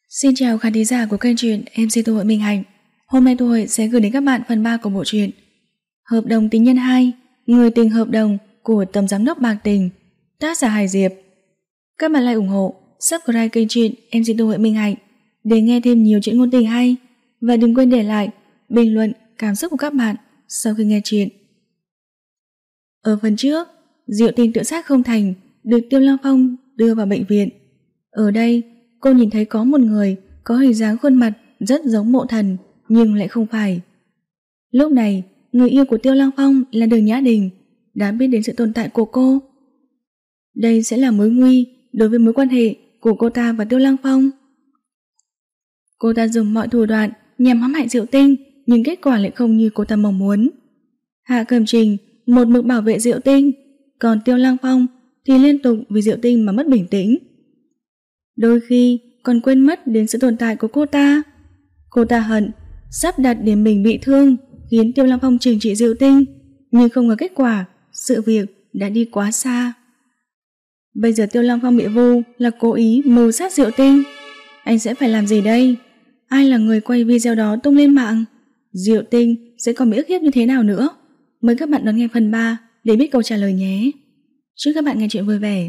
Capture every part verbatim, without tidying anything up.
Xin chào khán thính giả của kênh truyện em xê Tô Hội Minh Hạnh. Hôm nay tôi sẽ gửi đến các bạn phần ba của bộ truyện Hợp đồng tình nhân hai, Người tình hợp đồng của Tổng Giám đốc Bạc Tình, tác giả Hải Diệp. Các bạn like ủng hộ, subscribe kênh truyện em xê Tô Hội Minh Hạnh để nghe thêm nhiều chuyện ngôn tình hay. Và đừng quên để lại bình luận cảm xúc của các bạn sau khi nghe truyện. Ở phần trước, Diệu Tinh tự sát không thành được Tiêu Lăng Phong đưa vào bệnh viện. Ở đây cô nhìn thấy có một người có hình dáng khuôn mặt rất giống Mộ Thần nhưng lại không phải. Lúc này người yêu của Tiêu Lăng Phong là Đường Nhã Đình đã biết đến sự tồn tại của cô. Đây sẽ là mối nguy đối với mối quan hệ của cô ta và Tiêu Lăng Phong. Cô ta dùng mọi thủ đoạn nhằm hãm hại Diệu Tinh, nhưng kết quả lại không như cô ta mong muốn. Hạ Cẩm Trình một mực bảo vệ Diệu Tinh, còn Tiêu Lăng Phong thì liên tục vì Diệu Tinh mà mất bình tĩnh. Đôi khi còn quên mất đến sự tồn tại của cô ta. Cô ta hận sắp đặt để mình bị thương, khiến Tiêu Lăng Phong trừng trị Diệu Tinh, nhưng không ngờ kết quả sự việc đã đi quá xa. Bây giờ Tiêu Lăng Phong bị vu là cố ý mưu sát Diệu Tinh. Anh sẽ phải làm gì đây? Ai là người quay video đó tung lên mạng? Diệu Tinh sẽ còn bị ức hiếp như thế nào nữa? Mời các bạn đón nghe phần ba để biết câu trả lời nhé. Chúc các bạn nghe chuyện vui vẻ.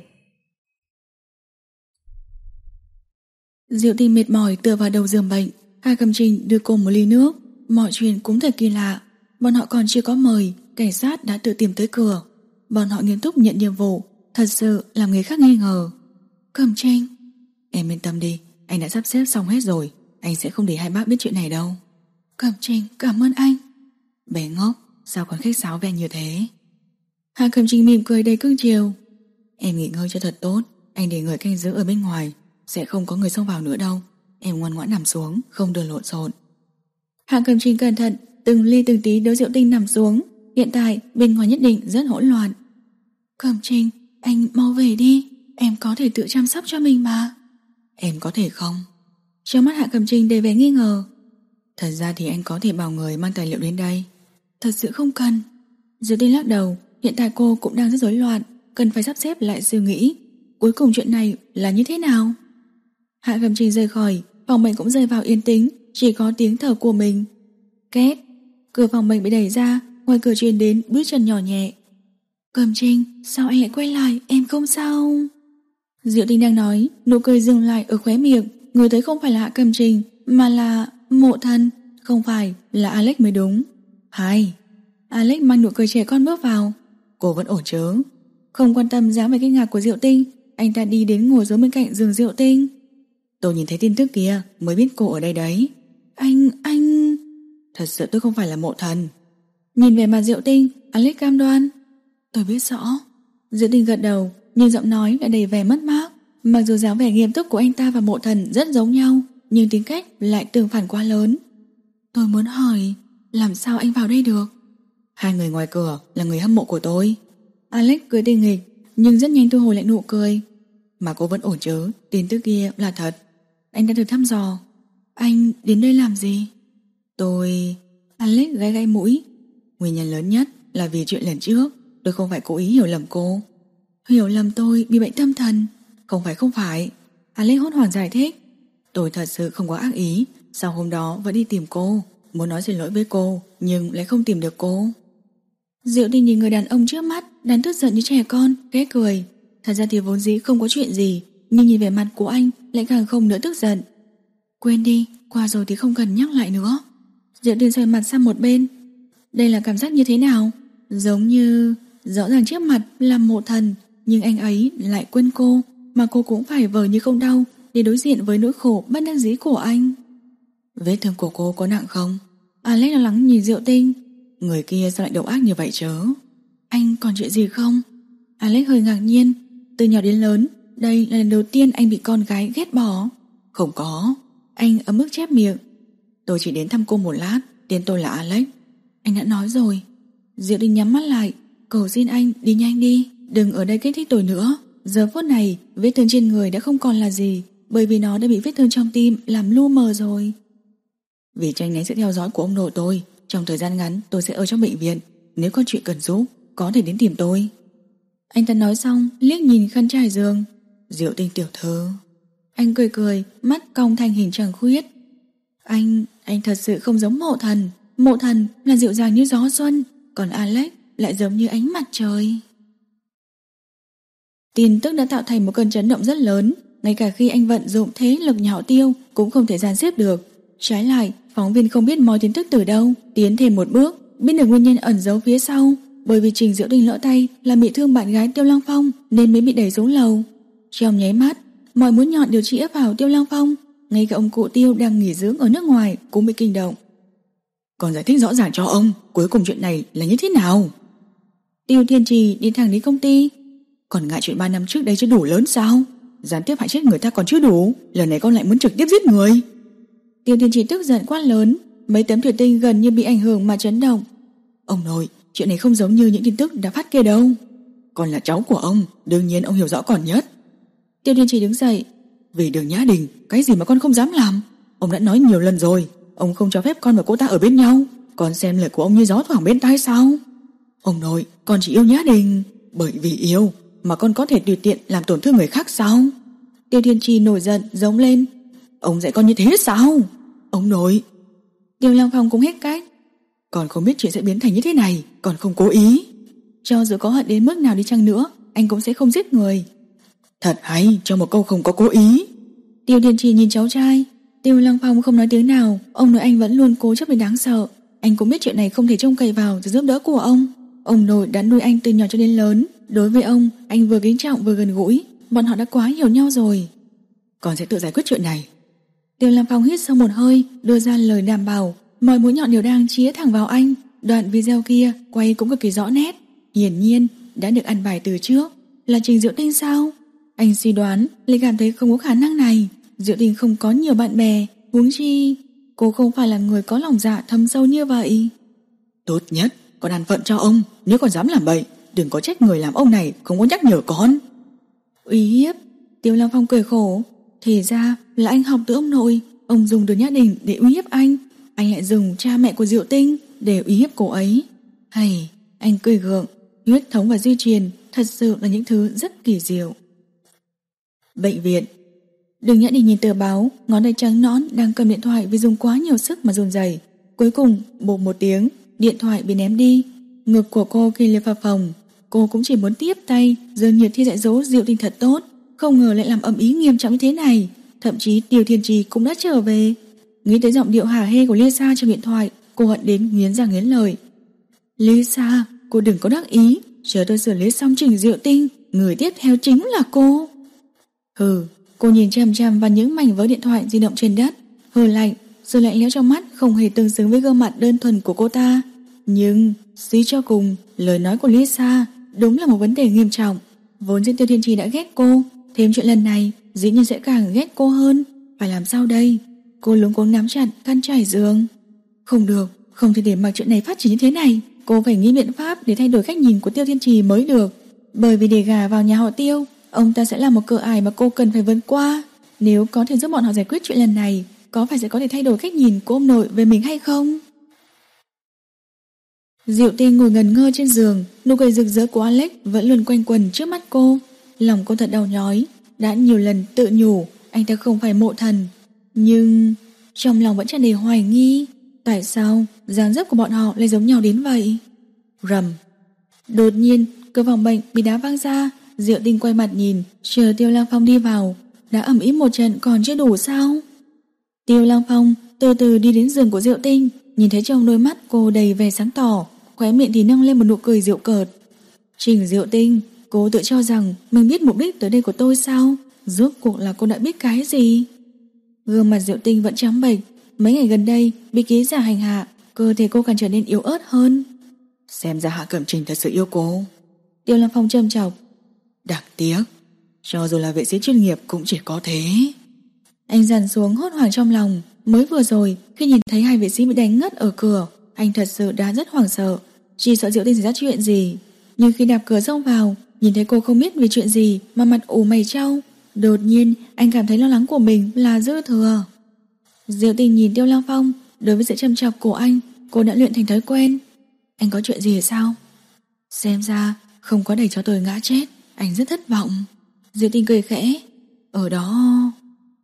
Diệu Tinh mệt mỏi tựa vào đầu giường bệnh. Hạ Cẩm Trình đưa cô một ly nước. Mọi chuyện cũng thật kỳ lạ. Bọn họ còn chưa có mời, cảnh sát đã tự tìm tới cửa. Bọn họ nghiêm túc nhận nhiệm vụ, thật sự làm người khác nghi ngờ. Cẩm Trình, em yên tâm đi, anh đã sắp xếp xong hết rồi. Anh sẽ không để hai bác biết chuyện này đâu. Cẩm Trình, cảm ơn anh. Bé ngốc, sao còn khách sáo vẻ như thế? Hạ Cẩm Trình mỉm cười đầy cưng chiều. Em nghỉ ngơi cho thật tốt, anh để người canh giữ ở bên ngoài, sẽ không có người xông vào nữa đâu. Em ngoan ngoãn nằm xuống, không được lộn xộn. Hạ Cẩm Trình cẩn thận từng ly từng tí đỡ Diệu Tinh nằm xuống. Hiện tại bên ngoài nhất định rất hỗn loạn. Cẩm Trình, anh mau về đi, em có thể tự chăm sóc cho mình mà. Em có thể không? Trong mắt Hạ Cẩm Trình đầy vẻ nghi ngờ. Thật ra thì anh có thể bảo người mang tài liệu đến đây. Thật sự không cần. Diệu Tinh lắc đầu. Hiện tại cô cũng đang rất rối loạn, cần phải sắp xếp lại suy nghĩ. Cuối cùng chuyện này là như thế nào? Hạ Cẩm Trình rời khỏi, phòng bệnh cũng rơi vào yên tĩnh, chỉ có tiếng thở của mình. Két, cửa phòng bệnh bị đẩy ra, ngoài cửa truyền đến bước chân nhỏ nhẹ. Cẩm Trình, sao anh lại quay lại, em không sao? Diệu Tinh đang nói, nụ cười dừng lại ở khóe miệng. Người tới không phải là Hạ Cẩm Trình, mà là Mộ Thần, không phải là Alex mới đúng. Hai, Alex mang nụ cười trẻ con bước vào. Cô vẫn ổn chứ? Không quan tâm dáng vẻ kinh ngạc của Diệu Tinh, anh ta đi đến ngồi xuống bên cạnh giường Diệu Tinh. Tôi nhìn thấy tin tức kia mới biết cô ở đây đấy. Anh, anh... Thật sự tôi không phải là Mộ Thần. Nhìn về mặt Diệu Tinh, Alex cam đoan. Tôi biết rõ. Diệu Tinh gật đầu, nhưng giọng nói lại đầy vẻ mất mát. Mặc dù dáng vẻ nghiêm túc của anh ta và Mộ Thần rất giống nhau, nhưng tính cách lại tương phản quá lớn. Tôi muốn hỏi, làm sao anh vào đây được? Hai người ngoài cửa là người hâm mộ của tôi. Alex cười tinh nghịch, nhưng rất nhanh thu hồi lại nụ cười. Mà cô vẫn ổn chứ? Tin tức kia là thật. Anh đã thử thăm dò. Anh đến đây làm gì? Tôi... Alex gai gai mũi. Nguyên nhân lớn nhất là vì chuyện lần trước. Tôi không phải cố ý hiểu lầm cô. Hiểu lầm tôi bị bệnh tâm thần? Không phải không phải. Alex hốt hoảng giải thích. Tôi thật sự không có ác ý. Sau hôm đó vẫn đi tìm cô, muốn nói xin lỗi với cô, nhưng lại không tìm được cô. Diệu Tinh nhìn người đàn ông trước mắt đang tức giận như trẻ con, khẽ cười. Thật ra thì vốn dĩ không có chuyện gì, nhưng nhìn vẻ mặt của anh lại càng không nữa tức giận. Quên đi, qua rồi thì không cần nhắc lại nữa. Diệu Tinh xoay mặt sang một bên. Đây là cảm giác như thế nào? Giống như rõ ràng trước mặt là Mộ Thần, nhưng anh ấy lại quên cô, mà cô cũng phải vờ như không đau để đối diện với nỗi khổ bất đắc dĩ của anh. Vết thương của cô có nặng không? Alex lo lắng nhìn Diệu Tinh. Người kia sao lại độc ác như vậy chứ? Anh còn chuyện gì không? Alex hơi ngạc nhiên. Từ nhỏ đến lớn, đây là lần đầu tiên anh bị con gái ghét bỏ. Không có. Anh ấm ức chép miệng. Tôi chỉ đến thăm cô một lát. Tên tôi là Alex. Anh đã nói rồi. Diệu Tinh nhắm mắt lại. Cầu xin anh đi nhanh đi, đừng ở đây kích thích tôi nữa. Giờ phút này vết thương trên người đã không còn là gì, bởi vì nó đã bị vết thương trong tim làm lu mờ rồi. Vì tranh né sự theo dõi của ông nội tôi, trong thời gian ngắn tôi sẽ ở trong bệnh viện. Nếu có chuyện cần giúp, có thể đến tìm tôi. Anh ta nói xong liếc nhìn khăn trải giường. Diệu Tinh tiểu thư. Anh cười cười, mắt cong thành hình trăng khuyết. Anh, anh thật sự không giống Mộ Thần. Mộ Thần là dịu dàng như gió xuân, còn Alex lại giống như ánh mặt trời. Tin tức đã tạo thành một cơn chấn động rất lớn. Ngay cả khi anh vận dụng thế lực nhạo Tiêu cũng không thể dàn xếp được. Trái lại, phóng viên không biết mọi tin tức từ đâu tiến thêm một bước, biết được nguyên nhân ẩn giấu phía sau. Bởi vì Trình Diệu Tinh lỡ tay làm bị thương bạn gái Tiêu Lăng Phong nên mới bị đẩy xuống lầu. Trong nháy mắt, mọi mũi nhọn điều trị ép vào Tiêu Lăng Phong. Ngay cả ông cụ Tiêu đang nghỉ dưỡng ở nước ngoài cũng bị kinh động. Còn giải thích rõ ràng cho ông, cuối cùng chuyện này là như thế nào? Tiêu Thiên Trì đi thẳng đến công ty. Còn ngại chuyện ba năm trước đây chưa đủ lớn sao? Gián tiếp hại chết người ta còn chưa đủ, lần này con lại muốn trực tiếp giết người. Tiêu Thiên Trì tức giận quát lớn. Mấy tấm thủy tinh gần như bị ảnh hưởng mà chấn động. Ông nội, chuyện này không giống như những tin tức đã phát kia đâu. Con là cháu của ông, đương nhiên ông hiểu rõ còn nhất. Tiêu Thiên Trì đứng dậy. Vì Đường Nhã Đình, cái gì mà con không dám làm? Ông đã nói nhiều lần rồi, ông không cho phép con và cô ta ở bên nhau. Con xem lời của ông như gió thoảng bên tai sao? Ông nội, con chỉ yêu Nhã Đình. Bởi vì yêu mà con có thể tùy tiện làm tổn thương người khác sao? Tiêu Thiên Trì nổi giận giống lên. Ông dạy con như thế sao? Ông nội. Tiêu Lăng Phong cũng hết cách. Con không biết chuyện sẽ biến thành như thế này, còn không cố ý. Cho dù có hận đến mức nào đi chăng nữa, anh cũng sẽ không giết người. Thật hay, cho một câu không có cố ý. Tiêu Thiên Trì nhìn cháu trai. Tiêu Lăng Phong không nói tiếng nào. Ông nội anh vẫn luôn cố chấp đến đáng sợ. Anh cũng biết chuyện này không thể trông cậy vào sự giúp đỡ của ông. Ông nội đã nuôi anh từ nhỏ cho đến lớn. Đối với ông, anh vừa kính trọng vừa gần gũi. Bọn họ đã quá hiểu nhau rồi. Con sẽ tự giải quyết chuyện này. Tiêu Lăng Phong hít sâu một hơi, đưa ra lời đảm bảo. Mọi mũi nhọn đều đang chĩa thẳng vào anh. Đoạn video kia quay cũng cực kỳ rõ nét. Hiển nhiên đã được ăn bài từ trước. Là Trình Diệu Tinh sao? Anh suy đoán, lại cảm thấy không có khả năng này. Diệu Tinh không có nhiều bạn bè, huống chi cô không phải là người có lòng dạ thâm sâu như vậy. Tốt nhất con ăn phận cho ông. Nếu con dám làm bậy, đừng có trách người làm ông này không có nhắc nhở con. Uy hiếp. Tiêu Lăng Phong cười khổ. Thì ra là anh học từ ông nội. Ông dùng Đường Nhã Đình để uy hiếp anh. Anh lại dùng cha mẹ của Diệu Tinh để uy hiếp cô ấy. Hay, anh cười gượng. Huyết thống và di truyền thật sự là những thứ rất kỳ diệu. Bệnh viện. Đường Nhã Đình nhìn tờ báo, ngón tay trắng nõn đang cầm điện thoại vì dùng quá nhiều sức mà run rẩy. Cuối cùng bộp một tiếng, điện thoại bị ném đi. Ngực của cô khi lên vào phòng. Cô cũng chỉ muốn tiếp tay dâng nhiệt thi dạy dỗ Diệu Tinh thật tốt. Không ngờ lại làm ầm ĩ nghiêm trọng như thế này. Thậm chí Tiêu Thiên Trì cũng đã trở về. Nghĩ tới giọng điệu hả hê của Lisa trong điện thoại, cô hận đến nghiến răng nghiến lợi. Lisa, cô đừng có đắc ý. Chờ tôi xử lý xong Trình Diệu Tinh, người tiếp theo chính là cô. Hừ. Cô nhìn chằm chằm vào những mảnh vỡ điện thoại di động trên đất, hừ lạnh, sự lạnh lẽo trong mắt không hề tương xứng với gương mặt đơn thuần của cô ta. Nhưng suy cho cùng, lời nói của Lisa đúng là một vấn đề nghiêm trọng. Vốn dĩ Tiêu Thiên Trì đã ghét cô, thêm chuyện lần này dĩ nhiên sẽ càng ghét cô hơn. Phải làm sao đây? Cô luống cuống nắm chặt khăn trải giường. Không được, không thể để mặc chuyện này phát triển như thế này. Cô phải nghĩ biện pháp để thay đổi cách nhìn của Tiêu Thiên Trì mới được. Bởi vì để gả vào nhà họ Tiêu, ông ta sẽ là một cửa ải mà cô cần phải vượt qua. Nếu có thể giúp bọn họ giải quyết chuyện lần này, có phải sẽ có thể thay đổi cách nhìn của ông nội về mình hay không? Diệu Tinh ngồi ngẩn ngơ trên giường, nụ cười rực rỡ của Alex vẫn luôn quanh quẩn trước mắt cô. Lòng cô thật đau nhói, đã nhiều lần tự nhủ anh ta không phải Mộ Thần, nhưng trong lòng vẫn tràn đầy hoài nghi. Tại sao dáng dấp của bọn họ lại giống nhau đến vậy? Rầm. Đột nhiên cửa phòng bệnh bị đá văng ra. Diệu Tinh quay mặt nhìn, chờ Tiêu Lăng Phong đi vào. Đã ầm ĩ một trận còn chưa đủ sao? Tiêu Lăng Phong từ từ đi đến giường của Diệu Tinh, nhìn thấy trong đôi mắt cô đầy vẻ sáng tỏ, khóe miệng thì nâng lên một nụ cười giễu cợt. Trình Diệu Tinh, cô tự cho rằng mình biết mục đích tới đây của tôi sao? Rốt cuộc là cô đã biết cái gì? Gương mặt Diệu Tinh vẫn trắng bệch. Mấy ngày gần đây bị ký giả hành hạ, cơ thể cô càng trở nên yếu ớt hơn. Xem ra Hạ Cẩm Trình thật sự yêu cô. Tiêu Lăng Phong châm chọc. Đặc tiếc, cho dù là vệ sĩ chuyên nghiệp cũng chỉ có thế. Anh dằn xuống hốt hoảng trong lòng. Mới vừa rồi khi nhìn thấy hai vệ sĩ bị đánh ngất ở cửa, anh thật sự đã rất hoảng sợ, chỉ sợ Diệu Tinh xảy ra chuyện gì. Nhưng khi đạp cửa xông vào, nhìn thấy cô không biết vì chuyện gì mà mặt ủ mày trao, đột nhiên anh cảm thấy lo lắng của mình là dư thừa. Diệu Tinh nhìn Tiêu Lăng Phong, đối với sự châm chọc của anh, cô đã luyện thành thói quen. Anh có chuyện gì sao? Xem ra không có để cho tôi ngã chết, anh rất thất vọng. Diệu Tinh cười khẽ. Ở đó.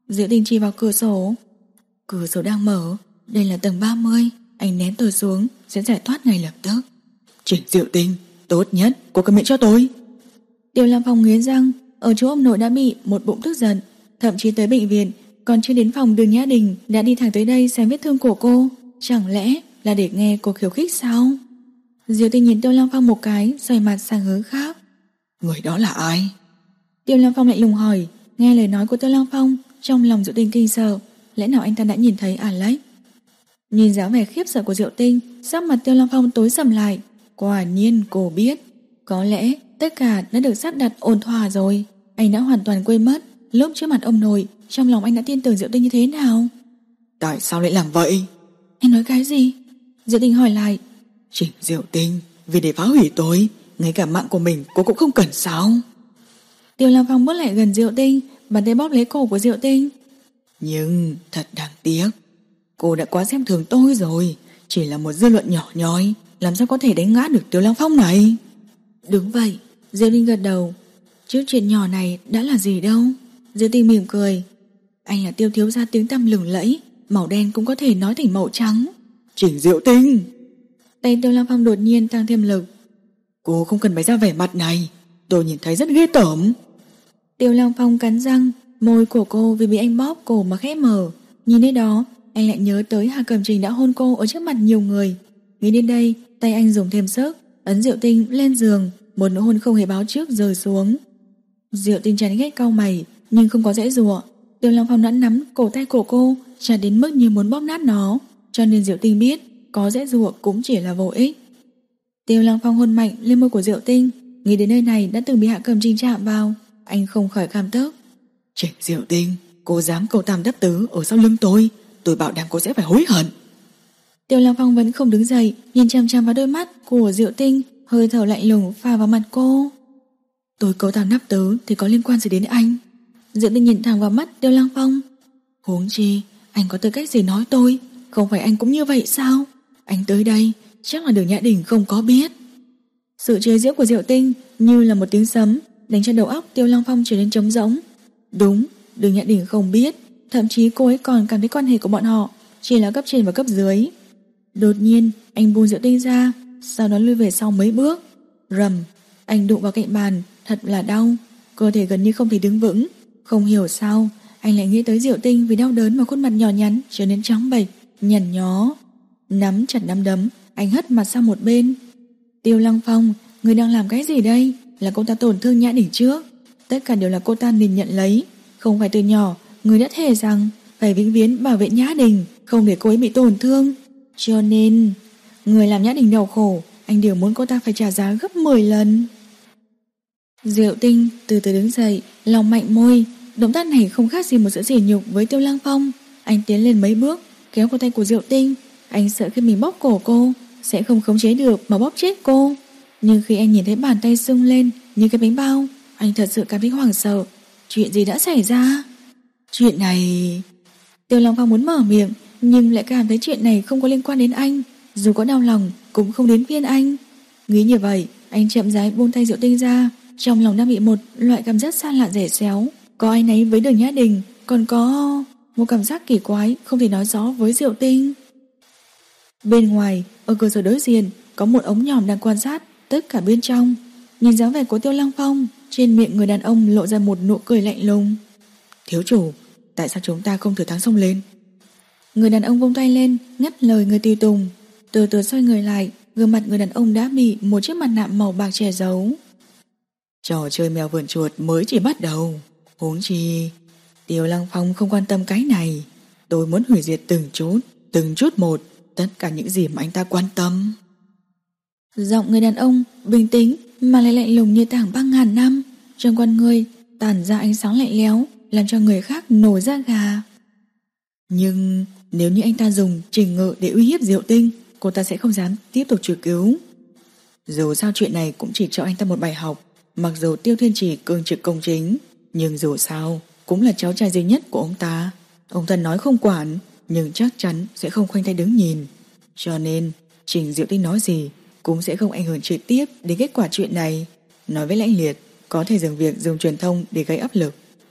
Diệu Tinh chỉ vào cửa sổ. Cửa sổ đang mở, đây là tầng ba mươi, anh ném tôi xuống sẽ giải thoát ngay lập tức. Trình Diệu Tinh, tốt nhất cô cầm miệng cho tôi. Tiêu Lam Phong nghiến răng, ở chỗ ông nội đã bị một bụng tức giận, thậm chí tới bệnh viện, còn chưa đến phòng Đường Nhã Đình đã đi thẳng tới đây xem vết thương của cô. Chẳng lẽ là để nghe cô khiêu khích sao? Diệu Tinh nhìn Tiêu Lam Phong một cái, xoay mặt sang hướng khác. Người đó là ai? Tiêu Lam Phong lạnh lùng hỏi. Nghe lời nói của Tiêu Lam Phong, trong lòng Diệu Tinh kinh sợ. Lẽ nào anh ta đã nhìn thấy Alex? Nhìn dáng vẻ khiếp sợ của Diệu Tinh, sắc mặt Tiêu Lam Phong tối sầm lại. Quả nhiên cô biết, có lẽ tất cả đã được sắp đặt ổn thỏa rồi. Anh đã hoàn toàn quên mất lúc trước mặt ông nội, trong lòng anh đã tin tưởng Diệu Tinh như thế nào. Tại sao lại làm vậy? Anh nói cái gì? Diệu Tinh hỏi lại. Trình Diệu Tinh, vì để phá hủy tôi, ngay cả mạng của mình cô cũng không cần sao? Tiêu Lam Phong bước lại gần Diệu Tinh, bàn tay bóp lấy cổ của Diệu Tinh. Nhưng thật đáng tiếc, cô đã quá xem thường tôi rồi. Chỉ là một dư luận nhỏ nhoi, làm sao có thể đánh ngã được Tiêu Lam Phong này? Đúng vậy, Diệu Tinh gật đầu. Trước chuyện nhỏ này đã là gì đâu. Diệu Tinh mỉm cười. Anh là Tiêu thiếu gia tiếng tăm lừng lẫy, màu đen cũng có thể nói thành màu trắng. Trình Diệu Tinh. Tay Tiêu Lam Phong đột nhiên tăng thêm lực. Cô không cần bày ra vẻ mặt này, tôi nhìn thấy rất ghê tởm. Tiêu Lam Phong cắn răng, môi của cô vì bị anh bóp cổ mà khẽ mở. Nhìn đến đó, anh lại nhớ tới Hà Cẩm Trình đã hôn cô ở trước mặt nhiều người. Nghĩ đến đây, tay anh dùng thêm sức, ấn Diệu Tinh lên giường, một nụ hôn không hề báo trước rơi xuống. Diệu Tinh chán ghét cau mày, nhưng không có dễ dụa. Tiêu Lam Phong đã nắm cổ tay của cô, chặt đến mức như muốn bóp nát nó, cho nên Diệu Tinh biết có dễ dụa cũng chỉ là vô ích. Tiêu Lam Phong hôn mạnh lên môi của Diệu Tinh. Nghĩ đến nơi này đã từng bị Hạ Cẩm Trình chạm vào, anh không khỏi cam tức. Trình Diệu Tinh, cô dám cầu tam đáp tứ ở sau lưng tôi, tôi bảo đảm cô sẽ phải hối hận. Tiêu Lam Phong vẫn không đứng dậy, nhìn chăm chăm vào đôi mắt của Diệu Tinh, hơi thở lạnh lùng phả vào mặt cô. Tôi cầu tam đáp tứ thì có liên quan gì đến anh? Diệu Tinh nhìn thẳng vào mắt Tiêu Lam Phong. Huống chi, anh có tư cách gì nói tôi? Không phải anh cũng như vậy sao? Anh tới đây chắc là Đường Nhã Đình không có biết. Sự chế giễu của Diệu Tinh như là một tiếng sấm, đánh cho đầu óc Tiêu Lam Phong trở nên trống rỗng. Đúng, Đường Nhã Đình không biết, thậm chí cô ấy còn cảm thấy quan hệ của bọn họ chỉ là cấp trên và cấp dưới. Đột nhiên, anh buông Diệu Tinh ra, sau đó lùi về sau mấy bước. Rầm, anh đụng vào cạnh bàn, thật là đau, cơ thể gần như không thể đứng vững. Không hiểu sao, anh lại nghĩ tới Diệu Tinh vì đau đớn mà khuôn mặt nhỏ nhắn trở nên trắng bệch, nhăn nhó. Nắm chặt nắm đấm, anh hất mặt sang một bên. Tiêu Lăng Phong, người đang làm cái gì đây? Là cô ta tổn thương Nhã Đình trước, tất cả đều là cô ta nên nhận lấy. Không phải từ nhỏ người đã thề rằng phải vĩnh viễn bảo vệ Nhã Đình, không để cô ấy bị tổn thương. Cho nên người làm Nhã Đình đau khổ, anh đều muốn cô ta phải trả giá gấp mười lần. Diệu Tinh từ từ đứng dậy, lòng mạnh môi. Động tác này không khác gì một sự sỉ nhục với Tiêu Lăng Phong. Anh tiến lên mấy bước, kéo cổ tay của Diệu Tinh. Anh sợ khi mình bóp cổ cô sẽ không khống chế được mà bóp chết cô. Nhưng khi anh nhìn thấy bàn tay sưng lên như cái bánh bao, anh thật sự cảm thấy hoảng sợ. Chuyện gì đã xảy ra? Chuyện này... Tiêu Lăng Phong muốn mở miệng, nhưng lại cảm thấy chuyện này không có liên quan đến anh. Dù có đau lòng cũng không đến phiên anh. Nghĩ như vậy, anh chậm rãi buông tay Diệu Tinh ra. Trong lòng đang bị một loại cảm giác xa lạ rẻ xéo. Có áy náy với Đường Nhã Đình, còn có một cảm giác kỳ quái không thể nói rõ với Diệu Tinh. Bên ngoài, ở cửa sổ đối diện, có một ống nhòm đang quan sát tất cả bên trong. Nhìn dáng vẻ của Tiêu Lăng Phong, trên miệng người đàn ông lộ ra một nụ cười lạnh lùng. Thiếu chủ, tại sao chúng ta không thử thắng xông lên? Người đàn ông vung tay lên, ngắt lời người tùy tùng. Từ từ xoay người lại, gương mặt người đàn ông đã bị một chiếc mặt nạ màu bạc che giấu. Trò chơi mèo vườn chuột mới chỉ bắt đầu. Huống chi Tiêu Lăng Phong không quan tâm cái này. Tôi muốn hủy diệt từng chút, từng chút một, tất cả những gì mà anh ta quan tâm. Giọng người đàn ông bình tĩnh mà lại lạnh lùng như tảng băng ngàn năm. Trong con người tản ra ánh sáng lạnh lẽo, làm cho người khác nổi da gà. Nhưng nếu như anh ta dùng Trình Ngự để uy hiếp Diệu Tinh, cô ta sẽ không dám tiếp tục truy cứu. Dù sao chuyện này cũng chỉ cho anh ta một bài học. Mặc dù Tiêu Thiên Chỉ cương trực công chính, nhưng dù sao cũng là cháu trai duy nhất của ông ta. Ông ta nói không quản, nhưng chắc chắn sẽ không khoanh tay đứng nhìn. Cho nên Trình Diệu Tinh nói gì cũng sẽ không ảnh hưởng trực tiếp đến kết quả chuyện này. Nói với Lãnh Liệt, có thể dừng việc dùng truyền thông để gây áp lực.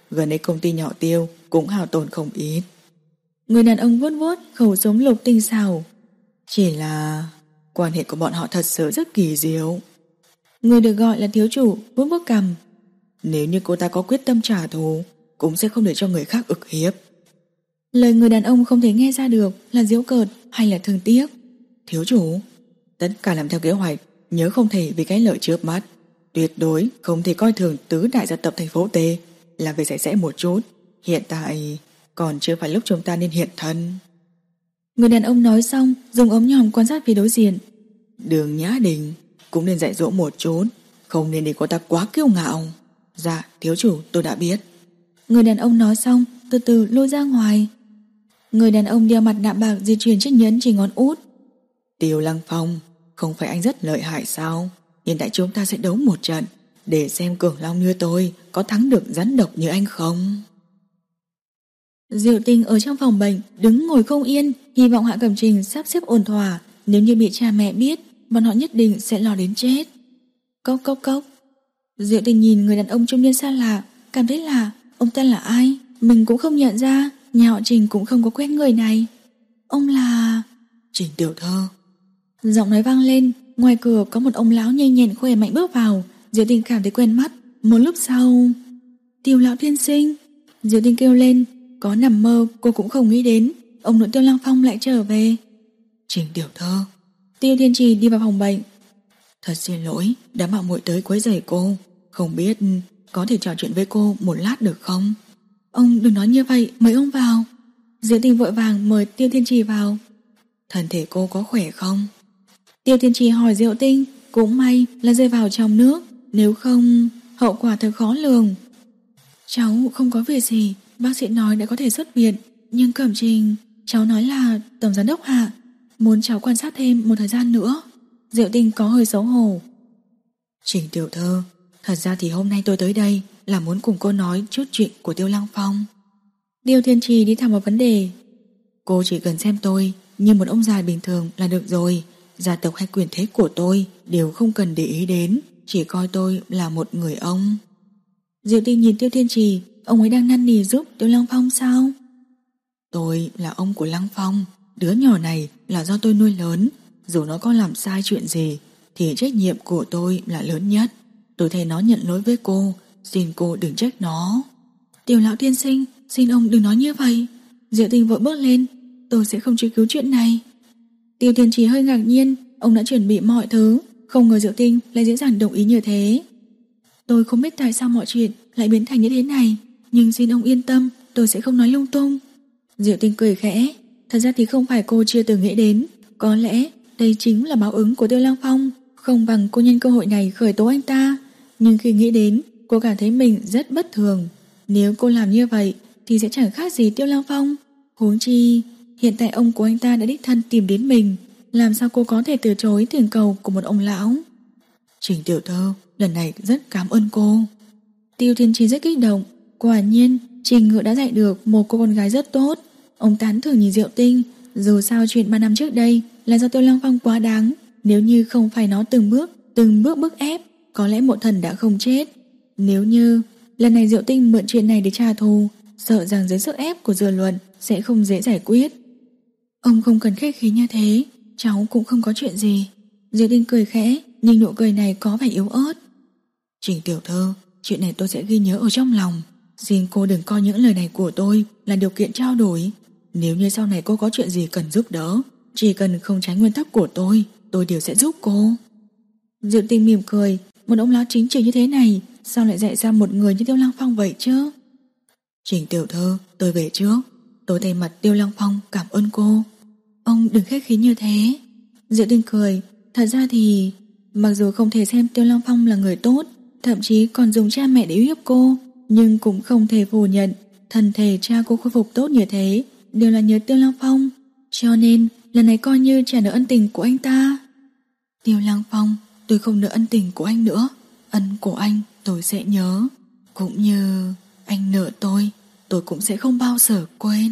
Gần đây công ty nhỏ Tiêu cũng hao tổn không ít. Người đàn ông vuốt vuốt khẩu súng lục tinh xảo. Chỉ là quan hệ của bọn họ thật sự rất kỳ diệu. Người được gọi là thiếu chủ vuốt vuốt cằm. Nếu như cô ta có quyết tâm trả thù, cũng sẽ không để cho người khác ức hiếp. Lời người đàn ông không thể nghe ra được là giễu cợt hay là thương tiếc. Thiếu chủ, tất cả làm theo kế hoạch, nhớ không thể vì cái lợi trước mắt. Tuyệt đối không thể coi thường tứ đại gia tộc thành phố T. Làm việc sạch sẽ một chút. Hiện tại còn chưa phải lúc chúng ta nên hiện thân. Người đàn ông nói xong dùng ống nhòm quan sát phía đối diện. Đường Nhã Đình cũng nên dạy dỗ một chút, không nên để cô ta quá kiêu ngạo. Dạ thiếu chủ, tôi đã biết. Người đàn ông nói xong từ từ lôi ra ngoài. Người đàn ông đeo mặt nạ bạc di chuyển chiếc nhẫn chỉ ngón út. Tiêu Lăng Phong, không phải anh rất lợi hại sao? Hiện tại chúng ta sẽ đấu một trận, để xem cường long như tôi có thắng được rắn độc như anh không. Diệu Tinh ở trong phòng bệnh đứng ngồi không yên, hy vọng Hạ Cẩm Trình sắp xếp ổn thỏa. Nếu như bị cha mẹ biết, bọn họ nhất định sẽ lo đến chết. Cốc cốc cốc. Diệu Tinh nhìn người đàn ông trung niên xa lạ, cảm thấy lạ. Ông ta là ai? Mình cũng không nhận ra. Nhà họ Trình cũng không có quen người này. Ông là... Trình tiểu thơ. Giọng nói vang lên. Ngoài cửa có một ông lão nhanh nhẹn khỏe mạnh bước vào. Diệu Tinh cảm thấy quen mắt. Một lúc sau... Tiêu lão tiên sinh. Diệu Tinh kêu lên. Có nằm mơ cô cũng không nghĩ đến ông nội Tiêu Lăng Phong lại trở về. Trình tiểu thơ. Tiêu Thiên Trì đi vào phòng bệnh. Thật xin lỗi đã mạo muội tới quấy rầy cô. Không biết có thể trò chuyện với cô một lát được không? Ông đừng nói như vậy, mời ông vào. Diệu Tinh vội vàng mời Tiêu Thiên Trì vào. Thân thể cô có khỏe không? Tiêu Thiên Trì hỏi Diệu Tinh. Cũng may là rơi vào trong nước, nếu không hậu quả thật khó lường. Cháu không có việc gì, bác sĩ nói đã có thể xuất viện. Nhưng Cẩm Trình, cháu nói là tổng giám đốc Hạ muốn cháu quan sát thêm một thời gian nữa. Diệu Tinh có hơi xấu hổ. Trình tiểu thơ, thật ra thì hôm nay tôi tới đây là muốn cùng cô nói chút chuyện của Tiêu Lăng Phong. Tiêu Thiên Trì đi thẳng vào vấn đề. Cô chỉ cần xem tôi như một ông già bình thường là được rồi. Gia tộc hay quyền thế của tôi đều không cần để ý đến, chỉ coi tôi là một người ông. Diệu Tinh nhìn Tiêu Thiên Trì. Ông ấy đang năn nỉ giúp Tiêu Lăng Phong sao? Tôi là ông của Lăng Phong. Đứa nhỏ này là do tôi nuôi lớn. Dù nó có làm sai chuyện gì thì trách nhiệm của tôi là lớn nhất. Tôi thấy nó nhận lỗi với cô, xin cô đừng trách nó. Tiêu lão tiên sinh, xin ông đừng nói như vậy. Diệu Tinh vội bước lên. Tôi sẽ không truy cứu chuyện này. Tiêu Thiên Trì hơi ngạc nhiên. Ông đã chuẩn bị mọi thứ, không ngờ Diệu Tinh lại dễ dàng đồng ý như thế. Tôi không biết tại sao mọi chuyện lại biến thành như thế này, nhưng xin ông yên tâm, tôi sẽ không nói lung tung. Diệu Tinh cười khẽ. Thật ra thì không phải cô chưa từng nghĩ đến, có lẽ đây chính là báo ứng của Tiêu Lăng Phong. Không bằng cô nhân cơ hội này khởi tố anh ta. Nhưng khi nghĩ đến, cô cảm thấy mình rất bất thường. Nếu cô làm như vậy thì sẽ chẳng khác gì Tiêu Lăng Phong. Huống chi hiện tại ông của anh ta đã đích thân tìm đến mình, làm sao cô có thể từ chối thỉnh cầu của một ông lão. Trình tiểu thơ, lần này rất cảm ơn cô. Tiêu Thiên Trì rất kích động. Quả nhiên Trình Ngự đã dạy được một cô con gái rất tốt. Ông tán thưởng nhìn Diệu Tinh. Dù sao chuyện ba năm trước đây là do Tiêu Lăng Phong quá đáng. Nếu như không phải nó từng bước Từng bước bức ép, có lẽ Mộ Thần đã không chết. Nếu như lần này Diệu Tinh mượn chuyện này để trả thù, sợ rằng dưới sức ép của dư luận sẽ không dễ giải quyết. Ông không cần khách khí như thế, cháu cũng không có chuyện gì. Diệu Tinh cười khẽ, nhưng nụ cười này có vẻ yếu ớt. Trình tiểu thơ, chuyện này tôi sẽ ghi nhớ ở trong lòng. Xin cô đừng coi những lời này của tôi là điều kiện trao đổi. Nếu như sau này cô có chuyện gì cần giúp đỡ, chỉ cần không trái nguyên tắc của tôi, tôi đều sẽ giúp cô. Diệu Tinh mỉm cười. Một ông lão chính trực như thế này sao lại dạy ra một người như Tiêu Lăng Phong vậy chứ? Trình tiểu thơ, tôi về trước. Tôi thay mặt Tiêu Lăng Phong cảm ơn cô. Ông đừng khách khí như thế. Diệu Tinh cười. Thật ra thì mặc dù không thể xem Tiêu Lăng Phong là người tốt, thậm chí còn dùng cha mẹ để uy hiếp cô, nhưng cũng không thể phủ nhận thân thể cha cô khôi phục tốt như thế đều là nhờ Tiêu Lăng Phong. Cho nên lần này coi như trả nợ ân tình của anh ta. Tiêu Lăng Phong, tôi không nợ ân tình của anh nữa. Ân của anh tôi sẽ nhớ, cũng như anh nợ tôi, tôi cũng sẽ không bao giờ quên.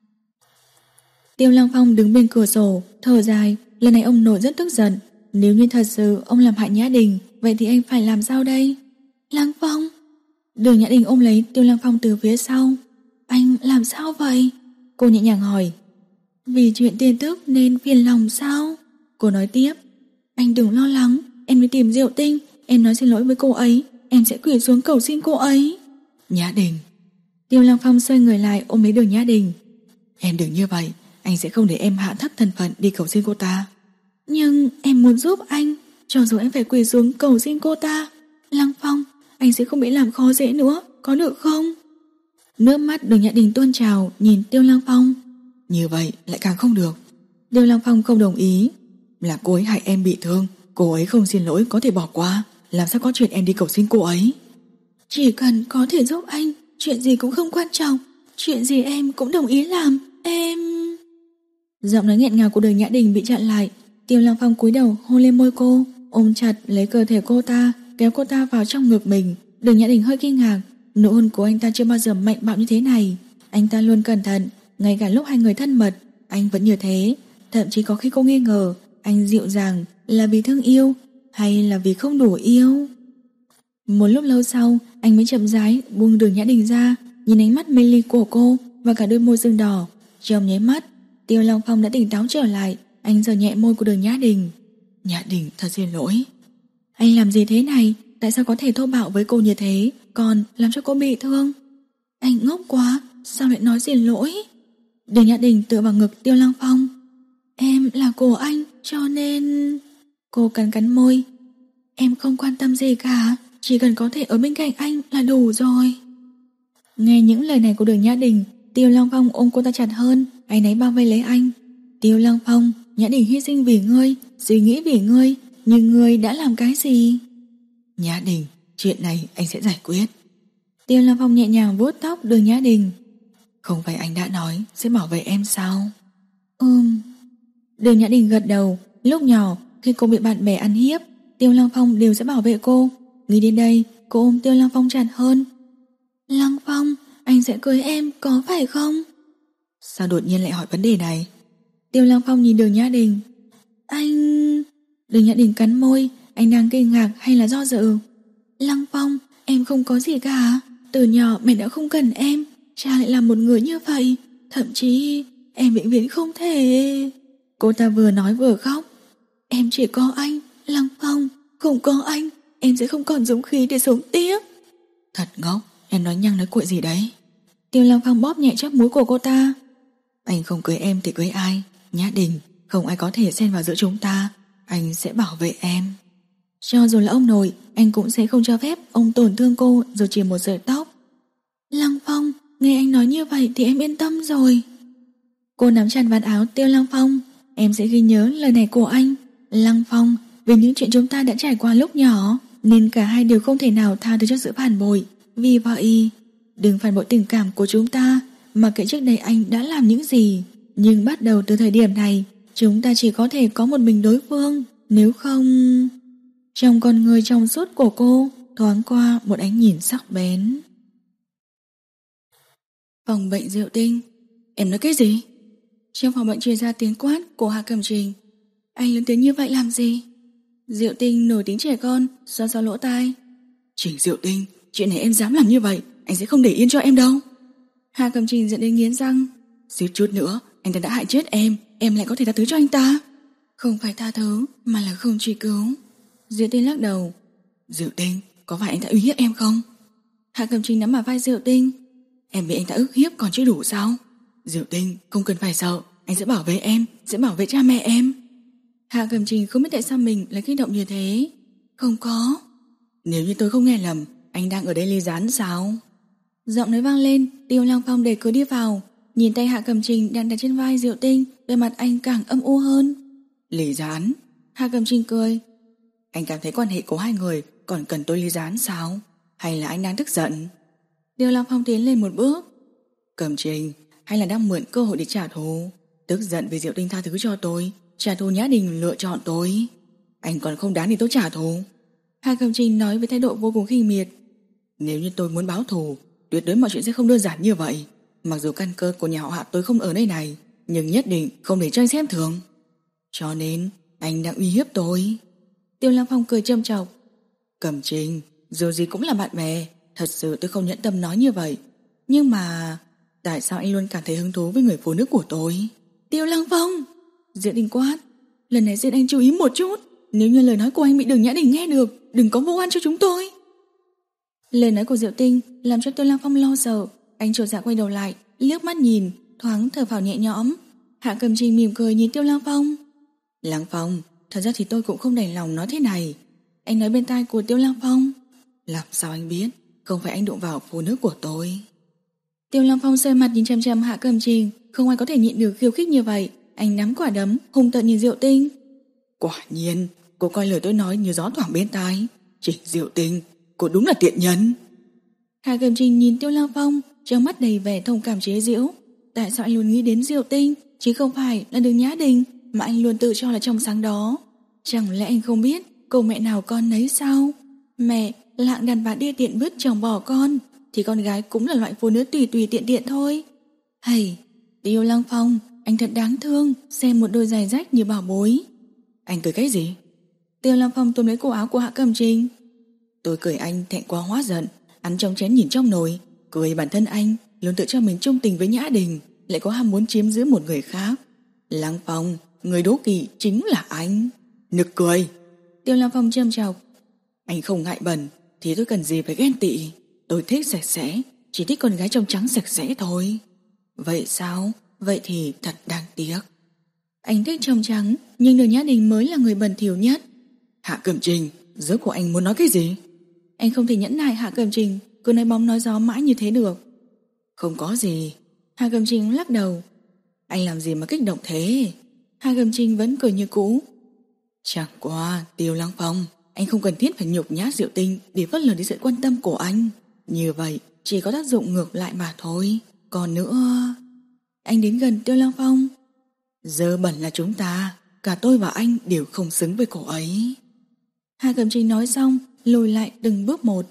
Tiêu Lăng Phong đứng bên cửa sổ thở dài. Lần này ông nội rất tức giận. Nếu như thật sự ông làm hại Nhã Đình, vậy thì anh phải làm sao đây? Lăng Phong. Đường Nhã Đình ôm lấy Tiêu Lăng Phong từ phía sau. Anh làm sao vậy? Cô nhẹ nhàng hỏi. Vì chuyện tin tức nên phiền lòng sao? Cô nói tiếp. Anh đừng lo lắng, em đi tìm Diệu Tinh, em nói xin lỗi với cô ấy, em sẽ quỳ xuống cầu xin cô ấy. Nhã Đình. Tiêu Lăng Phong xoay người lại ôm lấy Đường Nhã Đình. Em đừng như vậy, anh sẽ không để em hạ thấp thân phận đi cầu xin cô ta. Nhưng em muốn giúp anh, cho dù em phải quỳ xuống cầu xin cô ta. Lăng Phong, anh sẽ không bị làm khó dễ nữa, có được không? Nước mắt Đường Nhã Đình tuôn trào nhìn Tiêu Lăng Phong. Như vậy lại càng không được. Tiêu Lăng Phong không đồng ý. Là cô ấy hại em bị thương, cô ấy không xin lỗi có thể bỏ qua, làm sao có chuyện em đi cầu xin cô ấy. Chỉ cần có thể giúp anh, chuyện gì cũng không quan trọng, chuyện gì em cũng đồng ý làm. Em... Giọng nói nghẹn ngào của Đường Nhã Đình bị chặn lại. Tiêu Lăng Phong cúi đầu hôn lên môi cô, ôm chặt lấy cơ thể cô ta, kéo cô ta vào trong ngực mình. Đường Nhã Đình hơi kinh ngạc, nụ hôn của anh ta chưa bao giờ mạnh bạo như thế này. Anh ta luôn cẩn thận, ngay cả lúc hai người thân mật anh vẫn như thế. Thậm chí có khi cô nghi ngờ anh dịu dàng là vì thương yêu hay là vì không đủ yêu. Một lúc lâu sau anh mới chậm rãi buông Đường Nhã Đình ra, nhìn ánh mắt mê ly của cô và cả đôi môi sưng đỏ. Trong nháy mắt Tiêu Lăng Phong đã tỉnh táo trở lại. Anh giở nhẹ môi của Đường Nhã Đình. Nhã Đình, thật xin lỗi. Anh làm gì thế này? Tại sao có thể thô bạo với cô như thế, còn làm cho cô bị thương? Anh ngốc quá, sao lại nói xin lỗi? Đường Nhã Đình tựa vào ngực Tiêu Lăng Phong. Em là của anh, cho nên... Cô cắn cắn môi. Em không quan tâm gì cả, chỉ cần có thể ở bên cạnh anh là đủ rồi. Nghe những lời này của Đường Nhã Đình, Tiêu Lăng Phong ôm cô ta chặt hơn, áy náy bao vây lấy anh. Tiêu Lăng Phong, Nhã Đình hy sinh vì ngươi, suy nghĩ vì ngươi, nhưng ngươi đã làm cái gì? Nhã Đình, chuyện này anh sẽ giải quyết. Tiêu Lăng Phong nhẹ nhàng vuốt tóc Đường Nhã Đình. Không phải anh đã nói sẽ bảo vệ em sao? Ừm. Đường Nhã Đình gật đầu. Lúc nhỏ khi cô bị bạn bè ăn hiếp, Tiêu Lăng Phong đều sẽ bảo vệ cô. Nghĩ đến đây, cô ôm Tiêu Lăng Phong chặt hơn. Lăng Phong, anh sẽ cưới em có phải không? Sao đột nhiên lại hỏi vấn đề này? Tiêu Lăng Phong nhìn Đường Nhã Đình. Anh... Đường Nhã Đình cắn môi. Anh đang kinh ngạc hay là do dự? Lăng Phong, em không có gì cả. Từ nhỏ mẹ đã không cần em, cha lại là một người như vậy. Thậm chí em vĩnh viễn không thể... Cô ta vừa nói vừa khóc. Em chỉ có anh, Lăng Phong. Không có anh, em sẽ không còn dũng khí để sống tiếp. Thật ngốc, em nói nhăng nói cuội gì đấy? Tiêu Lăng Phong bóp nhẹ chóp mũi của cô ta. Anh không cưới em thì cưới ai? Nhã Đình, không ai có thể xen vào giữa chúng ta. Anh sẽ bảo vệ em. Cho dù là ông nội, anh cũng sẽ không cho phép ông tổn thương cô dù chỉ một sợi tóc. Lăng Phong, nghe anh nói như vậy thì em yên tâm rồi. Cô nắm chặt vạt áo Tiêu Lăng Phong. Em sẽ ghi nhớ lời này của anh. Lăng Phong, vì những chuyện chúng ta đã trải qua lúc nhỏ, nên cả hai đều không thể nào tha thứ cho sự phản bội. Vì vậy, đừng phản bội tình cảm của chúng ta. Mà kệ trước đây anh đã làm những gì, nhưng bắt đầu từ thời điểm này, chúng ta chỉ có thể có một mình đối phương. Nếu không... Trong con người trong suốt của cô thoáng qua một ánh nhìn sắc bén. Phòng bệnh Diệu Tinh. Em nói cái gì? Trong phòng bệnh truyền ra tiếng quát của Hạ Cẩm Trình. Anh lớn tiếng như vậy làm gì? Diệu Tinh nổi tiếng trẻ con, xoa xoa lỗ tai. Trình Diệu Tinh, chuyện này em dám làm như vậy, anh sẽ không để yên cho em đâu. Hạ Cẩm Trình giận đến nghiến răng. Suýt chút nữa anh ta đã hại chết em, em lại có thể tha thứ cho anh ta? Không phải tha thứ, mà là không truy cứu. Diệu Tinh lắc đầu. Diệu Tinh, có phải anh ta uy hiếp em không? Hạ Cẩm Trình nắm vào vai Diệu Tinh. Em bị anh ta ức hiếp còn chưa đủ sao? Diệu Tinh, không cần phải sợ, anh sẽ bảo vệ em, sẽ bảo vệ cha mẹ em. Hạ Cẩm Trình không biết tại sao mình lại kích động như thế. Không có. Nếu như tôi không nghe lầm, anh đang ở đây ly gián sao? Giọng nói vang lên. Tiêu Lăng Phong đẩy cửa đi vào, nhìn tay Hạ Cẩm Trình đang đặt trên vai Diệu Tinh, vẻ mặt anh càng âm u hơn. Ly gián? Hạ Cẩm Trình cười. Anh cảm thấy quan hệ của hai người còn cần tôi ly gián sao? Hay là anh đang tức giận? Tiêu Lăng Phong tiến lên một bước. Cẩm Trình, hay là đang mượn cơ hội để trả thù? Tức giận vì Diệu Tinh tha thứ cho tôi, trả thù Nhã Đình lựa chọn tôi. Anh còn không đáng để tôi trả thù. Hạ Cẩm Trình nói với thái độ vô cùng khinh miệt. Nếu như tôi muốn báo thù, tuyệt đối mọi chuyện sẽ không đơn giản như vậy. Mặc dù căn cơ của nhà họ Hạ tôi không ở nơi này, nhưng nhất định không để cho anh xem thường. Cho nên anh đang uy hiếp tôi. Tiêu Lăng Phong cười châm chọc. Cẩm Trình, dù gì cũng là bạn bè, Thật sự tôi không nhẫn tâm nói như vậy. Nhưng mà tại sao anh luôn cảm thấy hứng thú với người phụ nữ của tôi? Tiêu Lăng Phong! Diệu Tinh quát. Lần này xin anh chú ý một chút. Nếu như lời nói của anh bị Đường Nhã Đình nghe được, đừng có vô oan cho chúng tôi. Lời nói của Diệu Tinh làm cho Tiêu Lăng Phong lo sợ. Anh chột dạ quay đầu lại, liếc mắt nhìn, thoáng thở phào nhẹ nhõm. Hạ Cẩm Trình mỉm cười nhìn Tiêu Lăng Phong. Lăng Phong, thật ra thì tôi cũng không đành lòng nói thế này. Anh nói bên tai của Tiêu Lăng Phong. Làm sao anh biết? Không phải anh đụng vào phụ nữ của tôi. Tiêu Lăng Phong xoay mặt nhìn chằm chằm Hạ Cẩm Trình. Không ai có thể nhịn được khiêu khích như vậy. Anh nắm quả đấm hung tợn nhìn Diệu Tinh. Quả nhiên, cô coi lời tôi nói như gió thoảng bên tai. Trình Diệu Tinh, cô đúng là tiện nhân. Hạ Cẩm Trình nhìn Tiêu Lăng Phong, trong mắt đầy vẻ thông cảm chế giễu. Tại sao anh luôn nghĩ đến Diệu Tinh, chứ không phải là Đường Nhã Đình mà anh luôn tự cho là trong sáng đó? Chẳng lẽ anh không biết câu mẹ nào con nấy sao? Mẹ là hạng đàn bà đê tiện vứt chồng bỏ con, thì con gái cũng là loại phụ nữ tùy tùy tiện tiện thôi. Hay, Tiêu Lăng Phong, anh thật đáng thương, xem một đôi giày rách như bảo bối. Anh cười cái gì? Tiêu Lăng Phong túm lấy cổ áo của Hạ Cẩm Trình. Tôi cười anh thẹn quá hóa giận, ăn trong chén nhìn trong nồi. Cười bản thân anh luôn tự cho mình trung tình với Nhã Đình, lại có ham muốn chiếm giữ một người khác. Lăng Phong, người đố kỵ chính là anh. Nực cười. Tiêu Lăng Phong châm chọc. Anh không ngại bẩn thì tôi cần gì phải ghen tị. Tôi thích sạch sẽ, chỉ thích con gái trong trắng sạch sẽ thôi. Vậy sao? Vậy thì thật đáng tiếc. Anh thích trong trắng, nhưng Đường Nhã Đình mới là người bẩn thỉu nhất. Hạ Cẩm Trình, rốt của anh muốn nói cái gì? Anh không thể nhẫn nại Hạ Cẩm Trình cứ nói bóng nói gió mãi như thế được. Không có gì. Hạ Cẩm Trình lắc đầu. Anh làm gì mà kích động thế? Hạ Cẩm Trình vẫn cười như cũ. Chẳng qua, Tiêu Lăng Phong, anh không cần thiết phải nhục nhã Diệu Tinh để phớt lờ đi sự quan tâm của anh. Như vậy chỉ có tác dụng ngược lại mà thôi. Còn nữa... Anh đến gần Tiêu Lăng Phong. Dơ bẩn là chúng ta, cả tôi và anh đều không xứng với cô ấy. Hạ Cẩm Trình nói xong, lùi lại từng bước một.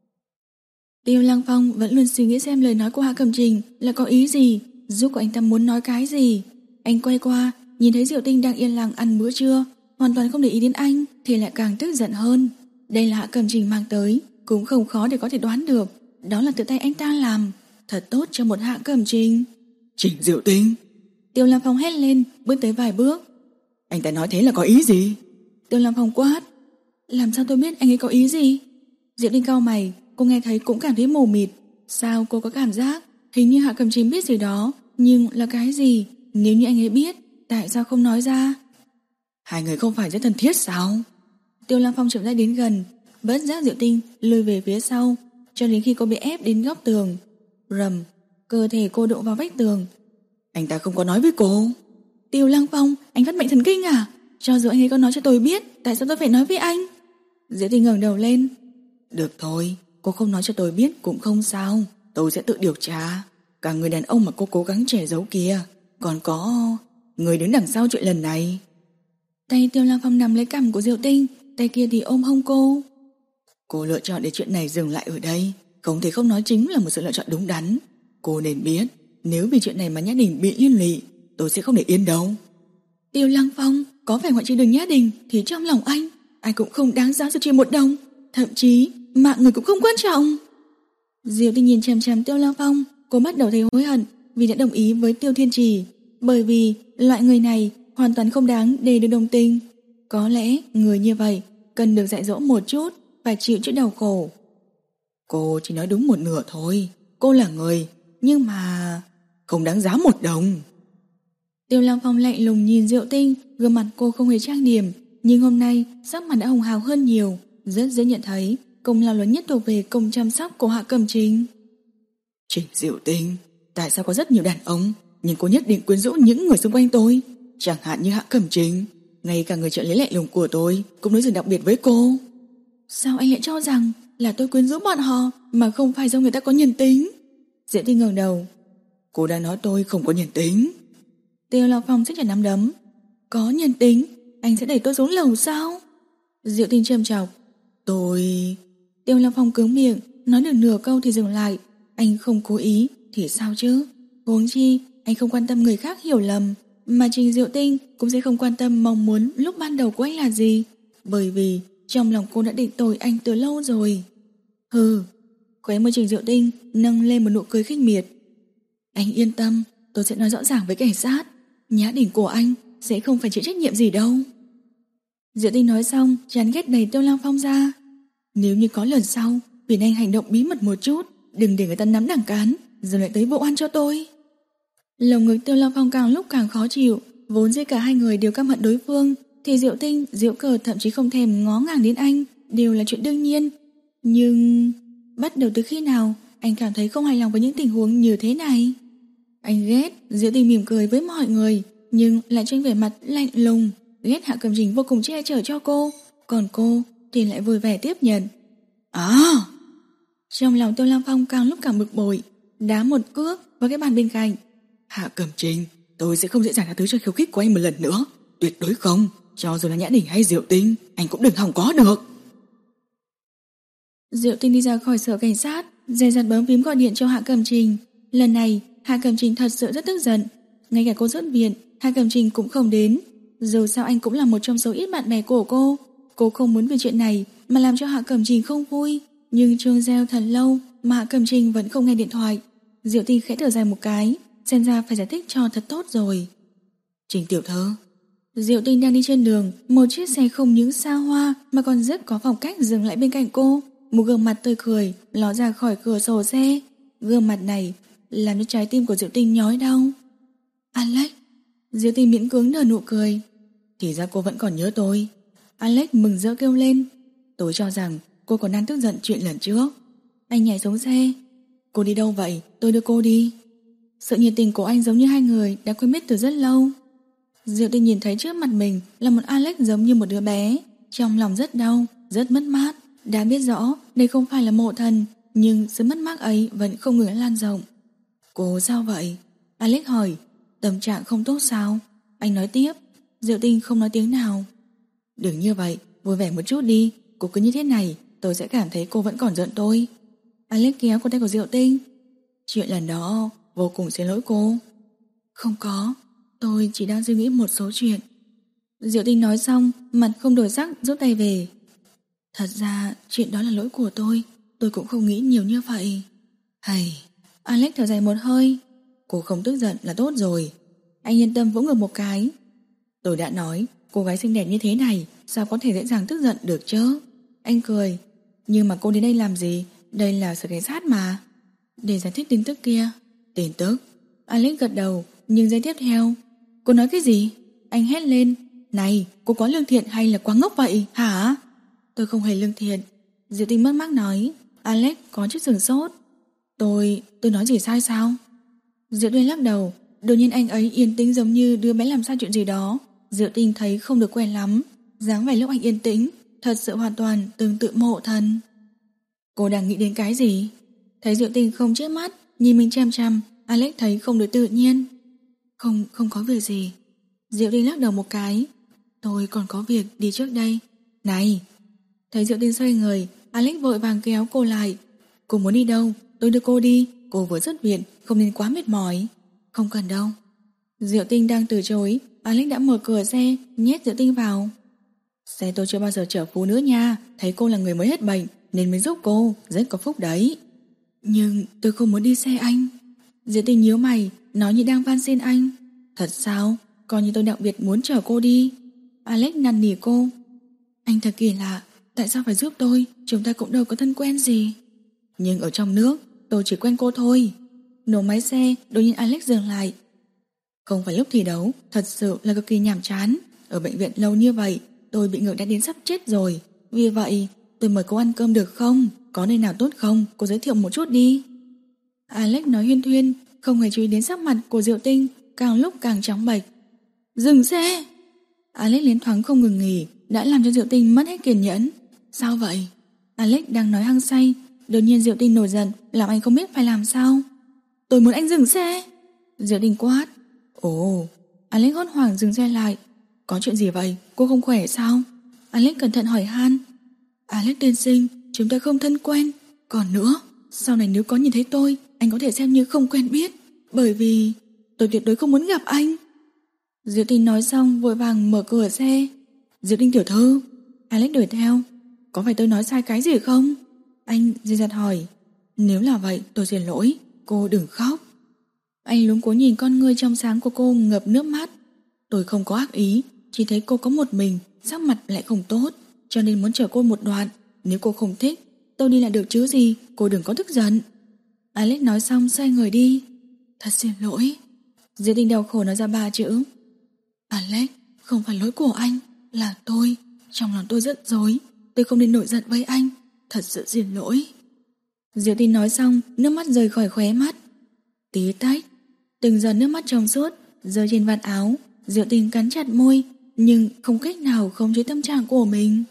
Tiêu Lăng Phong vẫn luôn suy nghĩ xem lời nói của Hạ Cẩm Trình là có ý gì, giúp của anh ta muốn nói cái gì. Anh quay qua, nhìn thấy Diệu Tinh đang yên lặng ăn bữa trưa, hoàn toàn không để ý đến anh, thì lại càng tức giận hơn. Đây là Hạ Cẩm Trình mang tới, cũng không khó để có thể đoán được. Đó là tự tay anh ta làm, thật tốt cho một Hạ Cẩm Trình. Trình Diệu Tinh! Tiêu Lăng Phong hét lên, bước tới vài bước. Anh ta nói thế là có ý gì? Tiêu Lăng Phong quát. Làm sao tôi biết anh ấy có ý gì? Diệu Tinh cau mày, cô nghe thấy cũng cảm thấy mù mịt. Sao cô có cảm giác hình như Hạ Cẩm Trình biết gì đó, nhưng là cái gì? Nếu như anh ấy biết, tại sao không nói ra? Hai người không phải rất thân thiết sao? Tiêu Lăng Phong chậm rãi đến gần, bất giác Diệu Tinh lùi về phía sau, cho đến khi cô bị ép đến góc tường. Rầm, cơ thể cô đụng vào vách tường. Anh ta không có nói với cô. Tiêu Lăng Phong, anh phát bệnh thần kinh à? Cho dù anh ấy có nói cho tôi biết, tại sao tôi phải nói với anh? Diệu Tinh ngẩng đầu lên. Được thôi, cô không nói cho tôi biết cũng không sao. Tôi sẽ tự điều tra. Cả người đàn ông mà cô cố gắng che giấu kia, còn có người đứng đằng sau chuyện lần này. Tay Tiêu Lăng Phong nắm lấy cằm của Diệu Tinh, tay kia thì ôm hông cô. Cô lựa chọn để chuyện này dừng lại ở đây, không thể không nói chính là một sự lựa chọn đúng đắn. Cô nên biết, nếu vì chuyện này mà Nhã Đình bị liên lụy, tôi sẽ không để yên đâu. Tiêu Lăng Phong, có phải ngoại trừ Đường Nhã Đình thì trong lòng anh, ai cũng không đáng giá cho một đồng, thậm chí mạng người cũng không quan trọng. Diệu Tinh nhìn chằm chằm Tiêu Lăng Phong, cô bắt đầu thấy hối hận vì đã đồng ý với Tiêu Thiên Trì, bởi vì loại người này hoàn toàn không đáng để được đồng tình. Có lẽ người như vậy cần được dạy dỗ một chút, phải chịu chút đau khổ. Cô chỉ nói đúng một nửa thôi. Cô là người, nhưng mà không đáng giá một đồng. Tiêu Lăng Phong lạnh lùng nhìn Diệu Tinh, gương mặt cô không hề trang điểm, nhưng hôm nay sắc mặt đã hồng hào hơn nhiều, rất dễ nhận thấy công lao lớn nhất thuộc về công chăm sóc của Hạ Cẩm Trình. Trình Diệu Tinh, tại sao có rất nhiều đàn ông, nhưng cô nhất định quyến rũ những người xung quanh tôi, chẳng hạn như Hạ Cẩm Trình, ngay cả người trợ lý lạnh lùng của tôi cũng đối xử đặc biệt với cô. Sao anh lại cho rằng là tôi quyến rũ bọn họ mà không phải do người ta có nhân tính? Diệu Tinh ngẩng đầu. Cô đã nói tôi không có nhân tính. Tiêu Lăng Phong siết chặt nắm đấm. Có nhân tính, anh sẽ đẩy tôi xuống lầu sao? Diệu Tinh trầm chọc. Tôi... Tiêu Lăng Phong cứng miệng, nói được nửa câu thì dừng lại. Anh không cố ý thì sao chứ? Huống chi anh không quan tâm người khác hiểu lầm, mà Trình Diệu Tinh cũng sẽ không quan tâm mong muốn lúc ban đầu của anh là gì, bởi vì trong lòng cô đã định tội anh từ lâu rồi. Hừ. Khóe môi Trình Diệu Tinh nâng lên một nụ cười khinh miệt. Anh yên tâm, tôi sẽ nói rõ ràng với cảnh sát. Nhã Đình của anh sẽ không phải chịu trách nhiệm gì đâu. Diệu Tinh nói xong chán ghét đẩy Tiêu Lăng Phong ra. Nếu như có lần sau Huyền Anh hành động bí mật một chút, đừng để người ta nắm đằng cán rồi lại tới vụ oan cho tôi. Lồng ngực Tiêu Lăng Phong càng lúc càng khó chịu. Vốn dĩ cả hai người đều căm hận đối phương, thì Diệu Tinh, Diệu Cờ thậm chí không thèm ngó ngàng đến anh đều là chuyện đương nhiên. Nhưng bắt đầu từ khi nào anh cảm thấy không hài lòng với những tình huống như thế này? Anh ghét Diệu Tinh mỉm cười với mọi người, nhưng lại tranh vẻ mặt lạnh lùng. Ghét Hạ Cẩm Trình vô cùng che chở cho cô, còn cô thì lại vui vẻ tiếp nhận. À! Trong lòng Tiêu Lăng Phong càng lúc càng bực bội, đá một cước vào cái bàn bên cạnh. Hạ Cẩm Trình, tôi sẽ không dễ dàng tha thứ cho khiêu khích của anh một lần nữa. Tuyệt đối không. Cho dù là Nhã Đình hay Diệu Tinh, anh cũng đừng hòng có được. Diệu Tinh đi ra khỏi sở cảnh sát, dè dặt bấm phím gọi điện cho Hạ Cẩm Trình. Lần này Hạ Cẩm Trình thật sự rất tức giận. Ngay cả cô xuất viện, Hạ Cẩm Trình cũng không đến. Dù sao anh cũng là một trong số ít bạn bè của cô. Cô không muốn vì chuyện này mà làm cho Hạ Cẩm Trình không vui. Nhưng chuông reo thật lâu mà Hạ Cẩm Trình vẫn không nghe điện thoại. Diệu Tinh khẽ thở dài một cái, xem ra phải giải thích cho thật tốt rồi. Trình tiểu thư. Diệu Tinh đang đi trên đường, một chiếc xe không những xa hoa mà còn rất có phong cách dừng lại bên cạnh cô. Một gương mặt tươi cười ló ra khỏi cửa sổ xe. Gương mặt này làm cho trái tim của Diệu Tinh nhói đau. Alex. Diệu Tinh miễn cưỡng nở nụ cười. Thì ra cô vẫn còn nhớ tôi. Alex mừng rỡ kêu lên. Tôi cho rằng cô còn đang tức giận chuyện lần trước. Anh nhảy xuống xe. Cô đi đâu vậy? Tôi đưa cô đi. Sự nhiệt tình của anh giống như hai người đã quen biết từ rất lâu. Diệu Tinh nhìn thấy trước mặt mình là một Alex giống như một đứa bé, trong lòng rất đau, rất mất mát. Đã biết rõ đây không phải là mộ thần, nhưng sự mất mát ấy vẫn không ngừng lan rộng. Cô sao vậy? Alex hỏi. Tâm trạng không tốt sao? Anh nói tiếp. Diệu Tinh không nói tiếng nào. Đừng như vậy, vui vẻ một chút đi. Cô cứ như thế này, tôi sẽ cảm thấy cô vẫn còn giận tôi. Alex kéo cổ tay của Diệu Tinh. Chuyện lần đó vô cùng xin lỗi cô. Không có, tôi chỉ đang suy nghĩ một số chuyện. Diệu Tinh nói xong, mặt không đổi sắc rút tay về. Thật ra chuyện đó là lỗi của tôi, tôi cũng không nghĩ nhiều như vậy. Hay. Alex thở dài một hơi. Cô không tức giận là tốt rồi. Anh yên tâm vỗ ngực một cái. Tôi đã nói, cô gái xinh đẹp như thế này sao có thể dễ dàng tức giận được chứ? Anh cười. Nhưng mà cô đến đây làm gì? Đây là sở cảnh sát mà. Để giải thích tin tức kia. Tin tức? Alex gật đầu. Nhưng giây tiếp theo, cô nói cái gì? Anh hét lên. Này, cô quá lương thiện hay là quá ngốc vậy hả? Tôi không hề lương thiện. Diệu Tinh mất mát nói. Alex có chút sửng sốt. Tôi, tôi nói gì sai sao? Diệu Tinh lắc đầu. Đột nhiên anh ấy yên tĩnh giống như đứa bé làm sai chuyện gì đó. Diệu Tinh thấy không được quen lắm. Dáng vẻ lúc anh yên tĩnh thật sự hoàn toàn tương tự mộ thần. Cô đang nghĩ đến cái gì? Thấy Diệu Tinh không chớp mắt nhìn mình chăm chăm, Alex thấy không được tự nhiên. Không, không có việc gì. Diệu Tinh lắc đầu một cái. Tôi còn có việc đi trước đây. Này. Thấy Diệu Tinh xoay người, Alex vội vàng kéo cô lại. Cô muốn đi đâu? Tôi đưa cô đi. Cô vừa xuất viện, không nên quá mệt mỏi. Không cần đâu. Diệu Tinh đang từ chối, Alex đã mở cửa xe, nhét Diệu Tinh vào. Xe tôi chưa bao giờ chở phụ nữ nha. Thấy cô là người mới hết bệnh nên mới giúp cô, rất có phúc đấy. Nhưng tôi không muốn đi xe anh. Diệu Tinh nhíu mày, nói như đang van xin anh. Thật sao? Coi như tôi đặc biệt muốn chở cô đi. Alex năn nỉ cô. Anh thật kỳ lạ, tại sao phải giúp tôi? Chúng ta cũng đâu có thân quen gì. Nhưng ở trong nước tôi chỉ quen cô thôi. Nổ máy xe, đột nhiên Alex dừng lại. Không phải lúc thi đấu, thật sự là cực kỳ nhàm chán. Ở bệnh viện lâu như vậy, tôi bị ngược đã đến sắp chết rồi. Vì vậy tôi mời cô ăn cơm được không? Có nơi nào tốt không? Cô giới thiệu một chút đi. Alex nói huyên thuyên, không hề chú ý đến sắc mặt của Diệu Tinh, càng lúc càng trắng bệch. Dừng xe! Alex liến thoáng không ngừng nghỉ, đã làm cho Diệu Tinh mất hết kiên nhẫn. Sao vậy? Alex đang nói hăng say, đột nhiên Diệu Tinh nổi giận, làm anh không biết phải làm sao. Tôi muốn anh dừng xe! Diệu Tinh quát. Ồ! Alex hốt hoảng dừng xe lại. Có chuyện gì vậy? Cô không khỏe sao? Alex cẩn thận hỏi han. Alex tiên sinh, chúng ta không thân quen. Còn nữa, sau này nếu có nhìn thấy tôi, anh có thể xem như không quen biết. Bởi vì tôi tuyệt đối không muốn gặp anh. Diệu Tinh nói xong vội vàng mở cửa xe. Diệu Tinh tiểu thư. Alex đuổi theo. Có phải tôi nói sai cái gì không? Anh dè dặt hỏi. Nếu là vậy tôi xin lỗi, cô đừng khóc. Anh luống cuống nhìn con ngươi trong sáng của cô ngập nước mắt. Tôi không có ác ý, chỉ thấy cô có một mình, sắc mặt lại không tốt, cho nên muốn chờ cô một đoạn. Nếu cô không thích, tôi đi là được chứ gì, cô đừng có tức giận. Alex nói xong xoay người đi. Thật xin lỗi. Diệu Tinh đau khổ nói ra ba chữ. Alex, không phải lỗi của anh, là tôi. Trong lòng tôi rất rối, tôi không nên nổi giận với anh. Thật sự xin lỗi. Diệu Tinh nói xong, nước mắt rơi khỏi khóe mắt. Tí tách, từng giọt nước mắt trong suốt rơi trên vạt áo. Diệu Tinh cắn chặt môi, nhưng không cách nào khống chế tâm trạng của mình.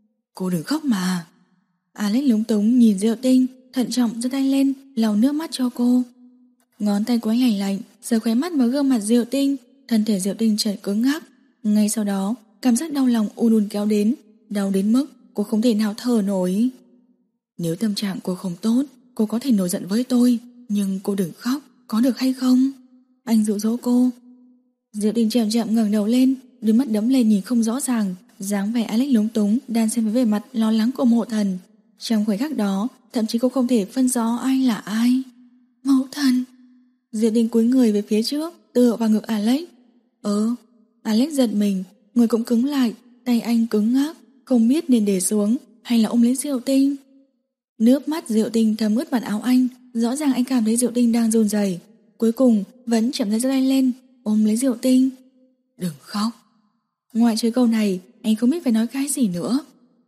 Cô đừng khóc mà. Alex lúng túng nhìn Diệu Tinh, thận trọng giơ tay lên lau nước mắt cho cô. Ngón tay của anh lạnh lạnh sờ khóe mắt vào gương mặt Diệu Tinh. Thân thể Diệu Tinh chợt cứng ngắc. Ngay sau đó cảm giác đau lòng ùn ùn kéo đến, đau đến mức cô không thể nào thở nổi. Nếu tâm trạng cô không tốt, cô có thể nổi giận với tôi, nhưng cô đừng khóc, có được hay không? Anh dụ dỗ cô. Diệu Tinh chậm chậm ngẩng đầu lên, đôi mắt đấm lên nhìn không rõ ràng, dáng vẻ Alex lúng túng đan xen với vẻ mặt lo lắng của Mộ Thần. Trong khoảnh khắc đó, thậm chí cô không thể phân rõ ai là ai. Mẫu thân. Diệu Tinh cúi người về phía trước, tựa vào ngực Alex. Ờ, Alex giật mình, người cũng cứng lại, tay anh cứng ngắc, không biết nên để xuống hay là ôm lấy Diệu Tinh. Nước mắt Diệu Tinh thấm ướt vạt áo anh, rõ ràng anh cảm thấy Diệu Tinh đang run rẩy. Cuối cùng vẫn chậm rãi giơ tay lên, ôm lấy Diệu Tinh. Đừng khóc. Ngoại trừ câu này, anh không biết phải nói cái gì nữa.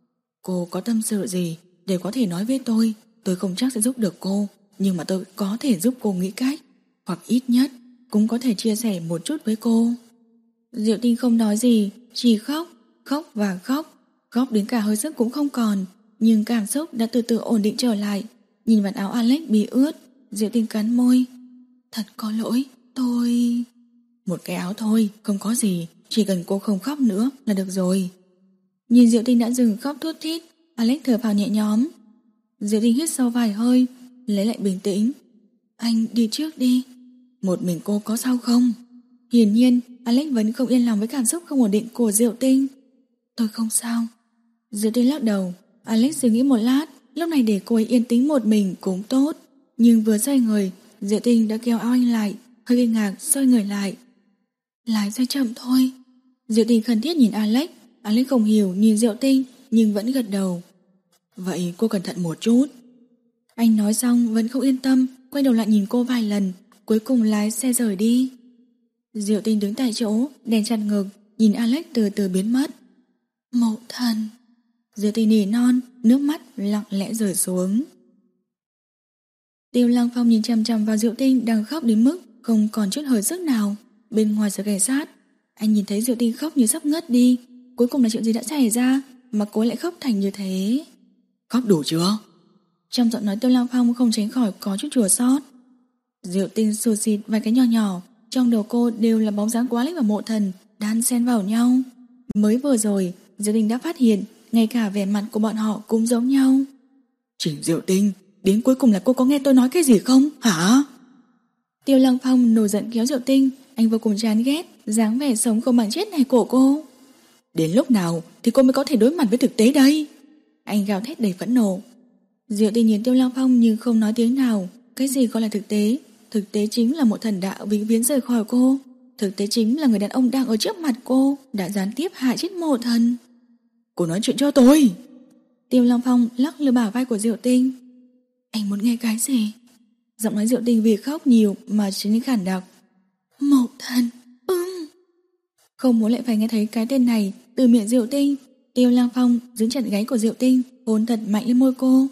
Cô có tâm sự gì đều có thể nói với tôi. Tôi không chắc sẽ giúp được cô, nhưng mà tôi có thể giúp cô nghĩ cách, hoặc ít nhất cũng có thể chia sẻ một chút với cô. Diệu Tinh không nói gì, chỉ khóc, khóc và khóc, khóc đến cả hơi sức cũng không còn. Nhưng cảm xúc đã từ từ ổn định trở lại. Nhìn vạt áo Alex bị ướt, Diệu Tinh cắn môi. Thật có lỗi, tôi... Một cái áo thôi, không có gì, chỉ cần cô không khóc nữa là được rồi. Nhìn Diệu Tinh đã dừng khóc thút thít, Alex thở phào nhẹ nhõm. Diệu Tinh hít sâu vài hơi, lấy lại bình tĩnh. Anh đi trước đi. Một mình cô có sao không? Hiển nhiên Alex vẫn không yên lòng với cảm xúc không ổn định của Diệu Tinh. Tôi không sao. Diệu Tinh lắc đầu. Alex suy nghĩ một lát, lúc này để cô ấy yên tĩnh một mình cũng tốt. Nhưng vừa xoay người, Diệu Tinh đã kéo áo anh lại, hơi kinh ngạc xoay người lại. Lái xe chậm thôi. Diệu Tinh khẩn thiết nhìn Alex. Alex không hiểu nhìn Diệu Tinh, nhưng vẫn gật đầu. Vậy cô cẩn thận một chút. Anh nói xong vẫn không yên tâm, quay đầu lại nhìn cô vài lần, cuối cùng lái xe rời đi. Diệu Tinh đứng tại chỗ, đèn chặt ngực, nhìn Alex từ từ biến mất. Mẫu thân. Diệu Tinh nỉ non, nước mắt lặng lẽ rơi xuống. Tiêu Lăng Phong nhìn chằm chằm vào Diệu Tinh đang khóc đến mức không còn chút hơi sức nào. Bên ngoài sở cảnh sát, anh nhìn thấy Diệu Tinh khóc như sắp ngất đi. Cuối cùng là chuyện gì đã xảy ra mà cô lại khóc thành như thế? Khóc đủ chưa? Trong giọng nói Tiêu Lăng Phong không tránh khỏi có chút chua xót. Diệu Tinh sụt xịt vài cái nhỏ nhỏ, trong đầu cô đều là bóng dáng của Alex và Mộ Thần đan xen vào nhau. Mới vừa rồi, Diệu Tinh đã phát hiện ngay cả vẻ mặt của bọn họ cũng giống nhau. Trình Diệu Tinh, đến cuối cùng là cô có nghe tôi nói cái gì không, hả? Tiêu Lăng Phong nổi giận kéo Diệu Tinh, anh vô cùng chán ghét dáng vẻ sống không bằng chết này của cô. Đến lúc nào thì cô mới có thể đối mặt với thực tế đây? Anh gào thét đầy phẫn nộ. Diệu Tinh nhìn Tiêu Lăng Phong nhưng không nói tiếng nào. Cái gì gọi là thực tế? Thực tế chính là một thần đạo vĩnh viễn rời khỏi cô. Thực tế chính là người đàn ông đang ở trước mặt cô đã gián tiếp hại chết Mộ Thần. Cô nói chuyện cho tôi. Tiêu Lăng Phong lắc lư bả vai của Diệu Tinh. Anh muốn nghe cái gì? Giọng nói Diệu Tinh vì khóc nhiều mà trở nên khản đặc. Mộ Thần. Ừm. Không muốn lại phải nghe thấy cái tên này từ miệng Diệu Tinh. Tiêu Lăng Phong giữ chặt gáy của Diệu Tinh, hôn thật mạnh lên môi cô.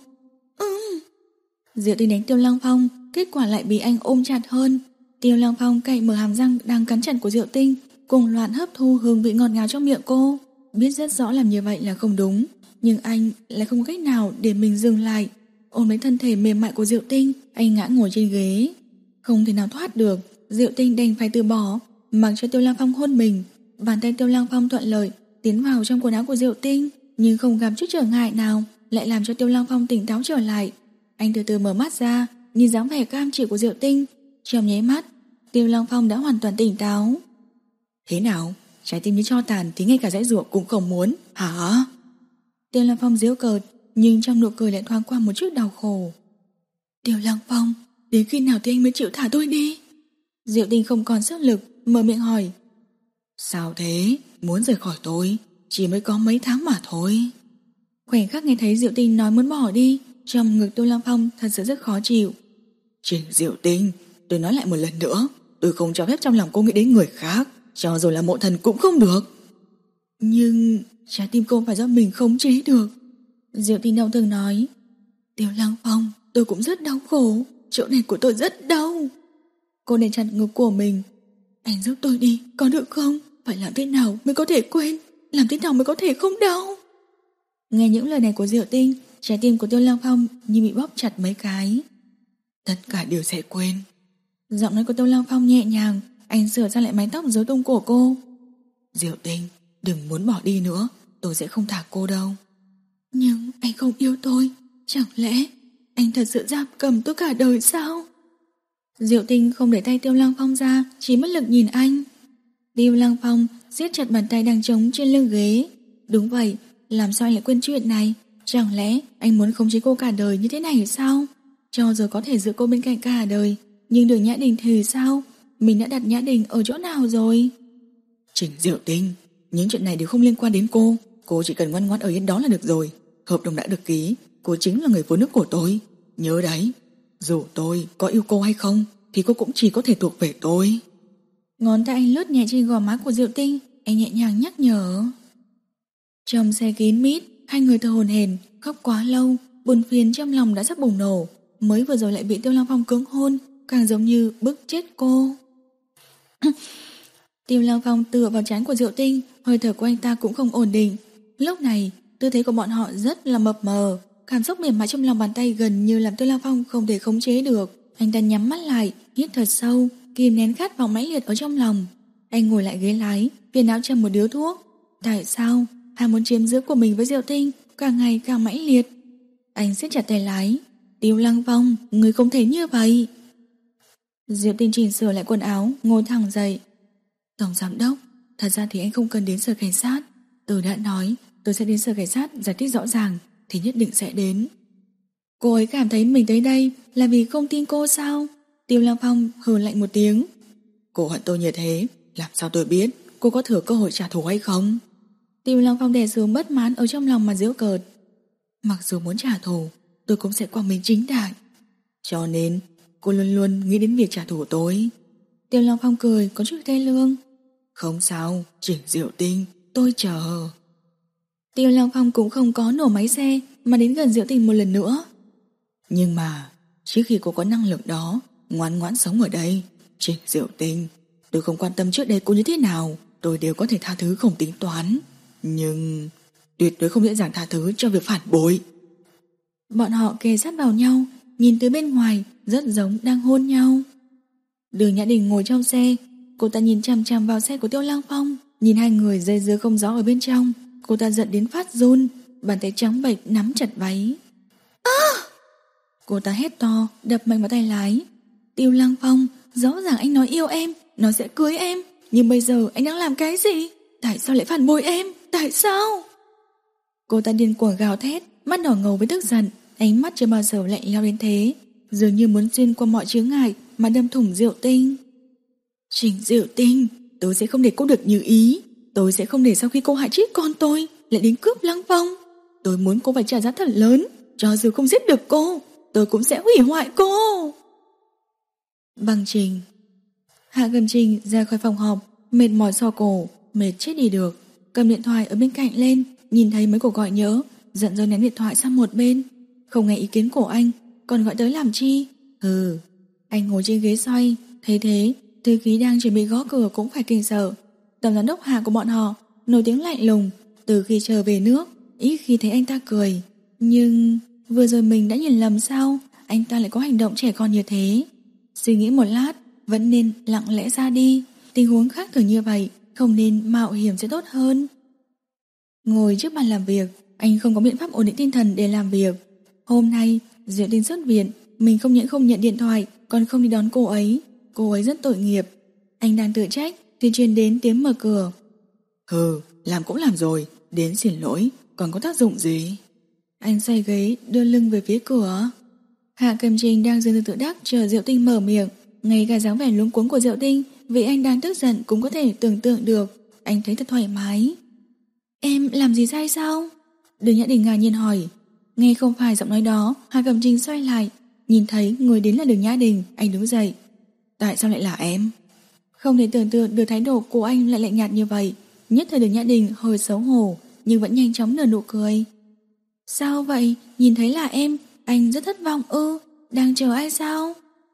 Ừm. Diệu Tinh đánh Tiêu Lăng Phong, kết quả lại bị anh ôm chặt hơn. Tiêu Lăng Phong cậy mở hàm răng đang cắn chặt của Diệu Tinh, cùng loạn hấp thu hương vị ngọt ngào trong miệng cô. Biết rất rõ làm như vậy là không đúng, nhưng anh lại không có cách nào để mình dừng lại. Ôm lấy thân thể mềm mại của Diệu Tinh, anh ngã ngồi trên ghế. Không thể nào thoát được, Diệu Tinh đành phải từ bỏ, mặc cho Tiêu Lăng Phong hôn mình. Bàn tay Tiêu Lăng Phong thuận lợi tiến vào trong quần áo của Diệu Tinh, nhưng không gặp chút trở ngại nào, lại làm cho Tiêu Lăng Phong tỉnh táo trở lại. Anh từ từ mở mắt ra, nhìn dáng vẻ cam chịu của Diệu Tinh. Trong nháy mắt, Tiêu Lăng Phong đã hoàn toàn tỉnh táo. Thế nào? Trái tim như tro tàn thì ngay cả dãy giụa cũng không muốn, hả? Tiêu Lăng Phong giễu cợt, nhưng trong nụ cười lại thoáng qua một chút đau khổ. Tiêu Lăng Phong, đến khi nào thì anh mới chịu thả tôi đi? Diệu Tinh không còn sức lực, mở miệng hỏi. Sao thế? Muốn rời khỏi tôi? Chỉ mới có mấy tháng mà thôi. Khoảnh khắc nghe thấy Diệu Tinh nói muốn bỏ đi, trong ngực Tiêu Lăng Phong thật sự rất khó chịu. Trình Diệu Tinh, tôi nói lại một lần nữa, tôi không cho phép trong lòng cô nghĩ đến người khác, cho dù là mộ thần cũng không được. Nhưng trái tim cô phải do mình khống chế được. Diệu Tinh đau thương nói. Tiêu Lăng Phong, tôi cũng rất đau khổ, chỗ này của tôi rất đau. Cô đè chặt ngực của mình. Anh giúp tôi đi, có được không? Phải làm thế nào mới có thể quên? Làm thế nào mới có thể không đau? Nghe những lời này của Diệu Tinh, trái tim của Tiêu Lăng Phong như bị bóp chặt mấy cái. Tất cả đều sẽ quên. Giọng nói của Tiêu Lăng Phong nhẹ nhàng. Anh sửa sang lại mái tóc rối tung của cô. Diệu Tinh, đừng muốn bỏ đi nữa, tôi sẽ không thả cô đâu. Nhưng anh không yêu tôi, chẳng lẽ anh thật sự giam cầm tôi cả đời sao? Diệu Tinh không để tay Tiêu Lăng Phong ra, chỉ mất lực nhìn anh. Tiêu Lăng Phong siết chặt bàn tay đang trống trên lưng ghế. Đúng vậy, làm sao anh lại quên chuyện này? Chẳng lẽ anh muốn khống chế cô cả đời như thế này sao? Cho dù có thể giữ cô bên cạnh cả đời, nhưng Đường Nhã Đình thì sao? Mình đã đặt Nhã Đình ở chỗ nào rồi? Trình Diệu Tinh, những chuyện này đều không liên quan đến cô. Cô chỉ cần ngoan ngoãn ở yên đó là được rồi. Hợp đồng đã được ký, cô chính là người phụ nữ của tôi. Nhớ đấy, dù tôi có yêu cô hay không thì cô cũng chỉ có thể thuộc về tôi. Ngón tay anh lướt nhẹ trên gò má của Diệu Tinh, anh nhẹ nhàng nhắc nhở. Trong xe kín mít, hai người thở hổn hển, khóc quá lâu, buồn phiền trong lòng đã sắp bùng nổ. Mới vừa rồi lại bị Tiêu Lăng Phong cưỡng hôn, càng giống như bức chết cô. Tiêu Lăng Phong tựa vào trán của Diệu Tinh, hơi thở của anh ta cũng không ổn định. Lúc này, tư thế của bọn họ rất là mập mờ, cảm xúc mềm mại trong lòng bàn tay gần như làm Tiêu Lăng Phong không thể khống chế được. Anh ta nhắm mắt lại, hít thật sâu, kìm nén khát vọng mãnh liệt ở trong lòng. Anh ngồi lại ghế lái, viên não châm một điếu thuốc. Tại sao ham muốn chiếm giữ của mình với Diệu Tinh càng ngày càng mãnh liệt? Anh siết chặt tay lái. Tiêu Lăng Phong, người không thể như vậy. Diệu Tinh chỉnh sửa lại quần áo, ngồi thẳng dậy. Tổng giám đốc, thật ra thì anh không cần đến sở cảnh sát. Tôi đã nói tôi sẽ đến sở cảnh sát giải thích rõ ràng, thì nhất định sẽ đến. Cô ấy cảm thấy mình tới đây là vì không tin cô sao? Tiêu Lăng Phong hừ lạnh một tiếng. Cô hận tôi như thế, làm sao tôi biết cô có thừa cơ hội trả thù hay không? Tiêu Lăng Phong đè xuống bất mãn ở trong lòng mà giễu cợt. Mặc dù muốn trả thù, tôi cũng sẽ quang minh chính đại. Cho nên cô luôn luôn nghĩ đến việc trả thù tôi. Tiêu Lăng Phong cười có chút thê lương. Không sao, Trình Diệu Tinh, tôi chờ. Tiêu Lăng Phong cũng không có nổ máy xe mà đến gần Diệu Tinh một lần nữa. Nhưng mà trước khi cô có năng lực đó, ngoan ngoãn sống ở đây, Trình Diệu Tinh, tôi không quan tâm trước đây cô như thế nào, tôi đều có thể tha thứ không tính toán. Nhưng tuyệt đối không dễ dàng tha thứ cho việc phản bội. Bọn họ kề sát vào nhau, nhìn từ bên ngoài rất giống đang hôn nhau. Đường Nhã Đình ngồi trong xe, cô ta nhìn chằm chằm vào xe của Tiêu Lăng Phong, nhìn hai người dây dưa không rõ ở bên trong. Cô ta giận đến phát run, bàn tay trắng bệch nắm chặt váy. À! Cô ta hét to, đập mạnh vào tay lái. Tiêu Lăng Phong, rõ ràng anh nói yêu em, nói sẽ cưới em, nhưng bây giờ anh đang làm cái gì? Tại sao lại phản bội em? Tại sao? Cô ta điên cuồng gào thét, mắt đỏ ngầu với tức giận, ánh mắt chưa bao giờ lạnh lẽo đến thế, dường như muốn xuyên qua mọi chướng ngại mà đâm thủng Diệu Tinh. Trình Diệu Tinh, tôi sẽ không để cô được như ý. Tôi sẽ không để sau khi cô hại chết con tôi lại đến cướp Lăng Phong. Tôi muốn cô phải trả giá thật lớn. Cho dù không giết được cô, tôi cũng sẽ hủy hoại cô. Bằng Trình. Hạ Cầm Trình ra khỏi phòng họp, mệt mỏi so cổ, mệt chết đi được. Cầm điện thoại ở bên cạnh lên, nhìn thấy mấy cuộc gọi nhỡ, giận dỗi ném điện thoại sang một bên. Không nghe ý kiến của anh, còn gọi tới làm chi? Hừ. Anh ngồi trên ghế xoay, thấy thế, thư ký đang chuẩn bị gõ cửa cũng phải kinh sợ. Tổng giám đốc Hạ của bọn họ nổi tiếng lạnh lùng, từ khi trở về nước ít khi thấy anh ta cười. Nhưng vừa rồi mình đã nhìn lầm sao? Anh ta lại có hành động trẻ con như thế. Suy nghĩ một lát, vẫn nên lặng lẽ ra đi. Tình huống khác thường như vậy, không nên mạo hiểm sẽ tốt hơn. Ngồi trước bàn làm việc, anh không có biện pháp ổn định tinh thần để làm việc. Hôm nay Diệu Tinh xuất viện, mình không những không nhận điện thoại, còn không đi đón cô ấy. Cô ấy rất tội nghiệp. Anh đang tự trách thì truyền đến tiếng mở cửa. Hừ, làm cũng làm rồi, đến xin lỗi còn có tác dụng gì? Anh xoay ghế đưa lưng về phía cửa. Hạ Cầm Trình đang dừng từ tự đắc chờ Diệu Tinh mở miệng. Ngay cả dáng vẻ luống cuống của Diệu Tinh vì anh đang tức giận cũng có thể tưởng tượng được. Anh thấy thật thoải mái. Em làm gì sai sao? Đường Nhã Đình ngạc nhiên hỏi. Nghe không phải giọng nói đó, Hạ Cầm Trình xoay lại, nhìn thấy người đến là Đường Nhã Đình. Anh đứng dậy. Tại sao lại là em? Không thể tưởng tượng được thái độ của anh lại lạnh nhạt như vậy. Nhất thời Đường Nhã Đình hơi xấu hổ, nhưng vẫn nhanh chóng nở nụ cười. Sao vậy? Nhìn thấy là em, anh rất thất vọng ư? Đang chờ ai sao?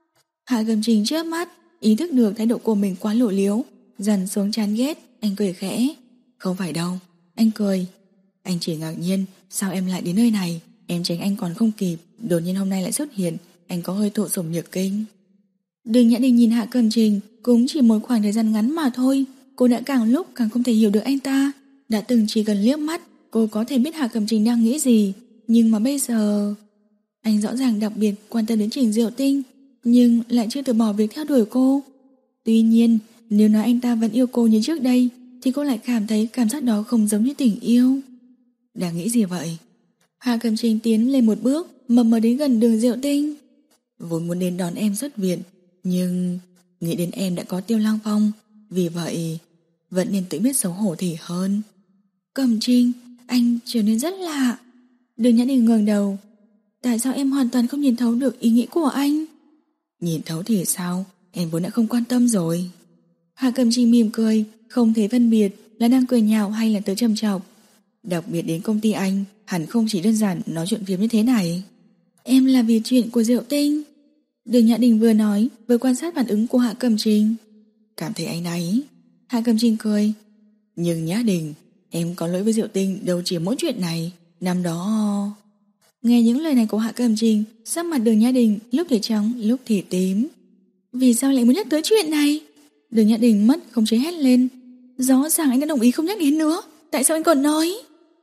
Hạ Cầm Trình chớp mắt, ý thức được thái độ của mình quá lộ liếu, dần xuống chán ghét. Anh cười khẽ. Không phải đâu. Anh cười. Anh chỉ ngạc nhiên, sao em lại đến nơi này? Em tránh anh còn không kịp, đột nhiên hôm nay lại xuất hiện. Anh có hơi thụ sủng nhược kinh. Đường Nhã Đình nhìn Hạ Cầm Trình, cũng chỉ một khoảng thời gian ngắn mà thôi. Cô đã càng lúc càng không thể hiểu được anh ta. Đã từng chỉ cần liếc mắt, cô có thể biết Hạ Cầm Trình đang nghĩ gì. Nhưng mà bây giờ... Anh rõ ràng đặc biệt quan tâm đến Trình Diệu Tinh, nhưng lại chưa từ bỏ việc theo đuổi cô. Tuy nhiên, nếu nói anh ta vẫn yêu cô như trước đây, thì cô lại cảm thấy cảm giác đó không giống như tình yêu. Đang nghĩ gì vậy? Hạ Cầm Trình tiến lên một bước, mờ mờ đến gần Đường Diệu Tinh. Vốn muốn đến đón em xuất viện, nhưng nghĩ đến em đã có Tiêu Lăng Phong, vì vậy vẫn nên tự biết xấu hổ thì hơn. Cầm Trình, anh trở nên rất lạ. Đường Nhã Đình ngẩng đầu. Tại sao em hoàn toàn không nhìn thấu được ý nghĩ của anh? Nhìn thấu thì sao? Em vốn đã không quan tâm rồi. Hạ Cầm Trình mỉm cười, không thể phân biệt là đang cười nhạo hay là tới trầm trọng. Đặc biệt đến công ty anh, hẳn không chỉ đơn giản nói chuyện phiếm như thế này. Em là vì chuyện của Diệu Tinh. Đường Nhã Đình vừa nói, vừa quan sát phản ứng của Hạ Cầm Trình. Cảm thấy áy náy. Hạ Cầm Trình cười. Nhưng Nhã Đình, em có lỗi với Diệu Tinh đâu chỉ mỗi chuyện này. Năm đó... Nghe những lời này của Hạ Cầm Trình, sắc mặt Đường Nhã Đình lúc thì trắng, lúc thì tím. Vì sao lại muốn nhắc tới chuyện này? Đường Nhã Đình mất không chế hét lên. Rõ ràng anh đã đồng ý không nhắc đến nữa, tại sao anh còn nói?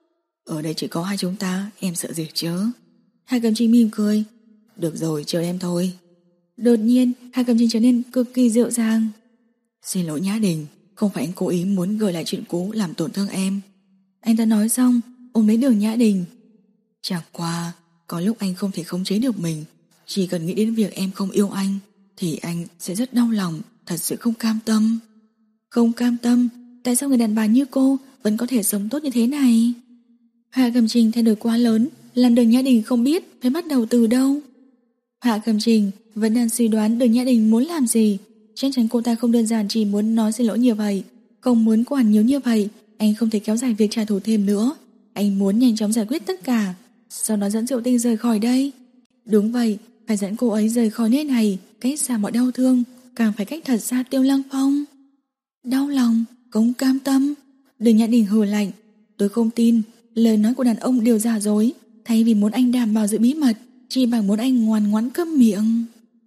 Ở đây chỉ có hai chúng ta, em sợ gì chứ? Hạ Cầm Trình mỉm cười. Được rồi, chờ em thôi. Đột nhiên, Hạ Cầm Trình trở nên cực kỳ dịu dàng. Xin lỗi Nhã Đình, không phải anh cố ý muốn gợi lại chuyện cũ làm tổn thương em. Anh ta nói xong, ôm lấy Đường Nhã Đình. Chẳng qua, có lúc anh không thể khống chế được mình. Chỉ cần nghĩ đến việc em không yêu anh, thì anh sẽ rất đau lòng, thật sự không cam tâm. Không cam tâm? Tại sao người đàn bà như cô vẫn có thể sống tốt như thế này? Hạ Cầm Trình thay đổi quá lớn, làm Đường Nhã Đình không biết phải bắt đầu từ đâu. Hạ Cầm Trình vẫn đang suy đoán Đường Nhã Đình muốn làm gì. Chắc chắn cô ta không đơn giản chỉ muốn nói xin lỗi như vậy, không muốn quản nhiều như vậy. Anh không thể kéo dài việc trả thù thêm nữa. Anh muốn nhanh chóng giải quyết tất cả, sau đó dẫn Diệu Tinh rời khỏi đây. Đúng vậy, phải dẫn cô ấy rời khỏi nơi này, cách xa mọi đau thương, càng phải cách thật xa Tiêu Lăng Phong. Đau lòng, không cam tâm. Đường Nhã Đình hừ lạnh. Tôi không tin lời nói của đàn ông đều giả dối. Thay vì muốn anh đảm bảo giữ bí mật, chỉ bằng muốn anh ngoan ngoãn câm miệng.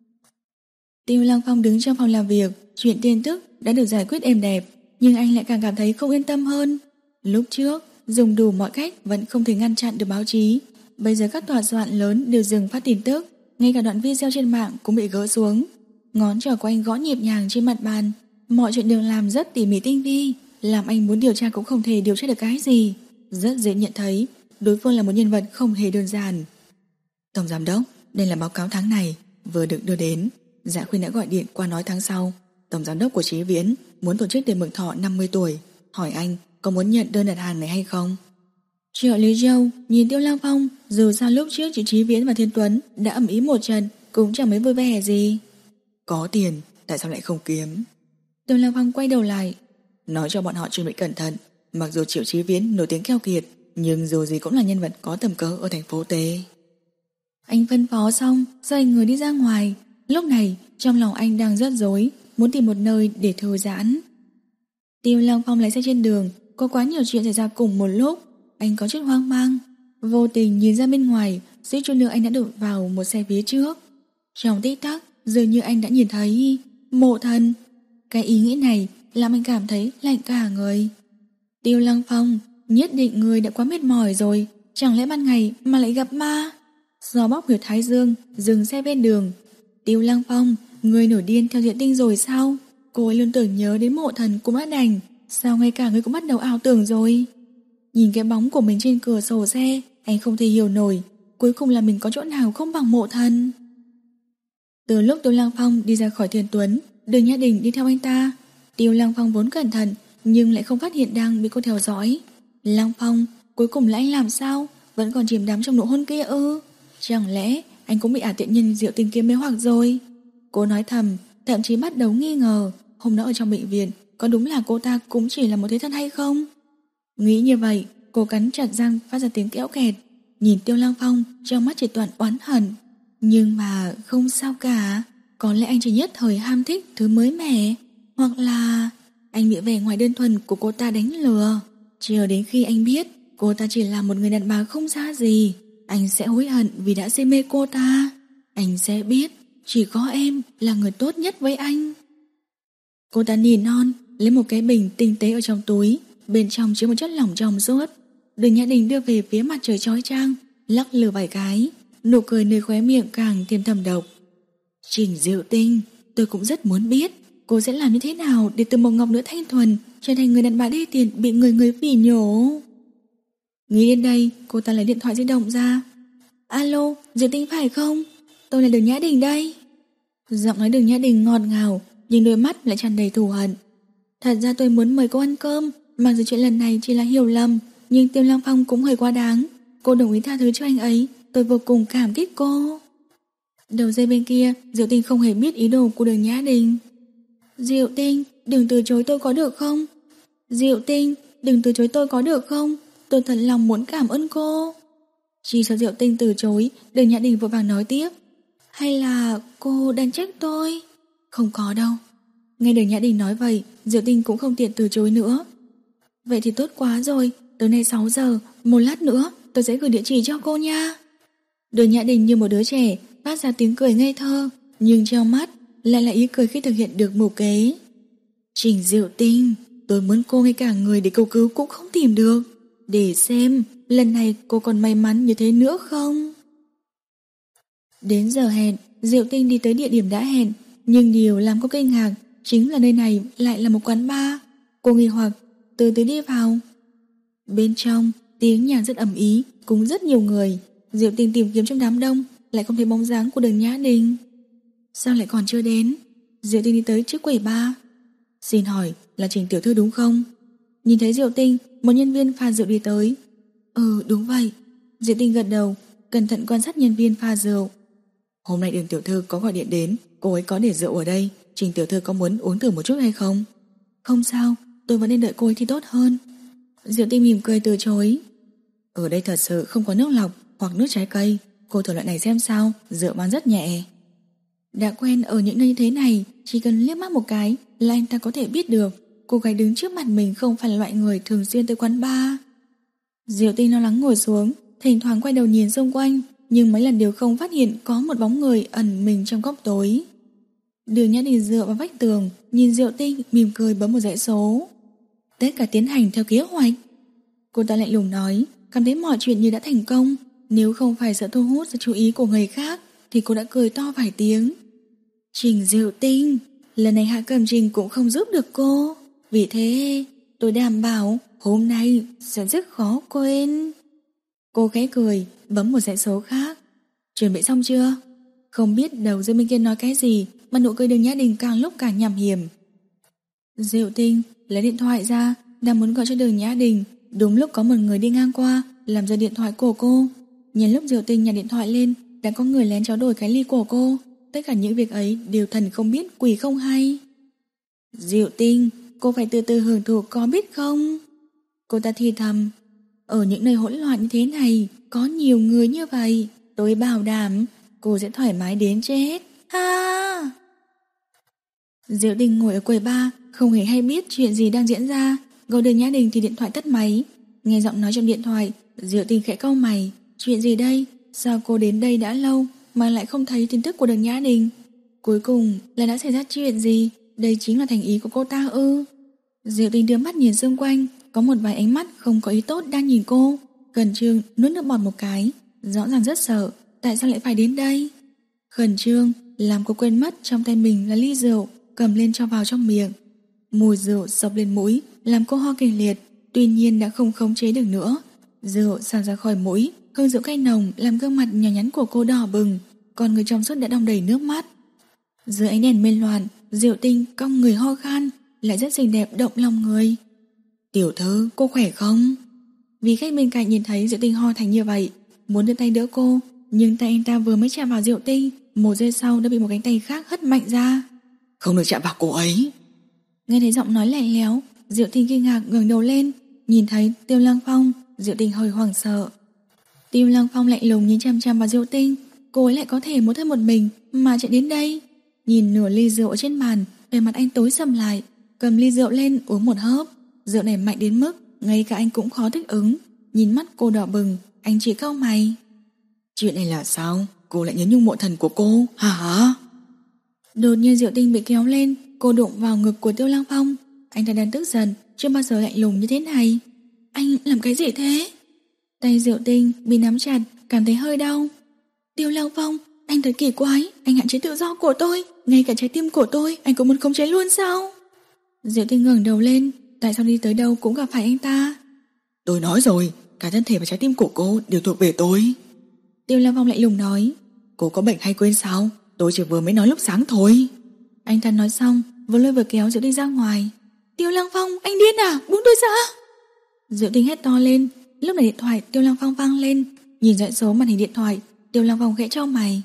Tiêu Lăng Phong đứng trong phòng làm việc. Chuyện tin tức đã được giải quyết êm đẹp, nhưng anh lại càng cảm thấy không yên tâm hơn. Lúc trước dùng đủ mọi cách vẫn không thể ngăn chặn được báo chí. Bây giờ các tòa soạn lớn đều dừng phát tin tức, ngay cả đoạn video trên mạng cũng bị gỡ xuống. Ngón trỏ của anh gõ nhịp nhàng trên mặt bàn. Mọi chuyện đều làm rất tỉ mỉ tinh vi, làm anh muốn điều tra cũng không thể điều tra được cái gì. Rất dễ nhận thấy đối phương là một nhân vật không hề đơn giản. Tổng giám đốc, đây là báo cáo tháng này vừa được đưa đến. Dạ Khuyên đã gọi điện qua nói tháng sau tổng giám đốc của Chí Viễn muốn tổ chức tiệc mừng thọ năm mươi tuổi, hỏi anh có muốn nhận đơn đặt hàng này hay không. Trợ lý Châu nhìn Tiêu Lăng Phong, dù sao lúc trước chị Chí Viễn và Thiên Tuấn đã ầm ĩ một trận, cũng chẳng mấy vui vẻ gì. Có tiền, tại sao lại không kiếm? Tiêu Lăng Phong quay đầu lại, nói cho bọn họ chuẩn bị cẩn thận. Mặc dù Triệu Chí Viễn nổi tiếng keo kiệt, nhưng dù gì cũng là nhân vật có tầm cỡ ở thành phố T. Anh phân phó xong, xoay người đi ra ngoài. Lúc này trong lòng anh đang rất rối, muốn tìm một nơi để thư giãn. Tiêu Lăng Phong lái xe trên đường, có quá nhiều chuyện xảy ra cùng một lúc. Anh có chút hoang mang, vô tình nhìn ra bên ngoài, suýt chút nữa anh đã đụng vào một xe phía trước. Trong tích tắc, dường như anh đã nhìn thấy Mộ Thần. Cái ý nghĩ này làm anh cảm thấy lạnh cả người. Tiêu Lăng Phong, nhất định người đã quá mệt mỏi rồi, chẳng lẽ ban ngày mà lại gặp ma? Gió bóc huyệt thái dương, dừng xe bên đường. Tiêu Lăng Phong, người nổi điên theo Diệu Tinh rồi sao? Cô ấy luôn tưởng nhớ đến Mộ Thần cũng đã đành, sao ngay cả người cũng bắt đầu ảo tưởng rồi? Nhìn cái bóng của mình trên cửa sổ xe, anh không thể hiểu nổi, cuối cùng là mình có chỗ nào không bằng Mộ Thần. Từ lúc Tiêu Lăng Phong đi ra khỏi Thiên Tuấn, Đường Nhã Đình đi theo anh ta. Tiêu Lăng Phong vốn cẩn thận nhưng lại không phát hiện đang bị cô theo dõi. Lăng Phong, cuối cùng là anh làm sao? Vẫn còn chìm đắm trong nụ hôn kia ư? Chẳng lẽ anh cũng bị ả tiện nhân Diệu Tinh kia mê hoặc rồi? Cô nói thầm, thậm chí bắt đầu nghi ngờ hôm đó ở trong bệnh viện có đúng là cô ta cũng chỉ là một thế thân hay không? Nghĩ như vậy, cô cắn chặt răng phát ra tiếng kéo kẹt, nhìn Tiêu Lăng Phong trong mắt chỉ toàn oán hận. Nhưng mà không sao cả, có lẽ anh chỉ nhất thời ham thích thứ mới mẻ, hoặc là anh bị vẻ ngoài đơn thuần của cô ta đánh lừa. Chờ đến khi anh biết cô ta chỉ là một người đàn bà không ra gì, anh sẽ hối hận vì đã say mê cô ta. Anh sẽ biết chỉ có em là người tốt nhất với anh. Cô ta nỉ non, lấy một cái bình tinh tế ở trong túi, bên trong chứa một chất lỏng trong suốt. Đường Nhã Đình đưa về phía mặt trời chói chang, lắc lư vài cái, nụ cười nơi khóe miệng càng thêm thầm độc. Trình Diệu Tinh, tôi cũng rất muốn biết cô sẽ làm như thế nào để từ một ngọc nữ thanh thuần trở thành người đàn bà đê tiện bị người người phỉ nhổ. Nghĩ đến đây, cô ta lấy điện thoại di động ra. Alo, Diệu Tinh phải không? Tôi là Đường Nhã Đình đây. Giọng nói Đường Nhã Đình ngọt ngào, nhưng đôi mắt lại tràn đầy thù hận. Thật ra tôi muốn mời cô ăn cơm, mặc dù chuyện lần này chỉ là hiểu lầm, nhưng Tiêu Lăng Phong cũng hơi quá đáng. Cô đồng ý tha thứ cho anh ấy, tôi vô cùng cảm kích cô. Đầu dây bên kia, Diệu Tinh không hề biết ý đồ của Đường Nhã Đình. Diệu Tinh, đừng từ chối tôi có được không? Diệu Tinh, đừng từ chối tôi có được không? Tôi thật lòng muốn cảm ơn cô. Chỉ sợ Diệu Tinh từ chối, Đường Nhã Đình vội vàng nói tiếp. Hay là cô đang trách tôi? Không có đâu. Nghe Đường Nhã Đình nói vậy, Diệu Tinh cũng không tiện từ chối nữa. Vậy thì tốt quá rồi, tối nay sáu giờ, một lát nữa tôi sẽ gửi địa chỉ cho cô nha. Đường Nhã Đình như một đứa trẻ phát ra tiếng cười ngây thơ, nhưng trong mắt lại là ý cười khi thực hiện được mưu kế. Trình Diệu Tinh, tôi muốn cô ngay cả người để cầu cứu cũng không tìm được. Để xem lần này cô còn may mắn như thế nữa không. Đến giờ hẹn, Diệu Tinh đi tới địa điểm đã hẹn, nhưng điều làm cô kinh ngạc chính là nơi này lại là một quán bar. Cô nghi hoặc từ từ đi vào. Bên trong tiếng nhạc rất ầm ĩ, cũng rất nhiều người. Diệu Tinh tìm kiếm trong đám đông, lại không thấy bóng dáng của Đường Nhã Đình. Sao lại còn chưa đến? Diệu Tinh đi tới trước quầy bar. Xin hỏi là Trình tiểu thư đúng không? Nhìn thấy Diệu Tinh, một nhân viên pha rượu đi tới. Ừ, đúng vậy. Diệu Tinh gật đầu, cẩn thận quan sát nhân viên pha rượu. Hôm nay Đường tiểu thư có gọi điện đến, cô ấy có để rượu ở đây, Trình tiểu thư có muốn uống thử một chút hay không? Không sao, tôi vẫn nên đợi cô ấy thì tốt hơn. Diệu Tinh mỉm cười từ chối. Ở đây thật sự không có nước lọc hoặc nước trái cây, cô thử loại này xem sao, rượu bán rất nhẹ. Đã quen ở những nơi như thế này, chỉ cần liếc mắt một cái là anh ta có thể biết được cô gái đứng trước mặt mình không phải là loại người thường xuyên tới quán bar. Diệu Tinh lo lắng ngồi xuống, thỉnh thoảng quay đầu nhìn xung quanh, nhưng mấy lần đều không phát hiện có một bóng người ẩn mình trong góc tối. Đường Nhã Đình dựa vào vách tường, nhìn Diệu Tinh mỉm cười bấm một dãy số. Tất cả tiến hành theo kế hoạch. Cô ta lạnh lùng nói, cảm thấy mọi chuyện như đã thành công. Nếu không phải sợ thu hút sự chú ý của người khác thì cô đã cười to vài tiếng. Trình Diệu Tinh, lần này Hạ Cẩm Trình cũng không giúp được cô, vì thế tôi đảm bảo hôm nay sẽ rất khó quên. Cô khẽ cười, bấm một dãy số khác. Chuẩn bị xong chưa? Không biết đầu dây bên kia nói cái gì mà nụ cười Đường Nhã Đình càng lúc càng nham hiểm. Diệu Tinh lấy điện thoại ra, đang muốn gọi cho Đường Nhã Đình. Đúng lúc có một người đi ngang qua, làm rơi điện thoại của cô. Nhân lúc Diệu Tinh nhặt điện thoại lên, đã có người lén tráo đổi cái ly của cô. Tất cả những việc ấy đều thần không biết quỷ không hay. Diệu Tinh, cô phải từ từ hưởng thụ có biết không? Cô ta thì thầm. Ở những nơi hỗn loạn như thế này, có nhiều người như vậy, tôi bảo đảm cô sẽ thoải mái đến chết. Ha! Diệu Tinh ngồi ở quầy bar, không hề hay biết chuyện gì đang diễn ra. Gọi Đường Nhã Đình thì điện thoại tắt máy. Nghe giọng nói trong điện thoại, Diệu Tinh khẽ cau mày. Chuyện gì đây? Sao cô đến đây đã lâu mà lại không thấy tin tức của Đường Nhã Đình? Cuối cùng là đã xảy ra chuyện gì? Đây chính là thành ý của cô ta ư? Diệu Tinh đưa mắt nhìn xung quanh, có một vài ánh mắt không có ý tốt đang nhìn cô. Khẩn trương nuốt nước bọt một cái, rõ ràng rất sợ. Tại sao lại phải đến đây? Khẩn trương làm cô quên mất trong tay mình là ly rượu, cầm lên cho vào trong miệng. Mùi rượu xộc lên mũi, làm cô ho kịch liệt, tuy nhiên đã không khống chế được nữa. Rượu xả ra khỏi mũi, hương rượu cay nồng làm gương mặt nhỏ nhắn của cô đỏ bừng, còn người trong suốt đã đong đầy nước mắt. Dưới ánh đèn mê loạn, Diệu Tinh cong người ho khan, lại rất xinh đẹp động lòng người. Tiểu thư, cô khỏe không? Vì khách bên cạnh nhìn thấy Diệu Tinh ho thành như vậy, muốn đưa tay đỡ cô, nhưng tay anh ta vừa mới chạm vào Diệu Tinh, một giây sau đã bị một cánh tay khác hất mạnh ra. Không được chạm vào cô ấy. Nghe thấy giọng nói lạnh lẽo, Diệu Tinh kinh ngạc ngẩng đầu lên, nhìn thấy Tiêu Lăng Phong, Diệu Tinh hơi hoảng sợ. Tiêu Lăng Phong lạnh lùng nhìn chăm chăm vào Diệu Tinh, cô ấy lại có thể một thân một mình mà chạy đến đây. Nhìn nửa ly rượu ở trên bàn, vẻ mặt anh tối sầm lại, cầm ly rượu lên uống một hớp. Rượu này mạnh đến mức ngay cả anh cũng khó thích ứng. Nhìn mắt cô đỏ bừng, anh chỉ cau mày. Chuyện này là sao? Cô lại nhớ nhung mộ thần của cô hả? Đột nhiên Diệu Tinh bị kéo lên, cô đụng vào ngực của Tiêu Lăng Phong. Anh ta đang tức giận, chưa bao giờ lạnh lùng như thế này. Anh làm cái gì thế? Tay Diệu Tinh bị nắm chặt, cảm thấy hơi đau. Tiêu Lăng Phong, anh thật kỳ quái, anh hạn chế tự do của tôi, ngay cả trái tim của tôi anh cũng muốn khống chế luôn sao? Diệu Tinh ngẩng đầu lên, tại sao đi tới đâu cũng gặp phải anh ta? Tôi nói rồi, cả thân thể và trái tim của cô đều thuộc về tôi. Tiêu Lăng Phong lạnh lùng nói. Cô có bệnh hay quên sao? Tôi chỉ vừa mới nói lúc sáng thôi. Anh ta nói xong, vừa lôi vừa kéo Diệu Tinh ra ngoài. Tiêu Lăng Phong, anh điên à, buông tôi ra. Diệu Tinh hét to lên. Lúc này điện thoại Tiêu Lăng Phong vang lên. Nhìn dãy số màn hình điện thoại, Tiêu Lăng Phong khẽ chau mày.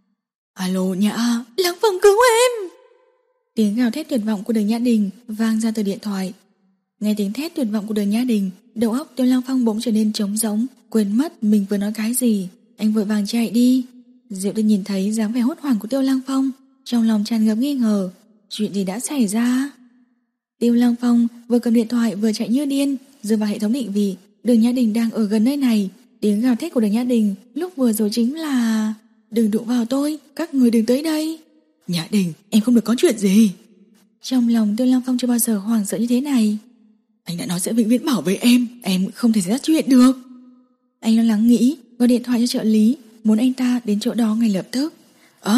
Alo Nhã. Lăng Phong cứu em. Tiếng gào thét tuyệt vọng của Đường Nhã Đình vang ra từ điện thoại. Nghe tiếng thét tuyệt vọng của Đường Nhã Đình, đầu óc Tiêu Lăng Phong bỗng trở nên trống rỗng, quên mất mình vừa nói cái gì. Anh vội vàng chạy đi. Diệu Tinh nhìn thấy dáng vẻ hốt hoảng của Tiêu Lăng Phong, trong lòng tràn ngập nghi ngờ. Chuyện gì đã xảy ra? Tiêu Lăng Phong vừa cầm điện thoại vừa chạy như điên, dựa vào hệ thống định vị. Đường Nhã Đình đang ở gần nơi này. Tiếng gào thét của Đường Nhã Đình lúc vừa rồi chính là: đừng đụng vào tôi, các người đừng tới đây. Nhã Đình, em không được có chuyện gì. Trong lòng Tiêu Lăng Phong chưa bao giờ hoảng sợ như thế này. Anh đã nói sẽ vĩnh viễn bảo vệ em, em không thể xảy ra chuyện được. Anh lo lắng nghĩ, gọi điện thoại cho trợ lý, muốn anh ta đến chỗ đó ngay lập tức. À!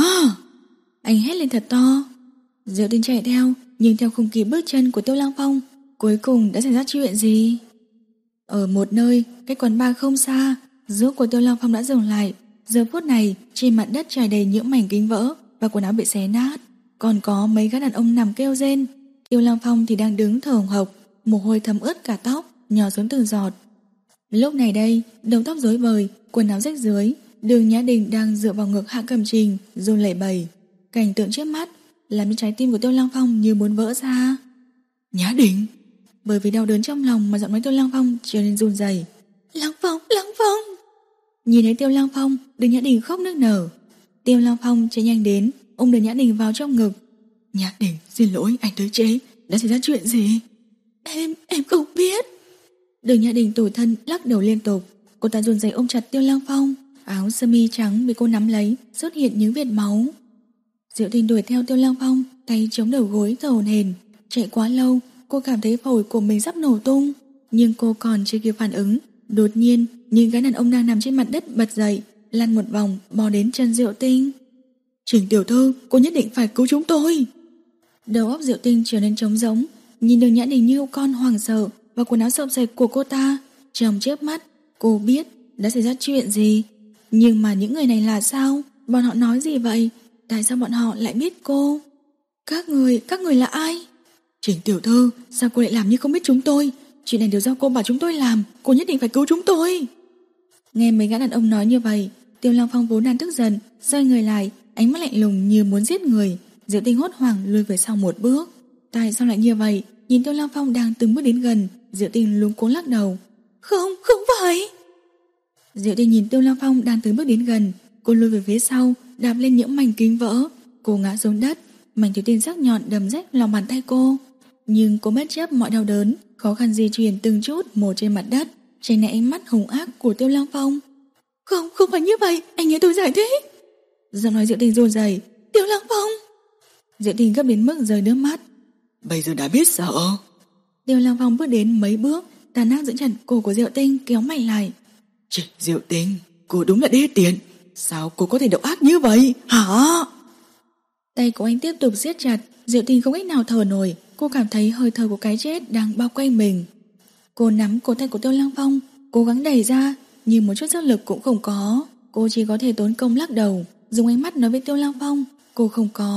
Anh hét lên thật to. Diệu Tinh chạy theo, nhưng theo không kịp bước chân của Tiêu Lăng Phong. Cuối cùng đã xảy ra chuyện gì? Ở một nơi, cách quán bar không xa, rước của Tiêu Lăng Phong đã dừng lại. Giờ phút này, trên mặt đất trải đầy những mảnh kính vỡ và quần áo bị xé nát. Còn có mấy gã đàn ông nằm kêu rên. Tiêu Lăng Phong thì đang đứng thở hổn hộc, mồ hôi thấm ướt cả tóc, nhỏ xuống từng giọt. Lúc này đây, đầu tóc rối bời, quần áo rách rưới, Đường Nhã Đình đang dựa vào ngực Hạ Cẩm Trình, run lẩy bẩy. Cảnh tượng trước mắt làm cho trái tim của Tiêu Lăng Phong như muốn vỡ ra. Nhã Đình! Bởi vì đau đớn trong lòng mà giọng nói Tiêu Lăng Phong trở nên run rẩy. Lăng Phong, Lăng Phong! Nhìn thấy Tiêu Lăng Phong, Đường Nhã Đình khóc nức nở. Tiêu Lăng Phong chạy nhanh đến, ôm Đường Nhã Đình vào trong ngực. Nhã Đình, xin lỗi, anh tới trễ, đã xảy ra chuyện gì? Em, em không biết. Đường Nhã Đình tủi thân lắc đầu liên tục. Cô ta run rẩy ôm chặt Tiêu Lăng Phong. Áo sơ mi trắng bị cô nắm lấy, xuất hiện những vệt máu. Diệu Tinh đuổi theo Tiêu Lăng Phong, tay chống đầu gối thở hổn hển. Chạy quá lâu, cô cảm thấy phổi của mình sắp nổ tung, nhưng cô còn chưa kịp phản ứng. Đột nhiên, những gã đàn ông đang nằm trên mặt đất bật dậy, lăn một vòng, bò đến chân Diệu Tinh. Trình tiểu thư, cô nhất định phải cứu chúng tôi. Đầu óc Diệu Tinh trở nên trống rỗng, nhìn Đường Nhã Đình như con hoảng sợ và quần áo xộc xệch của cô ta. Trong chớp mắt, cô biết đã xảy ra chuyện gì. Nhưng mà những người này là sao? Bọn họ nói gì vậy? Tại sao bọn họ lại biết cô? Các người, các người là ai? Trình tiểu thư, sao cô lại làm như không biết chúng tôi? Chuyện này đều do cô bảo chúng tôi làm, cô nhất định phải cứu chúng tôi. Nghe mấy gã đàn ông nói như vậy, Tiêu Lăng Phong vốn đang tức giận, xoay người lại, ánh mắt lạnh lùng như muốn giết người. Diệu Tinh hốt hoảng lùi về sau một bước. Tại sao lại như vậy? Nhìn Tiêu Lăng Phong đang từng bước đến gần, Diệu Tinh luống cuống lắc đầu. Không, không phải. Diệu Tinh nhìn Tiêu Lăng Phong đang từng bước đến gần, cô lùi về phía sau, đạp lên những mảnh kính vỡ. Cô ngã xuống đất, mảnh thủy tinh sắc nhọn đâm rách lòng bàn tay cô. Nhưng cô bất chấp mọi đau đớn, khó khăn di chuyển từng chút một trên mặt đất, tránh né ánh mắt hung ác của Tiêu Lăng Phong. Không, không phải như vậy, anh nghe tôi giải thích. Giọng nói Diệu Tinh run rẩy. Tiêu Lăng Phong. Diệu Tinh gấp đến mức rơi nước mắt. Bây giờ đã biết sợ. Tiêu Lăng Phong bước đến mấy bước, tàn ác giữ chặt cổ của Diệu Tinh, kéo mạnh lại. Chị Diệu Tinh, cô đúng là đê tiện. Sao cô có thể độc ác như vậy hả? Tay của anh tiếp tục siết chặt. Diệu Tinh không cách nào thở nổi. Cô cảm thấy hơi thở của cái chết đang bao quanh mình. Cô nắm cổ tay của Tiêu Lăng Phong, cố gắng đẩy ra, nhưng một chút sức lực cũng không có. Cô chỉ có thể tốn công lắc đầu, dùng ánh mắt nói với Tiêu Lăng Phong. Cô không có,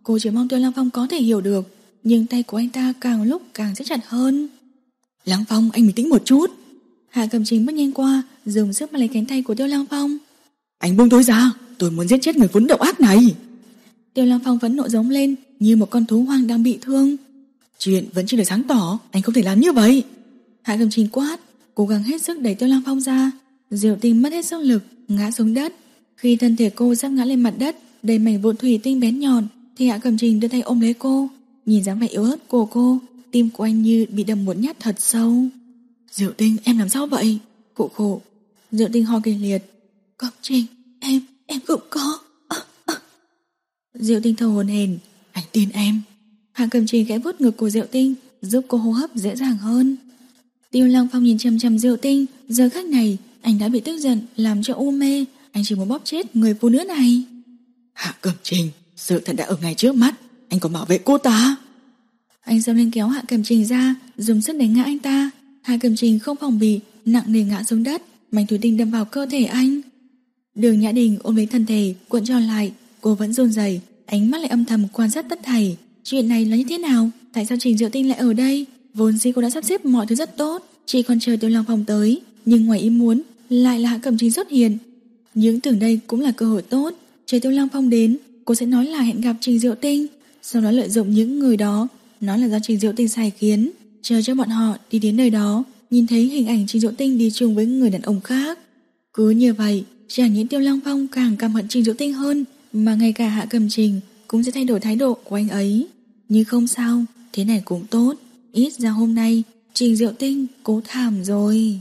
Cô chỉ mong Tiêu Lăng Phong có thể hiểu được, nhưng tay của anh ta càng lúc càng siết chặt hơn. Lăng Phong, anh bình tĩnh một chút. Hạ Cẩm Trình bước nhanh qua, dùng sức mà lấy cánh tay của Tiêu Lăng Phong. Anh buông tôi ra, tôi muốn giết chết người vốn độc ác này. Tiêu Lăng Phong vẫn nộ giống lên như một con thú hoang đang bị thương. Chuyện vẫn chưa được sáng tỏ, anh không thể làm như vậy. Hạ Cẩm Trình quát, cố gắng hết sức đẩy Tiêu Lăng Phong ra. Diệu Tinh mất hết sức lực, ngã xuống đất. Khi thân thể cô sắp ngã lên mặt đất, đầy mảnh vụn thủy tinh bén nhọn, thì Hạ Cẩm Trình đưa tay ôm lấy cô. Nhìn dáng vẻ yếu ớt của cô, tim của anh như bị đâm một nhát thật sâu. Diệu Tinh, em làm sao vậy? Khổ khổ. Diệu Tinh ho kịch liệt. Cẩm Trình, em, em cũng có. À, à. Diệu Tinh thở hổn hển. Anh tin em. Hạ Cẩm Trình khẽ vuốt ngực của Diệu Tinh, giúp cô hô hấp dễ dàng hơn. Tiêu Lăng Phong nhìn chằm chằm Diệu Tinh. Giờ khắc này anh đã bị tức giận làm cho u mê. Anh chỉ muốn bóp chết người phụ nữ này. Hạ Cẩm Trình, sự thật đã ở ngay trước mắt, anh còn bảo vệ cô ta. Anh xông lên kéo Hạ Cẩm Trình ra, dùng sức đánh ngã anh ta. Hạ Cẩm Trình không phòng bị, nặng nề ngã xuống đất, mảnh thủy tinh đâm vào cơ thể anh. Đường Nhã Đình ôm lấy thân thể, cuộn tròn lại. Cô vẫn run rẩy, ánh mắt lại âm thầm quan sát tất thảy. Chuyện này là như thế nào? Tại sao Trình Diệu Tinh lại ở đây? Vốn dĩ cô đã sắp xếp mọi thứ rất tốt, chỉ còn chờ Tiêu Lăng Phong tới, nhưng ngoài ý muốn lại là Hạ Cẩm Trình xuất hiện. Nhưng tưởng đây cũng là cơ hội tốt. Chờ Tiêu Lăng Phong đến, cô sẽ nói là hẹn gặp Trình Diệu Tinh, sau đó lợi dụng những người đó, nói là do Trình Diệu Tinh sai khiến, chờ cho bọn họ đi đến nơi đó, nhìn thấy hình ảnh Trình Diệu Tinh đi chung với người đàn ông khác. Cứ như vậy, chẳng những Tiêu Lăng Phong càng căm hận Trình Diệu Tinh hơn, mà ngay cả Hạ Cẩm Trình cũng sẽ thay đổi thái độ của anh ấy. Nhưng không sao, thế này cũng tốt, ít ra hôm nay Trình Diệu Tinh cố thảm rồi.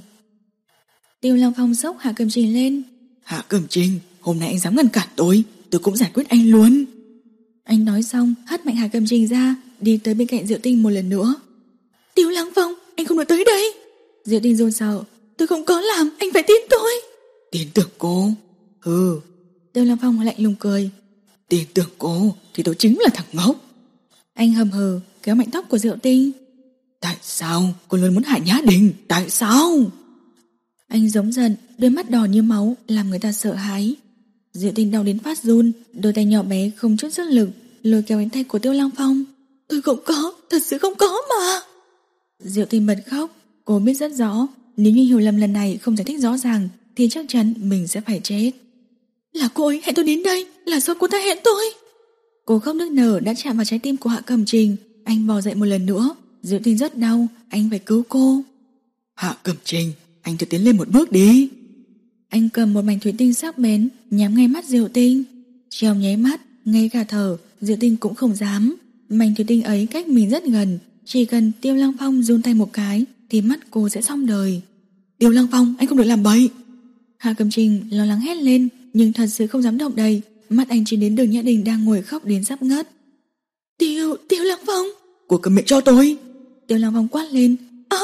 Tiêu Lăng Phong sốc Hạ Cẩm Trình lên. Hạ Cẩm Trình, hôm nay anh dám ngăn cản tôi, tôi cũng giải quyết anh luôn. Anh nói xong hất mạnh Hạ Cẩm Trình ra, đi tới bên cạnh Diệu Tinh một lần nữa. Tiêu Lăng Phong, anh không được tới đây. Diệu Tinh run sợ. Tôi không có làm, anh phải tin tôi. Tin tưởng cô? Ừ. Tiêu Lăng Phong lạnh lùng cười. Tin tưởng cô thì tôi chính là thằng ngốc. Anh hầm hừ kéo mạnh tóc của Diệu Tinh. Tại sao cô luôn muốn hại Nhã Đình? Tại sao? Anh giống giận, đôi mắt đỏ như máu làm người ta sợ hãi. Diệu Tinh đau đến phát run, đôi tay nhỏ bé không chút sức lực lôi kéo cánh tay của Tiêu Lăng Phong. Tôi không có, thật sự không có mà. Diệu Tinh bật khóc. Cô biết rất rõ, nếu như hiểu lầm lần này không giải thích rõ ràng thì chắc chắn mình sẽ phải chết. Là cô ấy hẹn tôi đến đây, là do cô ta hẹn tôi. Cô khóc nức nở đã chạm vào trái tim của Hạ Cẩm Trình. Anh bò dậy một lần nữa. Diệu Tinh rất đau, anh phải cứu cô. Hạ Cẩm Trình, anh thử tiến lên một bước đi. Anh cầm một mảnh thủy tinh sắc bén nhắm ngay mắt Diệu Tinh. Trong nháy mắt, ngay cả thở Diệu Tinh cũng không dám. Mảnh thủy tinh ấy cách mình rất gần, chỉ cần Tiêu Lăng Phong giương tay một cái thì mắt cô sẽ xong đời. Tiêu Lăng Phong, anh không được làm bậy. Hạ Cẩm Trình lo lắng hét lên, nhưng thật sự không dám động đậy. Mắt anh chỉ đến Đường Nhã Đình đang ngồi khóc đến sắp ngất. Tiêu, Tiêu Lăng Phong. Cô cầm miệng cho tôi. Tiêu Lăng Phong quát lên. Á!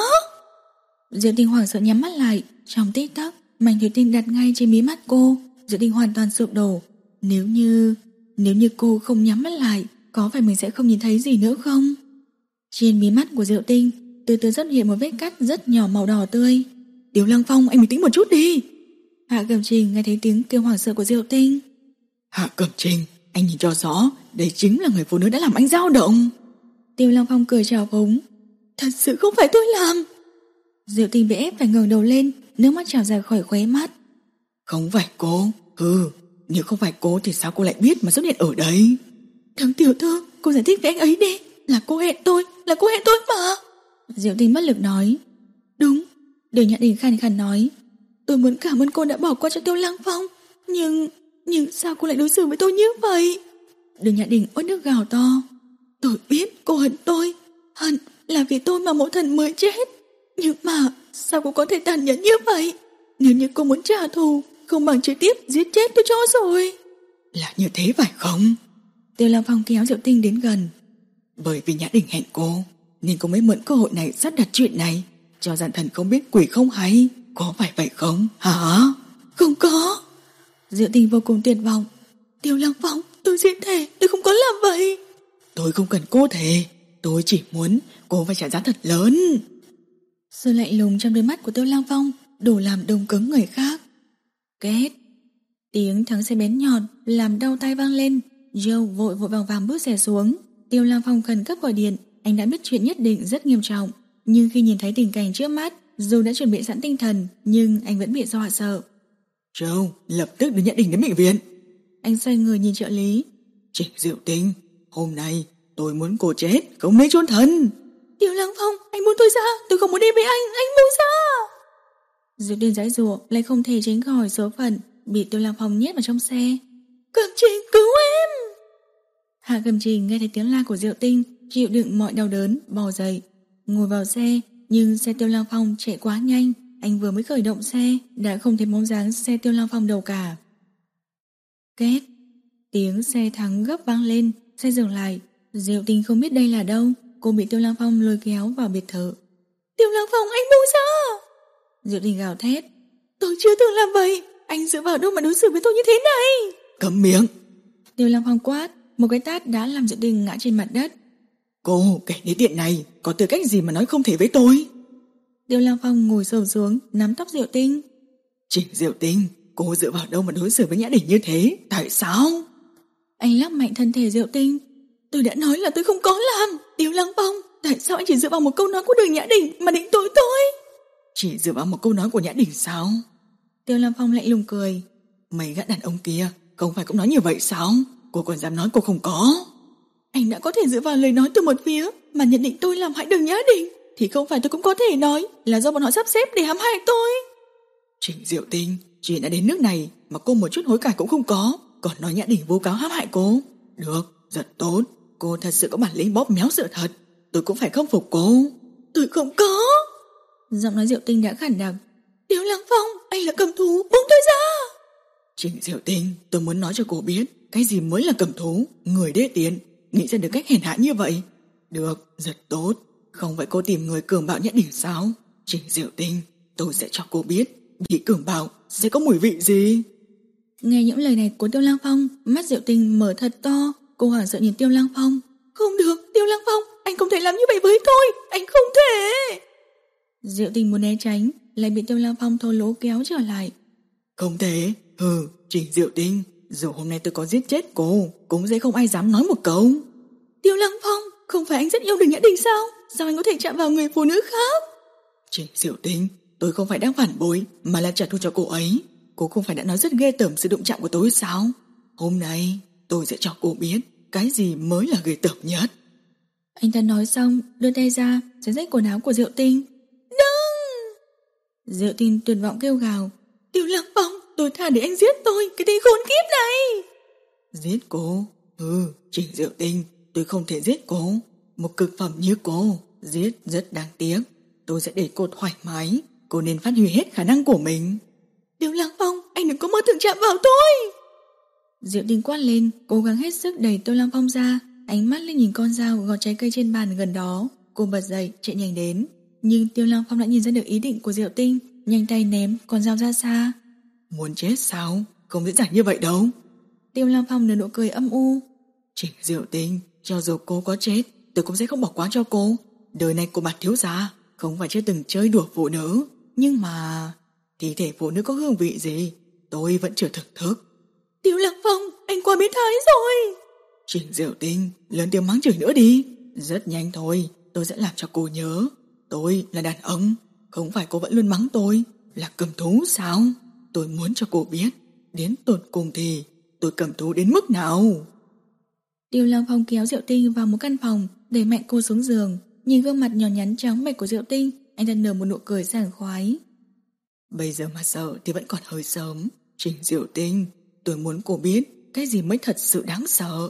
Diệu Tinh hoảng sợ nhắm mắt lại. Trong tích tắc, mảnh thủy tinh đặt ngay trên mí mắt cô. Diệu Tinh hoàn toàn sụp đổ. Nếu như... Nếu như cô không nhắm mắt lại, có phải mình sẽ không nhìn thấy gì nữa không? Trên mí mắt của Diệu Tinh từ từ xuất hiện một vết cắt rất nhỏ màu đỏ tươi. Tiêu Lăng Phong, anh bình tĩnh một chút đi. Hạ Cẩm Trình nghe thấy tiếng kêu hoảng sợ của Diệu Tinh. Hạ Cẩm Trình, anh nhìn cho rõ, đây chính là người phụ nữ đã làm anh dao động. Tiêu Lăng Phong cười trào phúng. Thật sự không phải tôi làm. Diệu Tinh bị ép phải ngẩng đầu lên, nước mắt trào ra khỏi khóe mắt. Không phải cô? Ừ, nếu không phải cô thì sao cô lại biết mà xuất hiện ở đây? Thằng tiểu thư, cô giải thích với anh ấy đi. Là cô hẹn tôi, là cô hẹn tôi mà. Diệu Tinh bất lực nói. Đúng. Đường Nhã Đình khàn khàn nói. Tôi muốn cảm ơn cô đã bỏ qua cho Tiêu Lăng Phong, Nhưng Nhưng sao cô lại đối xử với tôi như vậy? Đường Nhã Đình uất nước gào to. Tôi biết cô hận tôi, hận là vì tôi mà mẫu thần mới chết. Nhưng mà sao cô có thể tàn nhẫn như vậy? Nếu như cô muốn trả thù, không bằng trực tiếp giết chết tôi cho rồi. Là như thế phải không? Tiêu Lăng Phong kéo Diệu Tinh đến gần. Bởi vì Nhã Đình hẹn cô, nên cô mới mượn cơ hội này sắp đặt chuyện này, cho gian thần không biết quỷ không hay. Có phải vậy không hả? Không có. Diệu Tinh vô cùng tuyệt vọng. Tiêu Lăng Phong, tôi xin thề tôi không có làm vậy. Tôi không cần cô thề, tôi chỉ muốn cô phải trả giá thật lớn. Sự lạnh lùng trong đôi mắt của Tiêu Lăng Phong đủ làm đông cứng người khác. Két. Tiếng thắng xe bén nhọn làm đau tai vang lên. Joe vội vội vàng vàng bước xe xuống. Tiêu Lăng Phong khẩn cấp gọi điện. Anh đã biết chuyện nhất định rất nghiêm trọng, nhưng khi nhìn thấy tình cảnh trước mắt, dù đã chuẩn bị sẵn tinh thần, nhưng anh vẫn bị dọa sợ. Joe, lập tức đưa Nhã Đình đến bệnh viện. Anh xoay người nhìn trợ lý. Trịnh Diệu Tinh, hôm nay tôi muốn cô chết, không nên trốn thân. Tiêu Lăng Phong, anh buông tôi ra, tôi không muốn đi với anh, anh buông ra. Diệu Tinh giãy giụa, lại không thể tránh khỏi số phận bị Tiêu Lăng Phong nhét vào trong xe. Cẩm Trình, cứu em! Hạ Cẩm Trình nghe thấy tiếng la của Diệu Tinh, chịu đựng mọi đau đớn, bò dậy, ngồi vào xe, nhưng xe Tiêu Lăng Phong chạy quá nhanh, anh vừa mới khởi động xe, đã không thấy bóng dáng xe Tiêu Lăng Phong đâu cả. Két, tiếng xe thắng gấp vang lên, xe dừng lại. Diệu Tinh không biết đây là đâu, cô bị Tiêu Lăng Phong lôi kéo vào biệt thự. Tiêu Lăng Phong, anh buông ra! Diệu Tinh gào thét. Tôi chưa từng làm vậy, anh dựa vào đâu mà đối xử với tôi như thế này? Câm miệng! Tiêu Lăng Phong quát, một cái tát đã làm Diệu Tinh ngã trên mặt đất. Cô, kẻ đế tiện này, có tư cách gì mà nói không thể với tôi? Tiêu Lăng Phong ngồi xổm xuống, nắm tóc Diệu Tinh. Trịnh Diệu Tinh, cô dựa vào đâu mà đối xử với Nhã Đình như thế? Tại sao? Anh lắc mạnh thân thể Diệu Tinh. Tôi đã nói là tôi không có làm. Tiêu Lăng Phong, tại sao anh chỉ dựa vào một câu nói của Đường Nhã Đình mà định tội tôi? Chỉ dựa vào một câu nói của Nhã Đình sao? Tiêu Lăng Phong lạnh lùng cười. Mấy gã đàn ông kia không phải cũng nói như vậy sao? Cô còn dám nói cô không có? Anh đã có thể dựa vào lời nói từ một phía mà nhận định tôi làm hại Đường Nhã Đình, thì không phải tôi cũng có thể nói là do bọn họ sắp xếp để hãm hại tôi. Trịnh Diệu Tinh, chuyện đã đến nước này mà cô một chút hối cải cũng không có, còn nói Nhã Đình vô cáo hãm hại cô. Được, rất tốt, cô thật sự có bản lĩnh bóp méo sự thật, tôi cũng phải khâm phục cô. Tôi không có. Giọng nói Diệu Tinh đã khản đặc. Tiêu Lăng Phong, anh là cầm thú, buông tôi ra. Trịnh Diệu Tinh, tôi muốn nói cho cô biết cái gì mới là cầm thú, người đê tiện, nghĩ ra được cách hèn hạ như vậy. Được, rất tốt, không phải cô tìm người cường bạo Nhã Đình sao? Trịnh Diệu Tinh, tôi sẽ cho cô biết bị cường bạo sẽ có mùi vị gì. Nghe những lời này của Tiêu Lăng Phong, mắt Diệu Tinh mở thật to, cô hoảng sợ nhìn Tiêu Lăng Phong. Không được, Tiêu Lăng Phong, anh không thể làm như vậy với tôi, anh không thể. Diệu Tinh muốn né tránh, lại bị Tiêu Lăng Phong thô lỗ kéo trở lại. Không thể, hừ, Trịnh Diệu Tinh, dù hôm nay tôi có giết chết cô, cũng sẽ không ai dám nói một câu. Tiêu Lăng Phong, không phải anh rất yêu Đường Nhã Đình sao? Sao anh có thể chạm vào người phụ nữ khác? Trịnh Diệu Tinh, tôi không phải đang phản bội, mà là trả thù cho cô ấy. Cô không phải đã nói rất ghê tởm sự đụng chạm của tôi sao? Hôm nay tôi sẽ cho cô biết cái gì mới là ghê tởm nhất. Anh ta nói xong, đưa tay ra xé rách quần áo của Diệu Tinh. Đừng! Diệu Tinh tuyệt vọng kêu gào. Tiêu Lăng Phong, tôi thà để anh giết tôi, cái tên khốn kiếp này. Giết cô? Ừ, Trịnh Diệu Tinh, tôi không thể giết cô. Một cực phẩm như cô, giết rất đáng tiếc. Tôi sẽ để cô thoải mái, cô nên phát huy hết khả năng của mình. Tiêu Lăng Phong, anh đừng có mơ tưởng chạm vào tôi. Diệu Tinh quát lên, cố gắng hết sức đẩy Tiêu Lăng Phong ra. Ánh mắt lên nhìn con dao gọt trái cây trên bàn gần đó. Cô bật dậy chạy nhanh đến, nhưng Tiêu Lăng Phong đã nhìn ra được ý định của Diệu Tinh, nhanh tay ném con dao ra xa. Muốn chết sao? Không dễ dàng như vậy đâu. Tiêu Lăng Phong nở nụ cười âm u. Trịnh Diệu Tinh, cho dù cô có chết, tôi cũng sẽ không bỏ qua cho cô. Đời này của Bạt thiếu gia không phải chưa từng chơi đùa phụ nữ, nhưng mà thi thể phụ nữ có hương vị gì tôi vẫn chưa thưởng thức. Tiêu Lăng Phong, anh quá biến thái rồi. Trịnh Diệu Tinh, lớn tiếng mắng chửi nữa đi. Rất nhanh thôi, tôi sẽ làm cho cô nhớ tôi là đàn ông, không phải cô vẫn luôn mắng tôi là cầm thú sao? Tôi muốn cho cô biết, đến tột cùng thì tôi cầm thú đến mức nào. Tiêu Lăng Phong kéo Diệu Tinh vào một căn phòng, đẩy mạnh cô xuống giường. Nhìn gương mặt nhỏ nhắn trắng bệch của Diệu Tinh, anh ta nở một nụ cười sảng khoái. Bây giờ mà sợ thì vẫn còn hơi sớm. Trịnh Diệu Tinh, tôi muốn cô biết cái gì mới thật sự đáng sợ.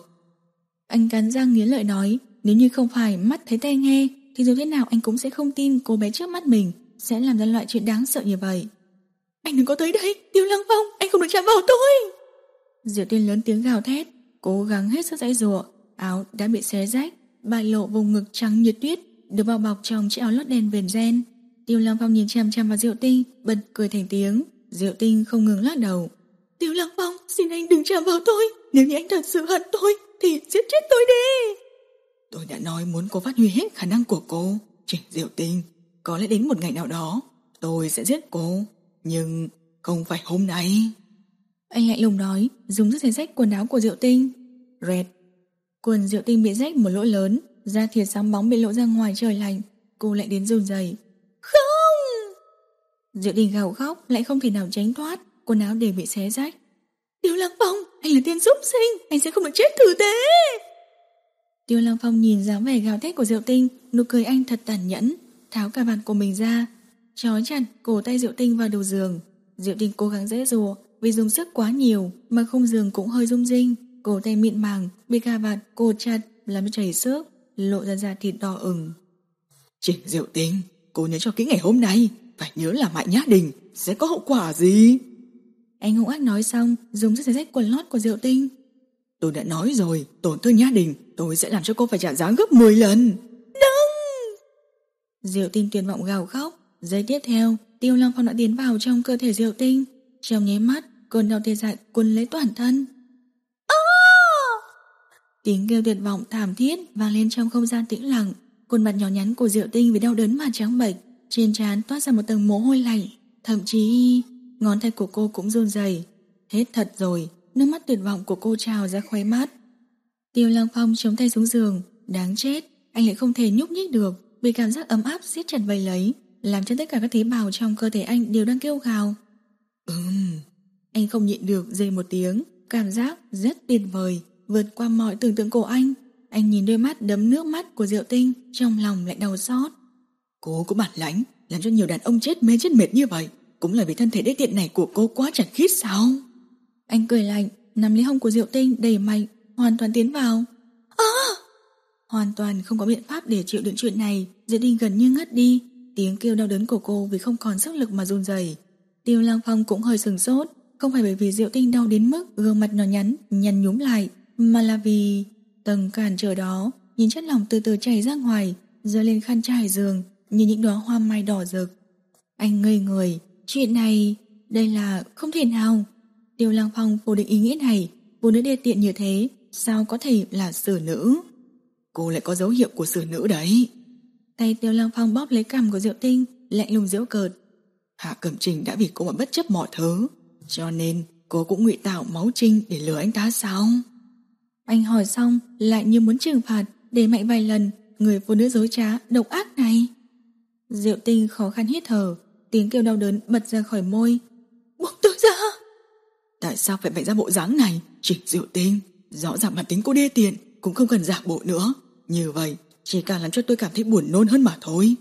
Anh cắn răng nghiến lợi nói, nếu như không phải mắt thấy tai nghe, thì dù thế nào anh cũng sẽ không tin cô bé trước mắt mình sẽ làm ra loại chuyện đáng sợ như vậy. Anh đừng có tới đây, Tiêu Lăng Phong, anh không được chạm vào tôi. Diệu Tinh lớn tiếng gào thét, cố gắng hết sức giãy giụa. Áo đã bị xé rách, bại lộ vùng ngực trắng như tuyết, được bao bọc trong chiếc áo lót đen viền ren. Tiêu Lăng Phong nhìn chằm chằm vào Diệu Tinh, bật cười thành tiếng. Diệu Tinh không ngừng lắc đầu. Tiêu Lăng Phong, xin anh đừng chạm vào tôi. Nếu như anh thật sự hận tôi thì giết chết tôi đi. Tôi đã nói muốn cô phát huy hết khả năng của cô. Trịnh Diệu Tinh, có lẽ đến một ngày nào đó tôi sẽ giết cô, nhưng không phải hôm nay. Anh lạnh lùng nói, dùng sức xé rách quần áo của Diệu Tinh. Rẹt. Quần Diệu Tinh bị rách một lỗ lớn, da thịt sáng bóng bị lộ ra ngoài trời lạnh. Cô lại đến run rẩy. Không! Diệu Tinh gào khóc, lại không thể nào tránh thoát, quần áo đều bị xé rách. Tiêu Lăng Phong, anh là tên súc sinh, anh sẽ không được chết tử tế. Tiêu Lăng Phong nhìn dáng vẻ gào thét của Diệu Tinh, nụ cười anh thật tàn nhẫn, tháo cà vạt của mình ra, trói chặt cổ tay Diệu Tinh vào đầu giường. Diệu Tinh cố gắng giãy giụa, vì dùng sức quá nhiều mà khung giường cũng hơi rung rinh, cổ tay mịn màng bị cà vạt cột chặt làm chảy xước, lộ ra da thịt đỏ ửng. Trình Diệu Tinh, cô nhớ cho kỹ ngày hôm nay, phải nhớ là Mạnh Nhã Đình sẽ có hậu quả gì. Anh hung ác nói xong, dùng sức xé rách quần lót của Diệu Tinh. Tôi đã nói rồi, tổn thương Nhã Đình, tôi sẽ làm cho cô phải trả giá gấp mười lần. Đừng! Diệu Tinh tuyệt vọng gào khóc. Giây tiếp theo, Tiêu Lăng Phong đã tiến vào trong cơ thể Diệu Tinh. Trong nháy mắt, cơn đau tê dại cuốn lấy toàn thân. À! Tiếng kêu tuyệt vọng thảm thiết vang lên trong không gian tĩnh lặng. Khuôn mặt nhỏ nhắn của Diệu Tinh vì đau đớn mà trắng bệch, trên trán toát ra một tầng mồ hôi lạnh, thậm chí ngón tay của cô cũng run rẩy. Hết thật rồi, nước mắt tuyệt vọng của cô trào ra khóe mắt. Tiêu Lăng Phong chống tay xuống giường, đáng chết, anh lại không thể nhúc nhích được, bị cảm giác ấm áp siết chặt vây lấy, làm cho tất cả các tế bào trong cơ thể anh đều đang kêu gào. Ừm. Anh không nhịn được rên một tiếng, cảm giác rất tuyệt vời, vượt qua mọi tưởng tượng của anh. Anh nhìn đôi mắt đẫm nước mắt của Diệu Tinh, trong lòng lại đau xót. Cô có bản lãnh làm cho nhiều đàn ông chết mê chết mệt như vậy, cũng là vì thân thể đê tiện này của cô quá chặt khít sao? Anh cười lạnh, nắm lấy hông của Diệu Tinh đẩy mạnh, hoàn toàn tiến vào. À! Hoàn toàn không có biện pháp để chịu đựng chuyện này, Diệu Tinh gần như ngất đi, tiếng kêu đau đớn của cô vì không còn sức lực mà run rẩy. Tiêu Lăng Phong cũng hơi sừng sốt, không phải bởi vì Diệu Tinh đau đến mức gương mặt nhỏ nhắn nhăn nhúm lại, mà là vì tầng cản trở đó, nhìn chất lỏng từ từ chảy ra ngoài, rơi lên khăn trải giường như những đóa hoa mai đỏ rực. Anh ngây người, chuyện này, đây là không thể nào. Tiêu Lăng Phong phủ định ý nghĩa này, phụ nữ đê tiện như thế, sao có thể là xử nữ? Cô lại có dấu hiệu của xử nữ đấy. Tay Tiêu Lăng Phong bóp lấy cằm của Diệu Tinh, lạnh lùng giễu cợt. Hạ Cẩm Trình đã vì cô mà bất chấp mọi thứ, cho nên cô cũng ngụy tạo máu trinh để lừa anh ta sao? Anh hỏi xong lại như muốn trừng phạt, để mạnh vài lần, người phụ nữ dối trá độc ác này. Diệu Tinh khó khăn hít thở, tiếng kêu đau đớn bật ra khỏi môi. Buông tôi ra! Tại sao phải bày ra bộ dáng này? Trình Diệu Tinh, rõ ràng bản tính cô đê tiện, cũng không cần giả bộ nữa. Như vậy chỉ càng làm cho tôi cảm thấy buồn nôn hơn mà thôi.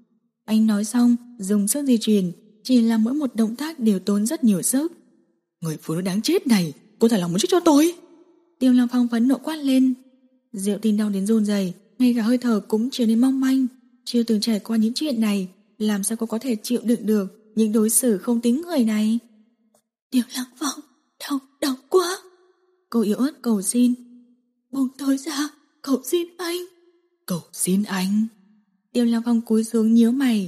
Anh nói xong, dùng sức di chuyển, chỉ là mỗi một động tác đều tốn rất nhiều sức. Người phụ nữ đáng chết này, cô thật lòng muốn chết cho tôi. Tiêu Lăng Phong phẫn nộ quát lên. Diệu Tinh đau đến run rẩy, ngay cả hơi thở cũng trở nên mong manh. Chưa từng trải qua những chuyện này, làm sao cô có thể chịu đựng được những đối xử không tính người này? Tiêu Lăng Phong, đau, đau quá. Cô yếu ớt cầu xin. Buông tôi ra, cầu xin anh. Cầu xin anh? Tiêu Lăng Phong cúi xuống nhíu mày.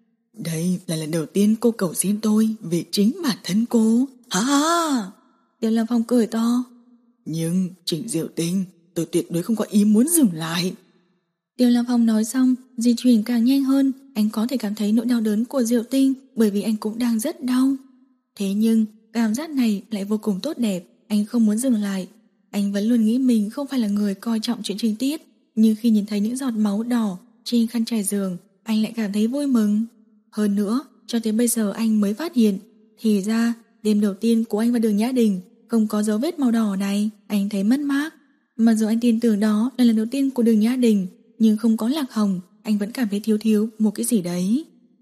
Đây là lần đầu tiên cô cầu xin tôi vì chính bản thân cô. Ha ha! Tiêu Lăng Phong cười to. Nhưng Trình Diệu Tinh, tôi tuyệt đối không có ý muốn dừng lại. Tiêu Lăng Phong nói xong, di chuyển càng nhanh hơn. Anh có thể cảm thấy nỗi đau đớn của Diệu Tinh, bởi vì anh cũng đang rất đau. Thế nhưng cảm giác này lại vô cùng tốt đẹp. Anh không muốn dừng lại. Anh vẫn luôn nghĩ mình không phải là người coi trọng chuyện trình tiết, nhưng khi nhìn thấy những giọt máu đỏ trên khăn trải giường, anh lại cảm thấy vui mừng. Hơn nữa, cho tới bây giờ anh mới phát hiện, thì ra đêm đầu tiên của anh và Đường Nhã Đình không có dấu vết màu đỏ này. Anh thấy mất mát. Mặc dù anh tin tưởng đó là lần đầu tiên của Đường Nhã Đình, nhưng không có Lạc Hồng, anh vẫn cảm thấy thiếu thiếu một cái gì đấy.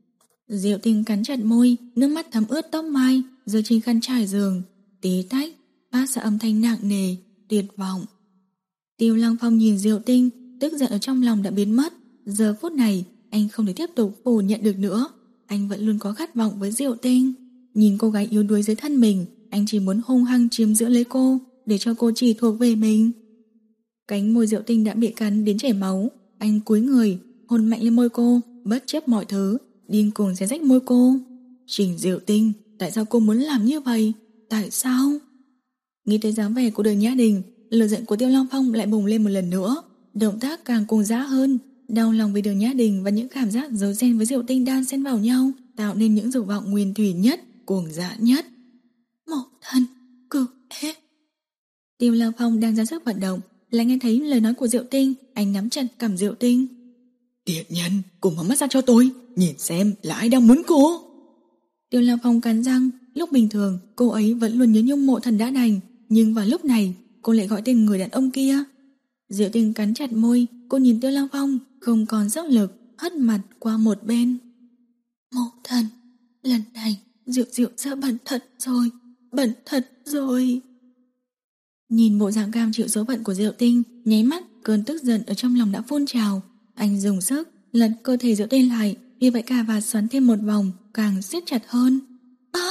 Diệu Tinh cắn chặt môi, nước mắt thấm ướt tóc mai rơi trên khăn trải giường, tí tách phát ra âm thanh nặng nề, tuyệt vọng. Tiêu Lăng Phong nhìn Diệu Tinh, tức giận ở trong lòng đã biến mất. Giờ phút này anh không thể tiếp tục phủ nhận được nữa. Anh vẫn luôn có khát vọng với Diệu Tinh. Nhìn cô gái yếu đuối dưới thân mình, anh chỉ muốn hung hăng chiếm giữ lấy cô, để cho cô chỉ thuộc về mình. Cánh môi Diệu Tinh đã bị cắn đến chảy máu. Anh cúi người, hôn mạnh lên môi cô, bất chấp mọi thứ, điên cuồng xé rách môi cô. Trình Diệu Tinh, tại sao cô muốn làm như vậy? Tại sao? Nghĩ tới dáng vẻ của Đường Nhã Đình, lửa giận của Tiêu Lăng Phong lại bùng lên một lần nữa. Động tác càng cuồng dã hơn. Đau lòng vì Đường Nhã Đình và những cảm giác rối ren với Diệu Tinh đan xen vào nhau, tạo nên những dục vọng nguyên thủy nhất, cuồng dã nhất. Một thân cự hết. Tiêu Lăng Phong đang ra sức vận động, lại nghe thấy lời nói của Diệu Tinh. Anh nắm chặt cằm Diệu Tinh. Tiện nhân, cô mở mắt ra cho tôi, nhìn xem là ai đang muốn cô. Tiêu Lăng Phong cắn răng. Lúc bình thường cô ấy vẫn luôn nhớ nhung Mộ Thần đã đành, nhưng vào lúc này cô lại gọi tên người đàn ông kia. Diệu Tinh cắn chặt môi. Cô nhìn Tiêu Lăng Phong không còn sức lực, hất mặt qua một bên. Mộ Thần, lần này Diệu Diệu sẽ bận thật rồi, bận thật rồi. Nhìn bộ dạng cam chịu số phận của Diệu Tinh, nháy mắt cơn tức giận ở trong lòng đã phun trào. Anh dùng sức lật cơ thể Diệu Tinh lại, vì vậy cà vạt xoắn thêm một vòng, càng siết chặt hơn. À!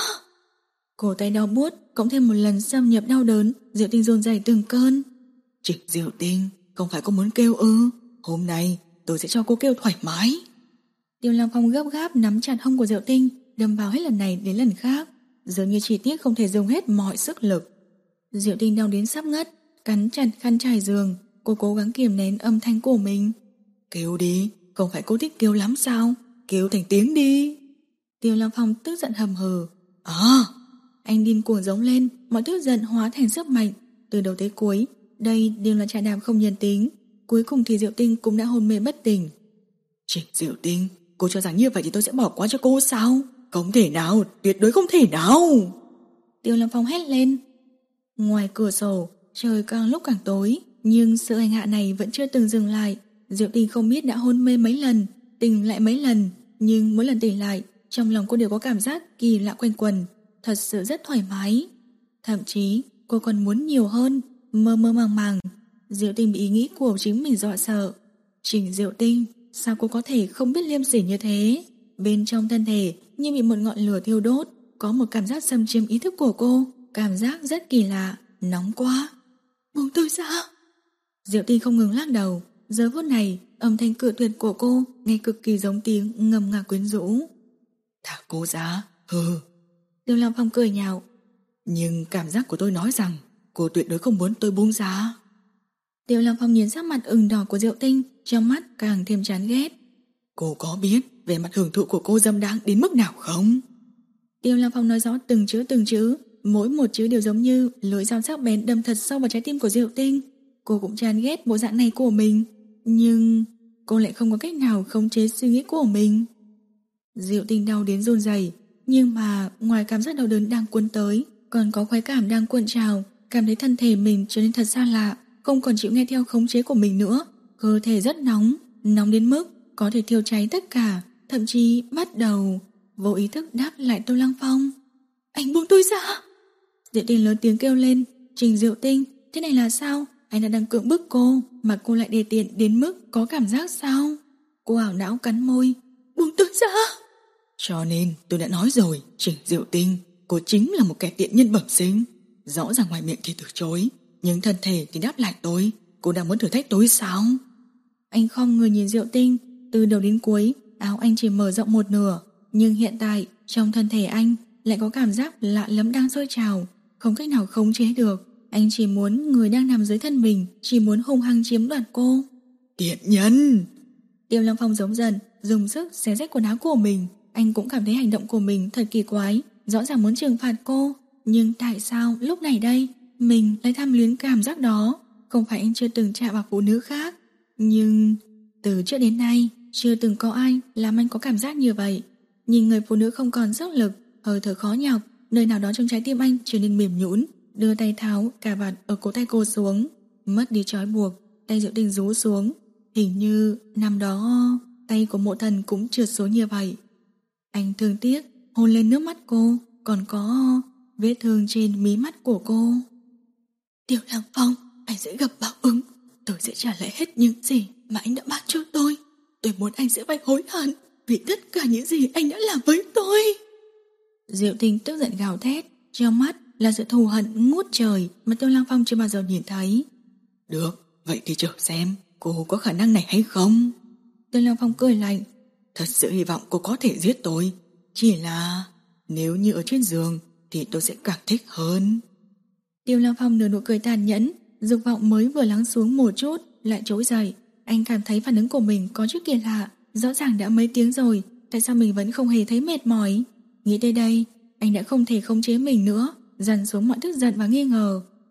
Cổ tay đau buốt cộng thêm một lần xâm nhập đau đớn, Diệu Tinh run rẩy từng cơn. Trịnh Diệu Tinh, không phải cô muốn kêu ư? Hôm nay tôi sẽ cho cô kêu thoải mái. Tiêu Lăng Phong gấp gáp nắm chặt hông của Diệu Tinh, đâm vào hết lần này đến lần khác, dường như chi tiết không thể dùng hết mọi sức lực. Diệu Tinh đau đến sắp ngất, cắn chặt khăn trải giường. Cô cố gắng kiềm nén âm thanh của mình. Kêu đi, không phải cô thích kêu lắm sao? Kêu thành tiếng đi. Tiêu Lăng Phong tức giận hầm hừ. À! Anh điên cuồng giống lên, mọi tức giận hóa thành sức mạnh. Từ đầu tới cuối, đây đều là trà đạp không nhân tính. Cuối cùng thì Diệu Tinh cũng đã hôn mê bất tỉnh. Trịnh Diệu Tinh, cô cho rằng như vậy thì tôi sẽ bỏ qua cho cô sao? Không thể nào, tuyệt đối không thể nào. Tiêu Lăng Phong hét lên. Ngoài cửa sổ, trời càng lúc càng tối, nhưng sự hành hạ này vẫn chưa từng dừng lại. Diệu Tinh không biết đã hôn mê mấy lần, tỉnh lại mấy lần, nhưng mỗi lần tỉnh lại, trong lòng cô đều có cảm giác kỳ lạ quanh quẩn, thật sự rất thoải mái. Thậm chí cô còn muốn nhiều hơn, mơ mơ màng màng. Diệu Tinh bị ý nghĩ của chính mình dọa sợ. Trình Diệu Tinh, sao cô có thể không biết liêm sỉ như thế? Bên trong thân thể như bị một ngọn lửa thiêu đốt, có một cảm giác xâm chiếm ý thức của cô, cảm giác rất kỳ lạ, nóng quá. Buông tôi ra. Diệu Tinh không ngừng lắc đầu. Giờ phút này, âm thanh cự tuyệt của cô nghe cực kỳ giống tiếng ngầm ngà quyến rũ. Thả cô ra, hừ. Tiêu Lăng Phong cười nhạo. Nhưng cảm giác của tôi nói rằng cô tuyệt đối không muốn tôi buông ra. Tiêu Lăng Phong nhìn sắc mặt ửng đỏ của Diệu Tinh, trong mắt càng thêm chán ghét. Cô có biết về mặt hưởng thụ của cô dâm đáng đến mức nào không? Tiêu Lăng Phong nói rõ từng chữ từng chữ, mỗi một chữ đều giống như lưỡi dao sắc bén đâm thật sâu vào trái tim của Diệu Tinh. Cô cũng chán ghét bộ dạng này của mình, nhưng cô lại không có cách nào khống chế suy nghĩ của mình. Diệu Tinh đau đến run rẩy, nhưng mà ngoài cảm giác đau đớn đang cuốn tới, còn có khoái cảm đang cuộn trào, cảm thấy thân thể mình trở nên thật xa lạ, không còn chịu nghe theo khống chế của mình nữa. Cơ thể rất nóng, nóng đến mức có thể thiêu cháy tất cả, thậm chí bắt đầu vô ý thức đáp lại Tiêu Lăng Phong. Anh buông tôi ra. Diệu Tinh lớn tiếng kêu lên. Trình Diệu Tinh, thế này là sao? Anh đã đang cưỡng bức cô, mà cô lại đề tiện đến mức có cảm giác sao? Cô ảo não cắn môi. Buông tôi ra. Cho nên tôi đã nói rồi, Trình Diệu Tinh, cô chính là một kẻ tiện nhân bẩm sinh. Rõ ràng ngoài miệng thì từ chối, nhưng thân thể thì đáp lại tôi. Cô đang muốn thử thách tôi sao? Anh không người nhìn Diệu Tinh. Từ đầu đến cuối, áo anh chỉ mở rộng một nửa, nhưng hiện tại trong thân thể anh lại có cảm giác lạ lẫm đang sôi trào, không cách nào khống chế được. Anh chỉ muốn người đang nằm dưới thân mình, chỉ muốn hung hăng chiếm đoạt cô. Tiện nhân! Tiêu Lăng Phong giống dần, dùng sức xé rách quần áo của mình. Anh cũng cảm thấy hành động của mình thật kỳ quái, rõ ràng muốn trừng phạt cô, nhưng tại sao lúc này đây mình lại tham luyến cảm giác đó? Không phải anh chưa từng chạm vào phụ nữ khác, nhưng từ trước đến nay chưa từng có ai làm anh có cảm giác như vậy. Nhìn người phụ nữ không còn sức lực, hơi thở khó nhọc, nơi nào đó trong trái tim anh trở nên mềm nhũn. Đưa tay tháo cà vạt ở cổ tay cô xuống, mất đi trói buộc, tay Diệu Tinh rũ xuống. Hình như năm đó tay của Mộ Thần cũng trượt xuống như vậy. Anh thương tiếc hôn lên nước mắt cô, còn có vết thương trên mí mắt của cô. Tiêu Lăng Phong, anh sẽ gặp báo ứng. Tôi sẽ trả lại hết những gì mà anh đã ban cho tôi. Tôi muốn anh sẽ phải hối hận vì tất cả những gì anh đã làm với tôi. Diệu Tinh tức giận gào thét, trong mắt là sự thù hận ngút trời mà Tiêu Lăng Phong chưa bao giờ nhìn thấy. Được, vậy thì chờ xem cô có khả năng này hay không. Tiêu Lăng Phong cười lạnh. Thật sự hy vọng cô có thể giết tôi. Chỉ là nếu như ở trên giường thì tôi sẽ càng thích hơn. Tiêu Lăng Phong nở nụ cười tàn nhẫn, dục vọng mới vừa lắng xuống một chút lại trỗi dậy. Anh cảm thấy phản ứng của mình có chút kỳ lạ. Rõ ràng đã mấy tiếng rồi, tại sao mình vẫn không hề thấy mệt mỏi? Nghĩ tới đây, anh đã không thể khống chế mình nữa, dằn xuống mọi tức giận và nghi ngờ.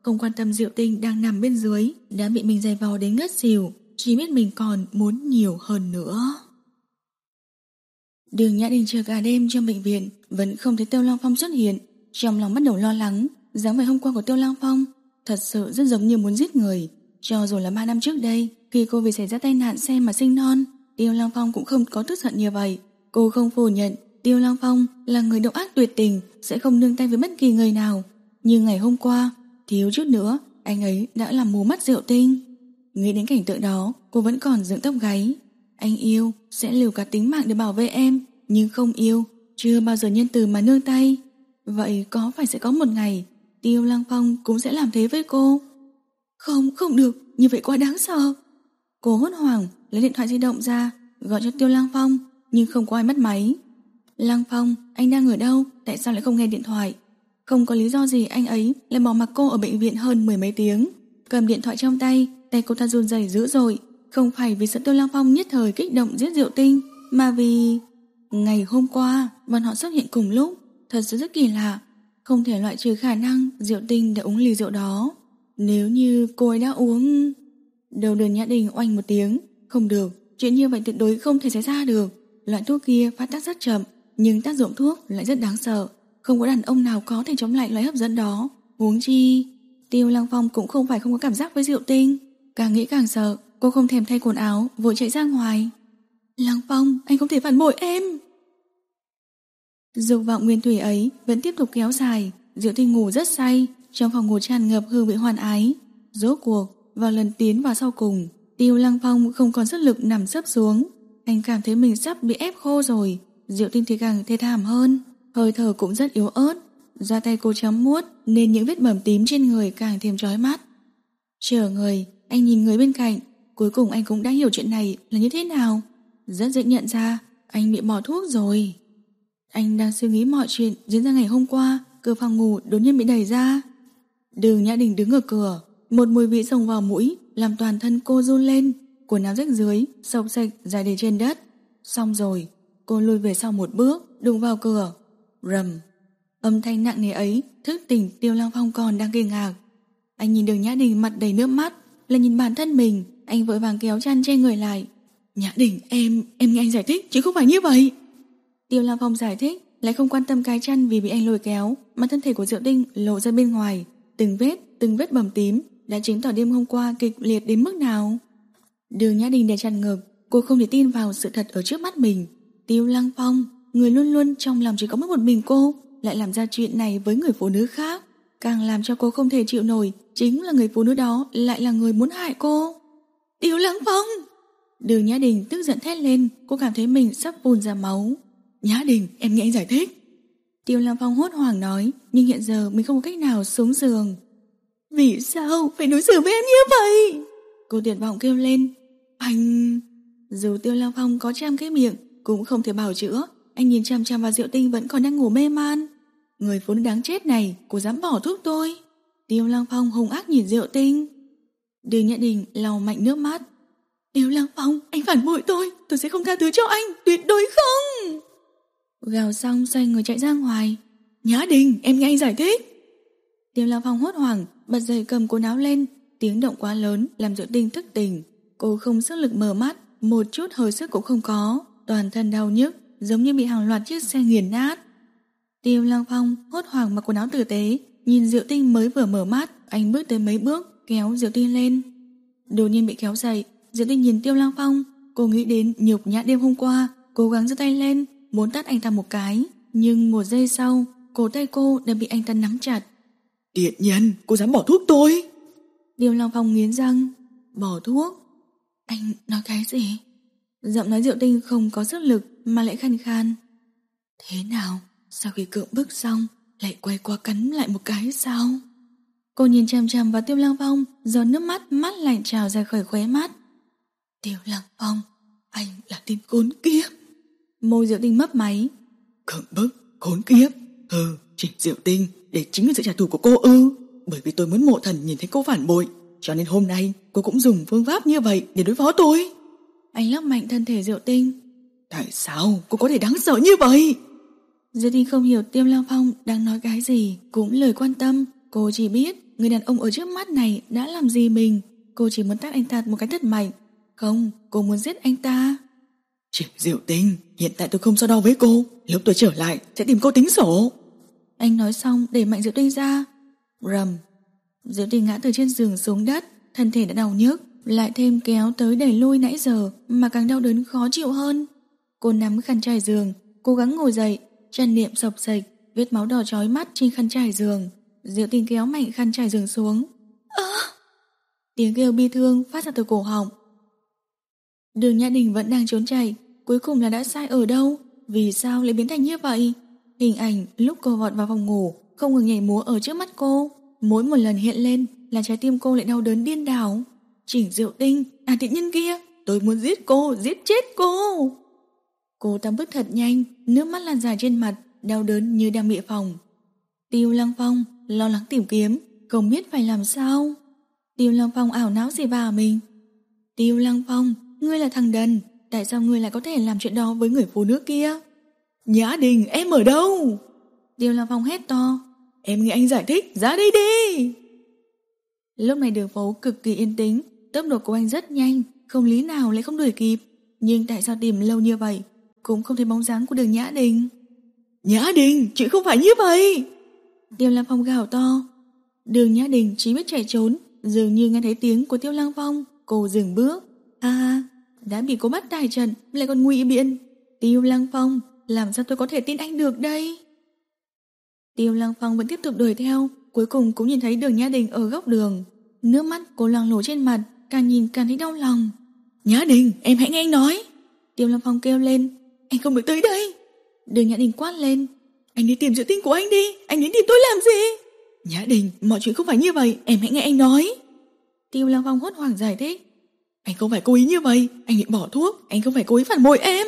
không quan tâm Diệu Tinh đang nằm bên dưới, đã bị mình giày vò đến ngất xỉu, chỉ biết mình còn muốn nhiều hơn nữa. Đường Nhã Đình chờ cả đêm trong bệnh viện, vẫn không thấy Tiêu Lăng Phong xuất hiện, trong lòng bắt đầu lo lắng. Dáng vẻ hôm qua của Tiêu Lăng Phong thật sự rất giống như muốn giết người. Cho dù là ba năm trước đây, khi cô vì xảy ra tai nạn xe mà sinh non, Tiêu Lăng Phong cũng không có tức giận như vậy. Cô không phủ nhận Tiêu Lăng Phong là người độc ác tuyệt tình, sẽ không nương tay với bất kỳ người nào. Nhưng ngày hôm qua, thiếu chút nữa anh ấy đã làm mù mắt Diệu Tinh. Nghĩ đến cảnh tượng đó, cô vẫn còn dựng tóc gáy. Anh yêu sẽ liều cả tính mạng để bảo vệ em, nhưng không yêu chưa bao giờ nhân từ mà nương tay. Vậy có phải sẽ có một ngày Tiêu Lăng Phong cũng sẽ làm thế với cô? Không, không được, như vậy quá đáng sợ. Cô hốt hoảng lấy điện thoại di động ra, gọi cho Tiêu Lăng Phong, nhưng không có ai bắt máy. Lăng Phong, anh đang ở đâu? Tại sao lại không nghe điện thoại? Không có lý do gì anh ấy lại bỏ mặc cô ở bệnh viện hơn mười mấy tiếng. Cầm điện thoại trong tay, tay cô ta run rẩy dữ dội. Không phải vì sợ Tiêu Lăng Phong nhất thời kích động giết Diệu Tinh, mà vì ngày hôm qua bọn họ xuất hiện cùng lúc. Thật sự rất kỳ lạ, không thể loại trừ khả năng Diệu Tinh đã uống ly rượu đó. Nếu như cô ấy đã uống... Đầu Đường Nhã Đình oanh một tiếng. Không được, chuyện như vậy tuyệt đối không thể xảy ra được. Loại thuốc kia phát tác rất chậm, nhưng tác dụng thuốc lại rất đáng sợ. Không có đàn ông nào có thể chống lại loại hấp dẫn đó. Huống chi Tiêu Lăng Phong cũng không phải không có cảm giác với Diệu Tinh. Càng nghĩ càng sợ, cô không thèm thay quần áo, vội chạy ra ngoài. Lăng Phong, anh không thể phản bội em. Dục vọng nguyên thủy ấy vẫn tiếp tục kéo dài. Diệu Tinh ngủ rất say, trong phòng ngủ tràn ngập hương vị hoan ái. Rốt cuộc vào lần tiến vào sau cùng, Tiêu Lăng Phong không còn sức lực nằm sấp xuống. Anh cảm thấy mình sắp bị ép khô rồi. Diệu Tinh thì càng thê thảm hơn, hơi thở cũng rất yếu ớt. Da tay cô chấm muốt nên những vết bầm tím trên người càng thêm chói mắt. Chờ người, anh nhìn người bên cạnh. Cuối cùng anh cũng đã hiểu chuyện này là như thế nào. Rất dễ nhận ra anh bị bỏ thuốc rồi. Anh đang suy nghĩ mọi chuyện diễn ra ngày hôm qua. Cửa phòng ngủ đột nhiên bị đẩy ra. Đường Nhã Đình đứng ở cửa, một mùi vị xông vào mũi làm toàn thân cô run lên. Quần áo rách dưới, xộc xệch dài để trên đất. Xong rồi, cô lùi về sau một bước, đụng vào cửa. Rầm. Âm thanh nặng nề ấy thức tỉnh Tiêu Lăng Phong còn đang kinh ngạc. Anh nhìn Đường Nhã Đình mặt đầy nước mắt, lại nhìn bản thân mình. Anh vội vàng kéo chăn che người lại. Nhã Đình, em, em nghe anh giải thích chứ không phải như vậy. Tiêu Lăng Phong giải thích, lại không quan tâm cái chăn vì bị anh lôi kéo, mà thân thể của Diệu Tinh lộ ra bên ngoài. Từng vết, từng vết bầm tím đã chứng tỏ đêm hôm qua kịch liệt đến mức nào. Đường Nhã Đình đè chặt ngực, cô không thể tin vào sự thật ở trước mắt mình. Tiêu Lăng Phong, người luôn luôn trong lòng chỉ có mỗi một mình cô, lại làm ra chuyện này với người phụ nữ khác. Càng làm cho cô không thể chịu nổi chính là người phụ nữ đó lại là người muốn hại cô. Tiêu Lăng Phong! Đường Nhã Đình tức giận thét lên, cô cảm thấy mình sắp phun ra máu. Nhã Đình, em nghe anh giải thích. Tiêu Lăng Phong hốt hoảng nói, nhưng hiện giờ mình không có cách nào xuống giường. Vì sao phải đối xử với em như vậy? Cô tuyệt vọng kêu lên. Anh... Dù Tiêu Lăng Phong có trăm cái miệng cũng không thể bào chữa. Anh nhìn chằm chằm vào Diệu Tinh vẫn còn đang ngủ mê man. Người phụ nữ đáng chết này, cô dám bỏ thuốc tôi. Tiêu Lăng Phong hung ác nhìn Diệu Tinh. Đường Nhã Đình lau mạnh nước mắt. Tiêu Lăng Phong, anh phản bội tôi, tôi sẽ không tha thứ cho anh, tuyệt đối không. Gào xong xoay người chạy ra ngoài. Nhã Đình, em nghe anh giải thích. Tiêu Lăng Phong hốt hoảng bật dậy cầm quần áo lên. Tiếng động quá lớn làm Diệu Tinh thức tỉnh. Cô không sức lực mở mắt, một chút hơi sức cũng không có, toàn thân đau nhức giống như bị hàng loạt chiếc xe nghiền nát. Tiêu Lăng Phong hốt hoảng mặc quần áo tử tế, nhìn Diệu Tinh mới vừa mở mắt, anh bước tới mấy bước kéo Diệu Tinh lên. Đột nhiên bị kéo dậy, Diệu Tinh nhìn Tiêu Lăng Phong, cô nghĩ đến nhục nhã đêm hôm qua, cố gắng giơ tay lên muốn tát anh ta một cái, nhưng một giây sau cổ tay cô đã bị anh ta nắm chặt. Tiện nhân, cô dám bỏ thuốc tôi. Tiêu Lăng Phong nghiến răng. Bỏ thuốc? Anh nói cái gì? Giọng nói Diệu Tinh không có sức lực mà lại khàn khan. Thế nào, sau khi cưỡng bức xong lại quay qua cắn lại một cái sao? Cô nhìn chằm chằm vào Tiêu Lăng Phong, giọt nước mắt mắt lạnh trào ra khỏi khóe mắt. Tiêu Lăng Phong, anh là tên khốn kiếp. Môi Diệu Tinh mấp máy. Cưỡng bức, khốn kiếp? Ừ, chỉ Diệu Tinh, để chính là sự trả thù của cô ư? Bởi vì tôi muốn mộ thần nhìn thấy cô phản bội, cho nên hôm nay cô cũng dùng phương pháp như vậy để đối phó tôi. Anh lắc mạnh thân thể Diệu Tinh. Tại sao cô có thể đáng sợ như vậy? Diệu Tinh không hiểu Tiêu Lăng Phong đang nói cái gì, cũng lời quan tâm. Cô chỉ biết người đàn ông ở trước mắt này đã làm gì mình. Cô chỉ muốn tát anh ta một cái thật mạnh. Không, cô muốn giết anh ta. Triệu Diệu Tinh, hiện tại tôi không so đo với cô, lúc tôi trở lại sẽ tìm cô tính sổ. Anh nói xong đẩy mạnh Diệu Tinh ra. Rầm. Diệu Tinh ngã từ trên giường xuống đất, thân thể đã đau nhức, lại thêm kéo tới đẩy lui nãy giờ mà càng đau đớn khó chịu hơn. Cô nắm khăn trải giường, cố gắng ngồi dậy, chân niệm sộc sạch, vết máu đỏ chói mắt trên khăn trải giường. Diệu Tinh kéo mạnh khăn trải giường xuống. À! Tiếng kêu bi thương phát ra từ cổ họng. Đường Nhã Đình vẫn đang trốn chạy, cuối cùng là đã sai ở đâu? Vì sao lại biến thành như vậy? Hình ảnh lúc cô vọt vào phòng ngủ không ngừng nhảy múa ở trước mắt cô, mỗi một lần hiện lên là trái tim cô lại đau đớn điên đảo. Chỉnh Diệu Tinh, à tiện nhân kia, tôi muốn giết cô, giết chết cô. Cô ta bước thật nhanh, nước mắt lan dài trên mặt, đau đớn như đang bị phỏng. Tiêu Lăng Phong lo lắng tìm kiếm, không biết phải làm sao. Tiêu Lăng Phong ảo não gì bà mình. Tiêu Lăng Phong, ngươi là thằng đần, tại sao ngươi lại có thể làm chuyện đó với người phụ nữ kia? Nhã Đình, em ở đâu? Tiêu Lăng Phong hét to. Em nghe anh giải thích, ra đây đi. Lúc này đường phố cực kỳ yên tĩnh, tốc độ của anh rất nhanh, không lý nào lại không đuổi kịp. Nhưng tại sao tìm lâu như vậy cũng không thấy bóng dáng của Đường Nhã Đình. Nhã Đình, chuyện không phải như vậy. Tiêu Lăng Phong gào to. Đường Nhã Đình chỉ biết chạy trốn, dường như nghe thấy tiếng của Tiêu Lăng Phong, cô dừng bước. À, đã bị cô bắt tài trận, lại còn ngụy biện. Tiêu Lăng Phong, làm sao tôi có thể tin anh được đây? Tiêu Lăng Phong vẫn tiếp tục đuổi theo, cuối cùng cũng nhìn thấy Đường Nhã Đình ở góc đường. Nước mắt cô loang lổ trên mặt, càng nhìn càng thấy đau lòng. Nhã Đình, em hãy nghe anh nói. Tiêu Lăng Phong kêu lên. Anh không được tới đây. Đường Nhã Đình quát lên. Anh đi tìm Diệu Tinh của anh đi, anh đến tìm tôi làm gì? Nhã Đình, mọi chuyện không phải như vậy, em hãy nghe anh nói. Tiêu Lăng Phong hốt hoảng giải thích. Anh không phải cố ý như vậy, anh định bỏ thuốc, anh không phải cố ý phản bội em.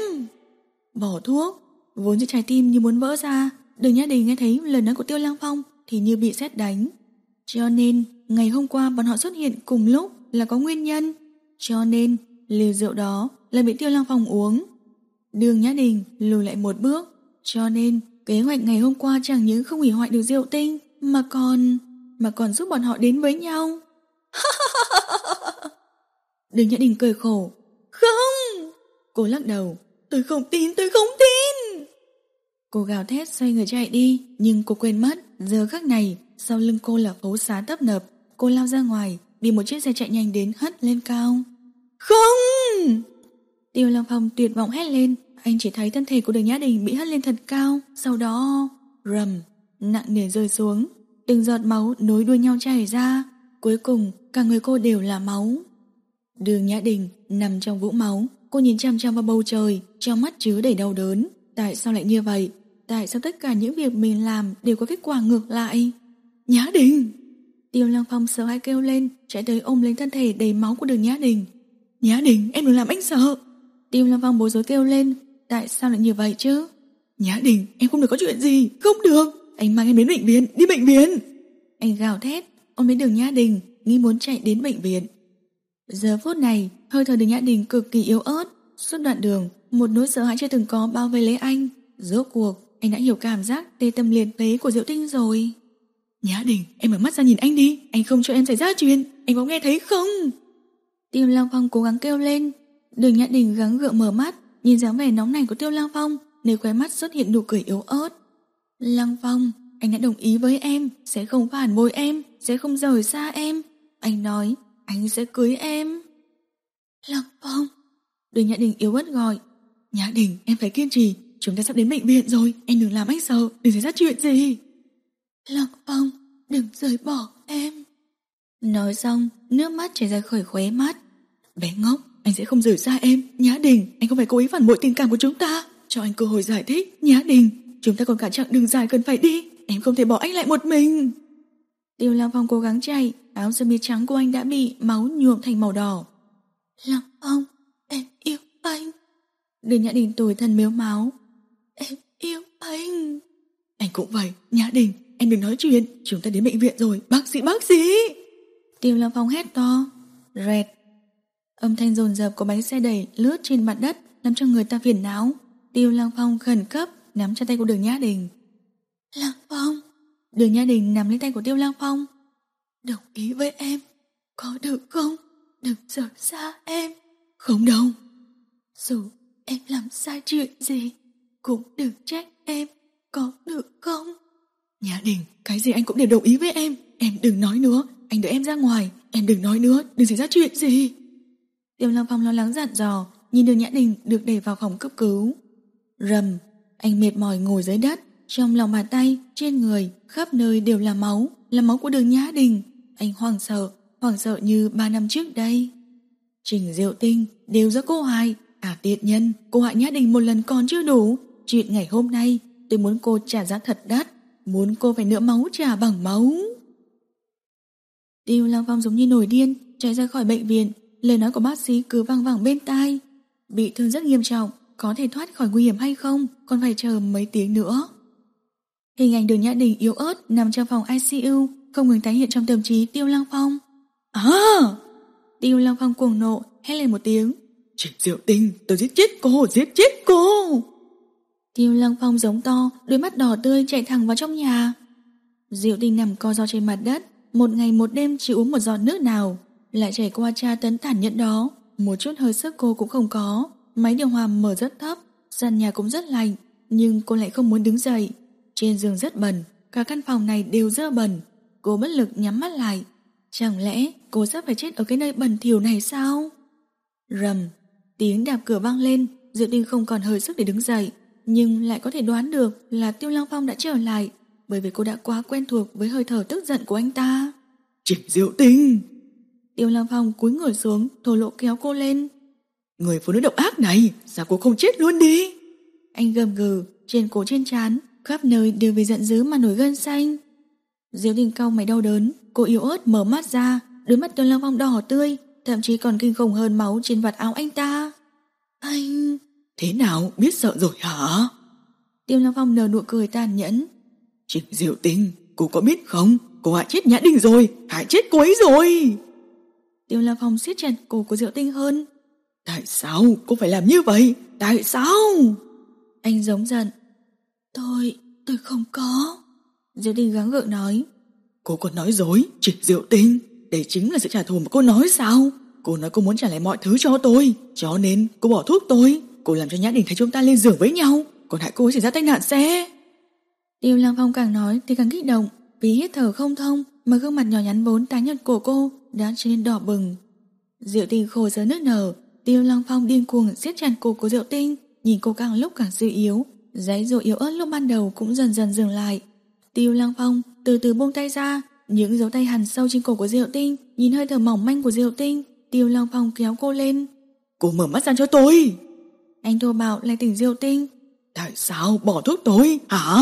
Bỏ thuốc? Vốn dĩ trái tim như muốn vỡ ra. Đường Nhã Đình nghe thấy lời nói của Tiêu Lăng Phong thì như bị sét đánh. Cho nên ngày hôm qua bọn họ xuất hiện cùng lúc là có nguyên nhân. Cho nên liều rượu đó là bị Tiêu Lăng Phong uống. Đường Nhã Đình lùi lại một bước. Cho nên kế hoạch ngày hôm qua chẳng những không hủy hoại được Diệu Tinh, mà còn mà còn giúp bọn họ đến với nhau. Đường Nhã Đình cười khổ. Không. Cô lắc đầu. Tôi không tin, tôi không tin. Cô gào thét xoay người chạy đi, nhưng cô quên mất giờ khắc này sau lưng cô là phố xá tấp nập. Cô lao ra ngoài, bị một chiếc xe chạy nhanh đến hất lên cao. Không. Tiêu Lăng Phong tuyệt vọng hét lên. Anh chỉ thấy thân thể của Đường Nhã Đình bị hất lên thật cao, sau đó rầm, nặng nề rơi xuống. Từng giọt máu nối đuôi nhau chảy ra, cuối cùng cả người cô đều là máu. Đường Nhã Đình nằm trong vũng máu, cô nhìn chăm chăm vào bầu trời, trong mắt chứa đầy đau đớn. Tại sao lại như vậy? Tại sao tất cả những việc mình làm đều có kết quả ngược lại? Nhã Đình! Tiêu Lăng Phong sợ hãi kêu lên, chạy tới ôm lấy thân thể đầy máu của Đường Nhã Đình. Nhã Đình, em đừng làm anh sợ. Tiêu Lăng Phong bối rối kêu lên, tại sao lại như vậy chứ? Nhã Đình, em không được có chuyện gì, không được. Anh mang em đến bệnh viện, đi bệnh viện. Anh gào thét, ôm lấy Đường Nhã Đình, nghĩ muốn chạy đến bệnh viện. Giờ phút này, hơi thở Đường Nhã Đình cực kỳ yếu ớt. Suốt đoạn đường, một nỗi sợ hãi chưa từng có bao vây lấy anh. Rốt cuộc, anh đã hiểu cảm giác tê tâm liệt phế của Diệu Tinh rồi. Nhã Đình, em mở mắt ra nhìn anh đi, anh không cho em xảy ra chuyện, anh có nghe thấy không? Tiêu Lăng Phong cố gắng kêu lên. Đường Nhã Đình gắng gượng mở mắt, nhìn dáng vẻ nóng nảy của Tiêu Lăng Phong, nơi khóe mắt xuất hiện nụ cười yếu ớt. Lăng Phong, anh đã đồng ý với em, sẽ không phản bội em, sẽ không rời xa em. Anh nói, anh sẽ cưới em. Lăng Phong. Đường Nhã Đình yếu ớt gọi. Nhã Đình, em phải kiên trì, chúng ta sắp đến bệnh viện rồi, em đừng làm anh sợ, đừng xảy ra chuyện gì. Lăng Phong, đừng rời bỏ em. Nói xong, nước mắt chảy ra khỏi khóe mắt. Bé ngốc, anh sẽ không rời xa em. Nhã Đình, anh không phải cố ý phản bội tình cảm của chúng ta. Cho anh cơ hội giải thích. Nhã Đình, chúng ta còn cả chặng đường dài cần phải đi, em không thể bỏ anh lại một mình. Tiêu Lăng Phong cố gắng chạy, áo sơ mi trắng của anh đã bị máu nhuộm thành màu đỏ. Lăng Phong, em yêu anh. Đường Nhã Đình tủi thân mếu máu. Em yêu anh. Anh cũng vậy. Nhã Đình, em đừng nói chuyện, chúng ta đến bệnh viện rồi. Bác sĩ, bác sĩ. Tiêu Lăng Phong hét to. Rẹt. Âm thanh dồn dập của bánh xe đẩy lướt trên mặt đất, làm cho người ta phiền não. Tiêu Lăng Phong khẩn cấp nắm chặt tay của Đường Nhã Đình. Lăng Phong. Đường Nhã Đình nắm lấy tay của Tiêu Lăng Phong. Đồng ý với em, có được không? Đừng rời xa em. Không đâu. Dù em làm sai chuyện gì, cũng đừng trách em, có được không? Nhã Đình, cái gì anh cũng đều đồng ý với em. Em đừng nói nữa, anh đợi em ra ngoài. Em đừng nói nữa, đừng xảy ra chuyện gì. Tiêu Lăng Phong lo lắng dặn dò. Nhìn đường Nhã Đình được đẩy vào phòng cấp cứu. Rầm, anh mệt mỏi ngồi dưới đất. Trong lòng bàn tay, trên người, khắp nơi đều là máu. Là máu của đường Nhã Đình. Anh hoảng sợ, hoảng sợ như ba năm trước đây. Trình Diệu Tinh đều do cô hại. À tiện nhân, cô hại Nhã Đình một lần còn chưa đủ. Chuyện ngày hôm nay, tôi muốn cô trả giá thật đắt. Muốn cô phải nỡ máu trả bằng máu. Tiêu Lăng Phong giống như nổi điên chạy ra khỏi bệnh viện. Lời nói của bác sĩ cứ vang vẳng bên tai. Bị thương rất nghiêm trọng, có thể thoát khỏi nguy hiểm hay không, còn phải chờ mấy tiếng nữa. Hình ảnh đường Nhã Đình yếu ớt nằm trong phòng i xê u không ngừng tái hiện trong tâm trí Tiêu Lăng Phong. À! Tiêu Lăng Phong cuồng nộ hét lên một tiếng. Trình Diệu Tinh, tôi giết chết cô, giết chết cô. Tiêu Lăng Phong giống to, đôi mắt đỏ tươi chạy thẳng vào trong nhà. Diệu Tinh nằm co ro trên mặt đất, một ngày một đêm chỉ uống một giọt nước nào, lại trải qua tra tấn tàn nhẫn đó, một chút hơi sức cô cũng không có. Máy điều hòa mở rất thấp, sàn nhà cũng rất lạnh, nhưng cô lại không muốn đứng dậy. Trên giường rất bẩn, cả căn phòng này đều dơ bẩn. Cô bất lực nhắm mắt lại. Chẳng lẽ cô sắp phải chết ở cái nơi bẩn thỉu này sao? Rầm, tiếng đạp cửa vang lên. Diệu Tinh không còn hơi sức để đứng dậy, nhưng lại có thể đoán được là Tiêu Lăng Phong đã trở lại, bởi vì cô đã quá quen thuộc với hơi thở tức giận của anh ta. Trình Diệu Tinh! Tiêu Lăng Phong cúi người xuống, thổ lộ kéo cô lên. Người phụ nữ độc ác này, sao cô không chết luôn đi? Anh gầm gừ, trên cổ trên trán, khắp nơi đều vì giận dữ mà nổi gân xanh. Diệu Tinh cau mày đau đớn, cô yếu ớt mở mắt ra, đôi mắt Tiêu Lăng Phong đỏ tươi, thậm chí còn kinh khủng hơn máu trên vạt áo anh ta. Anh... Thế nào, biết sợ rồi hả? Tiêu Lăng Phong nở nụ cười tàn nhẫn. Trình Diệu Tinh, cô có biết không? Cô hại chết Nhã Đình rồi, hại chết cô ấy rồi. Tiêu Lăng Phong siết chặt cổ của Diệu Tinh hơn. Tại sao cô phải làm như vậy? Tại sao? Anh giống giận. Tôi, tôi không có. Diệu Tinh gắng gượng nói. Cô còn nói dối, Trình Diệu Tinh. Đây chính là sự trả thù mà cô nói sao? Cô nói cô muốn trả lại mọi thứ cho tôi, cho nên cô bỏ thuốc tôi. Cô làm cho Nhã Đình thấy chúng ta lên giường với nhau, còn hại cô ấy xảy ra tai nạn xe. Tiêu Lăng Phong càng nói thì càng kích động, vì hít thở không thông mà gương mặt nhỏ nhắn vốn tái nhợt của cô đã trở nên đỏ bừng. Diệu Tinh khổ sở nức nở. Tiêu Lăng Phong điên cuồng siết chặt cổ của Diệu Tinh, nhìn cô càng lúc càng suy yếu, giãy giụa yếu ớt lúc ban đầu cũng dần dần dừng lại. Tiêu Lăng Phong từ từ buông tay ra, những dấu tay hằn sâu trên cổ của Diệu Tinh, nhìn hơi thở mỏng manh của Diệu Tinh, Tiêu Lăng Phong kéo cô lên. Cô mở mắt ra cho tôi. Anh thô bạo lại tỉnh Diệu Tinh. Tại sao bỏ thuốc tôi hả?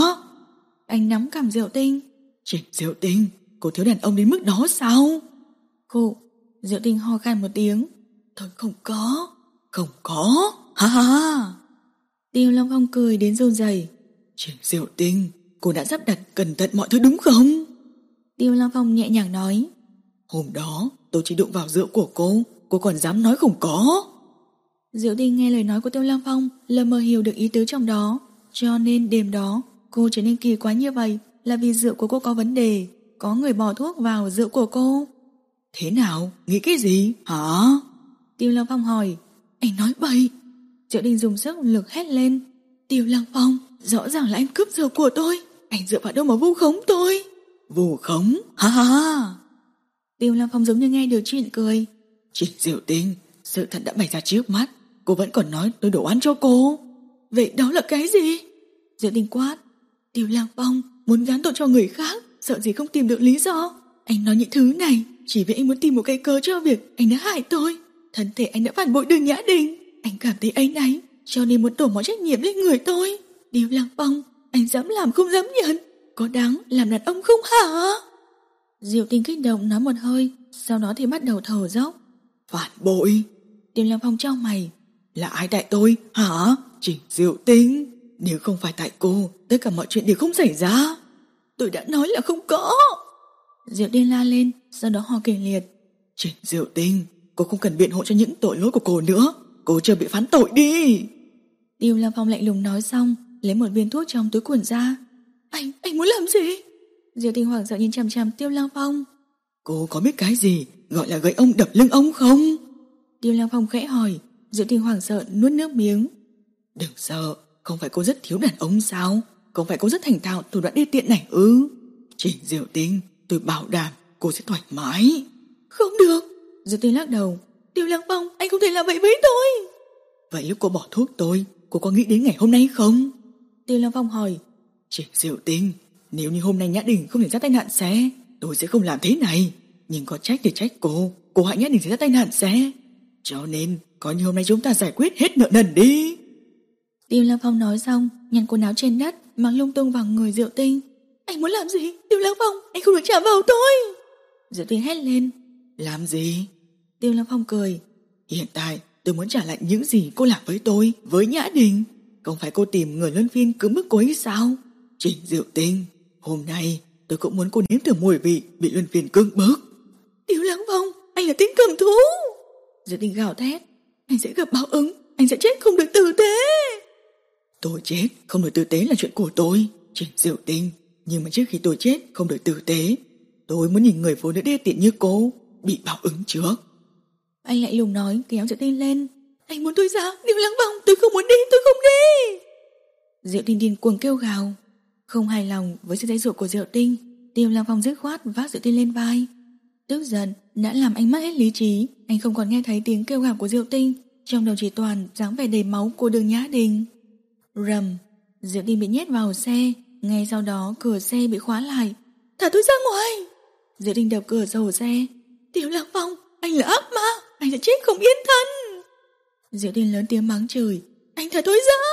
Anh nắm cằm Diệu Tinh. Trình Diệu Tinh, cô thiếu đàn ông đến mức đó sao? Khụ. Diệu Tinh ho khan một tiếng. Tôi không có. Không có? Ha ha ha. Tiêu Lăng Phong cười đến run rẩy. Trình Diệu Tinh, cô đã sắp đặt cẩn thận mọi thứ đúng không? Tiêu Lăng Phong nhẹ nhàng nói. Hôm đó tôi chỉ đụng vào rượu của cô, cô còn dám nói không có? Diệu Tinh nghe lời nói của Tiêu Lăng Phong, lờ mờ hiểu được ý tứ trong đó. Cho nên đêm đó cô trở nên kỳ quái như vậy là vì rượu của cô có vấn đề, có người bỏ thuốc vào rượu của cô. Thế nào? Nghĩ cái gì? Hả? Tiêu Lăng Phong hỏi. Anh nói bậy. Diệu Tinh dùng sức lực hét lên. Tiêu Lăng Phong, rõ ràng là anh cướp rượu của tôi. Anh dựa vào đâu mà vu khống tôi? Vu khống? Ha ha ha. Tiêu Lăng Phong giống như nghe được chuyện cười. Trình Diệu Tinh, sự thật đã bày ra trước mắt, cô vẫn còn nói tôi đổ oan cho cô. Vậy đó là cái gì? Diệu Tinh quát. Tiêu Lăng Phong muốn gán tội cho người khác, sợ gì không tìm được lý do. Anh nói những thứ này chỉ vì anh muốn tìm một cái cớ cho việc anh đã hại tôi. Thân thể anh đã phản bội Đường Nhã Đình. Anh cảm thấy áy náy, cho nên muốn đổ mọi trách nhiệm lên người tôi. Tiêu Lăng Phong, anh dám làm không dám nhận, có đáng làm đàn ông không hả? Diệu Tinh kích động nói một hơi, sau đó thì bắt đầu thở dốc. Phản bội? Tiêu Lăng Phong trao mày. Là ai tại tôi hả? Trình Diệu Tinh, nếu không phải tại cô, tất cả mọi chuyện đều không xảy ra. Tôi đã nói là không có. Diệu Tinh la lên, sau đó ho kịch liệt. Trình Diệu Tinh, cô không cần biện hộ cho những tội lỗi của cô nữa. Cô chưa bị phán tội đi. Tiêu Lăng Phong lạnh lùng nói xong, lấy một viên thuốc trong túi quần ra. Anh, anh muốn làm gì? Diệu Tinh hoảng sợ nhìn chằm chằm Tiêu Lăng Phong. Cô có biết cái gì gọi là gậy ông đập lưng ông không? Tiêu Lăng Phong khẽ hỏi. Diệu Tinh hoảng sợ nuốt nước miếng. Đừng sợ, không phải cô rất thiếu đàn ông sao? Không phải cô rất thành thạo thủ đoạn đê tiện này ư? Trình Diệu Tinh, tôi bảo đảm cô sẽ thoải mái. Không được. Diệu Tinh lắc đầu. Tiêu Lăng Phong, anh không thể làm vậy với tôi. Vậy lúc cô bỏ thuốc tôi, cô có nghĩ đến ngày hôm nay không? Tiêu Lăng Phong hỏi. Trình Diệu Tinh, nếu như hôm nay Nhã Đình không thể ra tai nạn xe, tôi sẽ không làm thế này. Nhưng có trách thì trách cô, cô hại Nhã Đình xảy ra tai nạn xe. Cho nên, coi như hôm nay chúng ta giải quyết hết nợ nần đi. Tiêu Lăng Phong nói xong, nhặt quần áo trên đất, mang lung tung vào người Diệu Tinh. Anh muốn làm gì? Tiêu Lăng Phong, anh không được chạm vào tôi. Diệu Tinh hét lên. Làm gì? Tiêu Lăng Phong cười. Hiện tại, tôi muốn trả lại những gì cô làm với tôi, với Nhã Đình. Không phải cô tìm người luân phiên cưỡng bức cô ấy sao? Trình Diệu Tinh, hôm nay tôi cũng muốn cô nếm thử mùi vị bị luân phiên cưỡng bức. Tiêu Lăng Phong, anh là tên cầm thú. Diệu Tinh gào thét. Anh sẽ gặp báo ứng, anh sẽ chết không được tử tế. Tôi chết không được tử tế là chuyện của tôi, Trình Diệu Tinh. Nhưng mà trước khi tôi chết không được tử tế, tôi muốn nhìn người phụ nữ đê tiện như cô bị báo ứng trước. Anh lại lùng nói, kéo Diệu Tinh lên. Anh muốn tôi ra? Tiêu Lăng Phong, tôi không muốn đi, tôi không đi. Diệu Tinh điên cuồng kêu gào. Không hài lòng với sự dãy dụa của Diệu Tinh, Tiêu Lăng Phong dứt khoát vác Diệu Tinh lên vai. Tức giận đã làm anh mất hết lý trí. Anh không còn nghe thấy tiếng kêu gào của Diệu Tinh, trong đầu chỉ toàn dáng vẻ đầy máu của Đường Nhã Đình. Rầm, Diệu Tinh bị nhét vào xe. Ngay sau đó cửa xe bị khóa lại. Thả tôi ra ngoài. Diệu Tinh đập cửa sổ xe. Tiêu Lăng Phong, anh là ác ma, anh sẽ chết không yên thân. Diệu Tinh lớn tiếng mắng chửi. Anh thả tôi ra.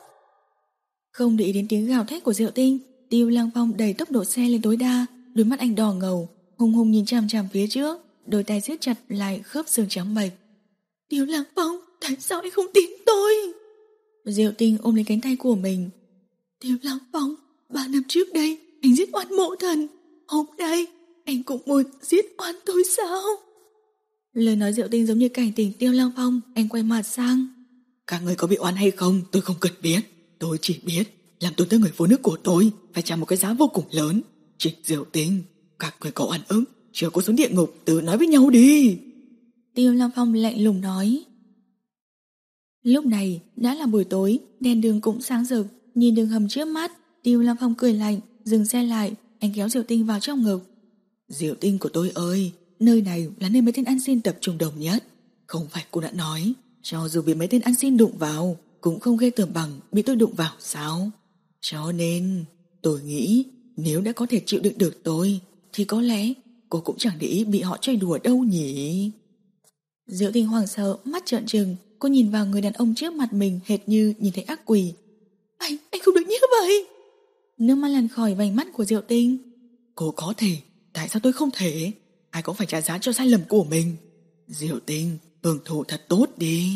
Không để ý đến tiếng gào thét của Diệu Tinh, Tiêu Lăng Phong đẩy tốc độ xe lên tối đa. Đôi mắt anh đỏ ngầu, hung hung nhìn chằm chằm phía trước, đôi tay siết chặt lại khớp xương trắng bệch. Tiêu Lăng Phong, tại sao anh không tin tôi? Diệu Tinh ôm lấy cánh tay của mình. Tiêu Lăng Phong, ba năm trước đây anh giết oan mộ thần, hôm nay anh cũng muốn giết oan tôi sao? Lời nói Diệu Tinh giống như cảnh tỉnh Tiêu Lăng Phong. Anh quay mặt sang. Các người có bị oan hay không tôi không cần biết. Tôi chỉ biết làm tổn thương người phụ nữ của tôi phải trả một cái giá vô cùng lớn. Trình Diệu Tinh, các người có oan ức, chưa có xuống địa ngục tự nói với nhau đi. Tiêu Lăng Phong lạnh lùng nói. Lúc này đã là buổi tối, đèn đường cũng sáng rực. Nhìn đường hầm trước mắt, Tiêu Lăng Phong cười lạnh, dừng xe lại. Anh kéo Diệu Tinh vào trong ngực. Diệu Tinh của tôi ơi, nơi này là nơi mấy tên ăn xin tập trung đông nhất. Không phải cô đã nói, cho dù bị mấy tên ăn xin đụng vào cũng không ghê tởm bằng bị tôi đụng vào sao? Cho nên tôi nghĩ nếu đã có thể chịu đựng được tôi thì có lẽ cô cũng chẳng để ý bị họ chơi đùa đâu nhỉ. Diệu Tinh hoảng sợ, mắt trợn trừng. Cô nhìn vào người đàn ông trước mặt mình hệt như nhìn thấy ác quỷ. Anh, anh không được như vậy. Nước mắt lăn khỏi vành mắt của Diệu Tinh. Cô có thể, tại sao tôi không thể? Ai cũng phải trả giá cho sai lầm của mình. Diệu Tinh, hưởng thụ thật tốt đi.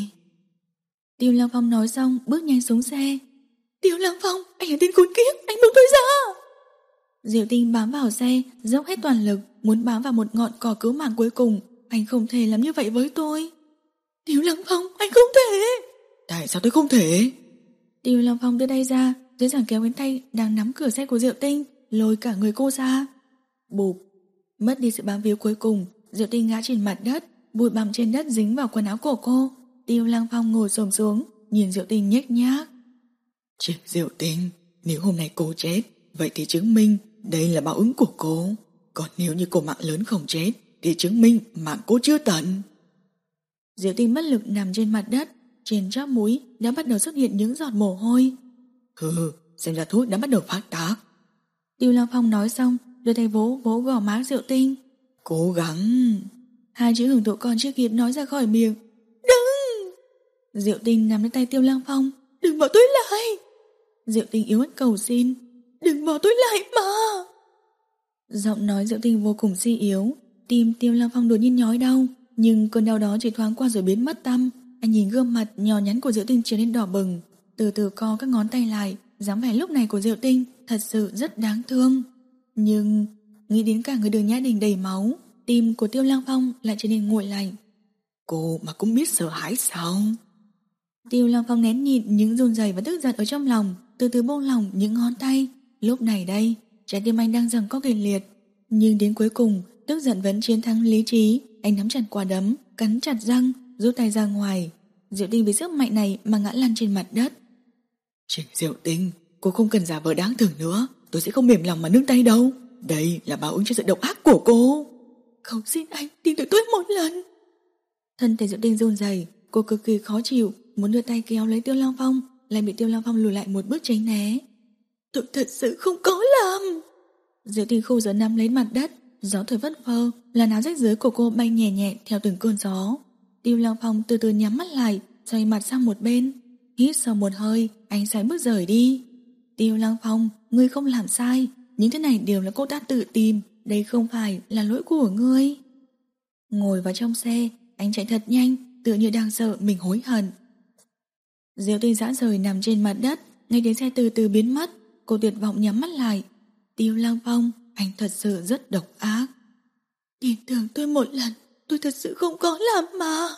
Tiêu Lăng Phong nói xong bước nhanh xuống xe. Tiêu Lăng Phong, anh là tên khốn kiếp, anh buông tôi ra. Diệu Tinh bám vào xe, dốc hết toàn lực, muốn bám vào một ngọn cỏ cứu mạng cuối cùng. Anh không thể làm như vậy với tôi. Tiêu Lăng Phong, anh không thể. Tại sao tôi không thể? Tiêu Lăng Phong đưa tay ra, dễ dàng kéo cánh tay đang nắm cửa xe của Diệu Tinh, lôi cả người cô ra. Bụp, mất đi sự bám víu cuối cùng, Diệu Tinh ngã trên mặt đất, bụi bặm trên đất dính vào quần áo của cô. Tiêu Lăng Phong ngồi xổm xuống, nhìn Diệu Tinh nhếch nhác. Chị Diệu Tinh, nếu hôm nay cô chết, vậy thì chứng minh đây là báo ứng của cô. Còn nếu như cô mạng lớn không chết, thì chứng minh mạng cô chưa tận. Diệu Tinh bất lực nằm trên mặt đất, trên chóp mũi đã bắt đầu xuất hiện những giọt mồ hôi. Hừ, xem ra thuốc đã bắt đầu phát tác. Tiêu Lăng Phong nói xong, đưa tay vỗ vỗ gò má Diệu Tinh. Cố gắng. Hai chữ hưởng thụ còn chưa kịp nói ra khỏi miệng. Đừng! Diệu Tinh nắm lấy tay Tiêu Lăng Phong. Đừng bỏ tôi lại. Diệu Tinh yếu ớt cầu xin. Đừng bỏ tôi lại mà. Giọng nói Diệu Tinh vô cùng suy yếu. Tim Tiêu Lăng Phong đột nhiên nhói đau, nhưng cơn đau đó chỉ thoáng qua rồi biến mất tăm. Anh nhìn gương mặt nhỏ nhắn của Diệu Tinh trở nên đỏ bừng, từ từ co các ngón tay lại. Dáng vẻ lúc này của Diệu Tinh thật sự rất đáng thương. Nhưng nghĩ đến cả người Đường Nhã Đình đầy máu, tim của Tiêu Lăng Phong lại trở nên nguội lạnh. Cô mà cũng biết sợ hãi sao? Tiêu Lăng Phong nén nhịn những run rẩy và tức giận ở trong lòng, từ từ buông lỏng những ngón tay. Lúc này đây, trái tim anh đang giằng co kịch liệt, nhưng đến cuối cùng tức giận vẫn chiến thắng lý trí. Anh nắm chặt quả đấm, cắn chặt răng, rút tay ra ngoài. Diệu Tinh vì sức mạnh này mà ngã lăn trên mặt đất. Trình Diệu Tinh, cô không cần giả vờ đáng thương nữa. Tôi sẽ không mềm lòng mà nương tay đâu. Đây là báo ứng cho sự độc ác của cô. Không, xin anh tin tưởng tôi một lần. Thân thể Diệu Tinh run rẩy, cô cực kỳ khó chịu, muốn đưa tay kéo lấy Tiêu Long Phong, lại bị Tiêu Long Phong lùi lại một bước tránh né. Tôi thật sự không có làm. Diệu Tinh khô giờ nắm lấy mặt đất, gió thổi vất phơ, làn áo rách dưới của cô bay nhẹ nhẹ theo từng cơn gió. Tiêu Long Phong từ từ nhắm mắt lại, xoay mặt sang một bên, hít sâu một hơi, anh sải bước rời đi. Tiêu Long Phong, ngươi không làm sai, những thứ này đều là cô ta tự tìm, đây không phải là lỗi của ngươi. Ngồi vào trong xe, anh chạy thật nhanh, tựa như đang sợ mình hối hận. Diệu Tinh dã rời nằm trên mặt đất, ngay đến xe từ từ biến mất, cô tuyệt vọng nhắm mắt lại. Tiêu Long Phong, anh thật sự rất độc ác. Tin tưởng tôi một lần, tôi thật sự không có làm mà.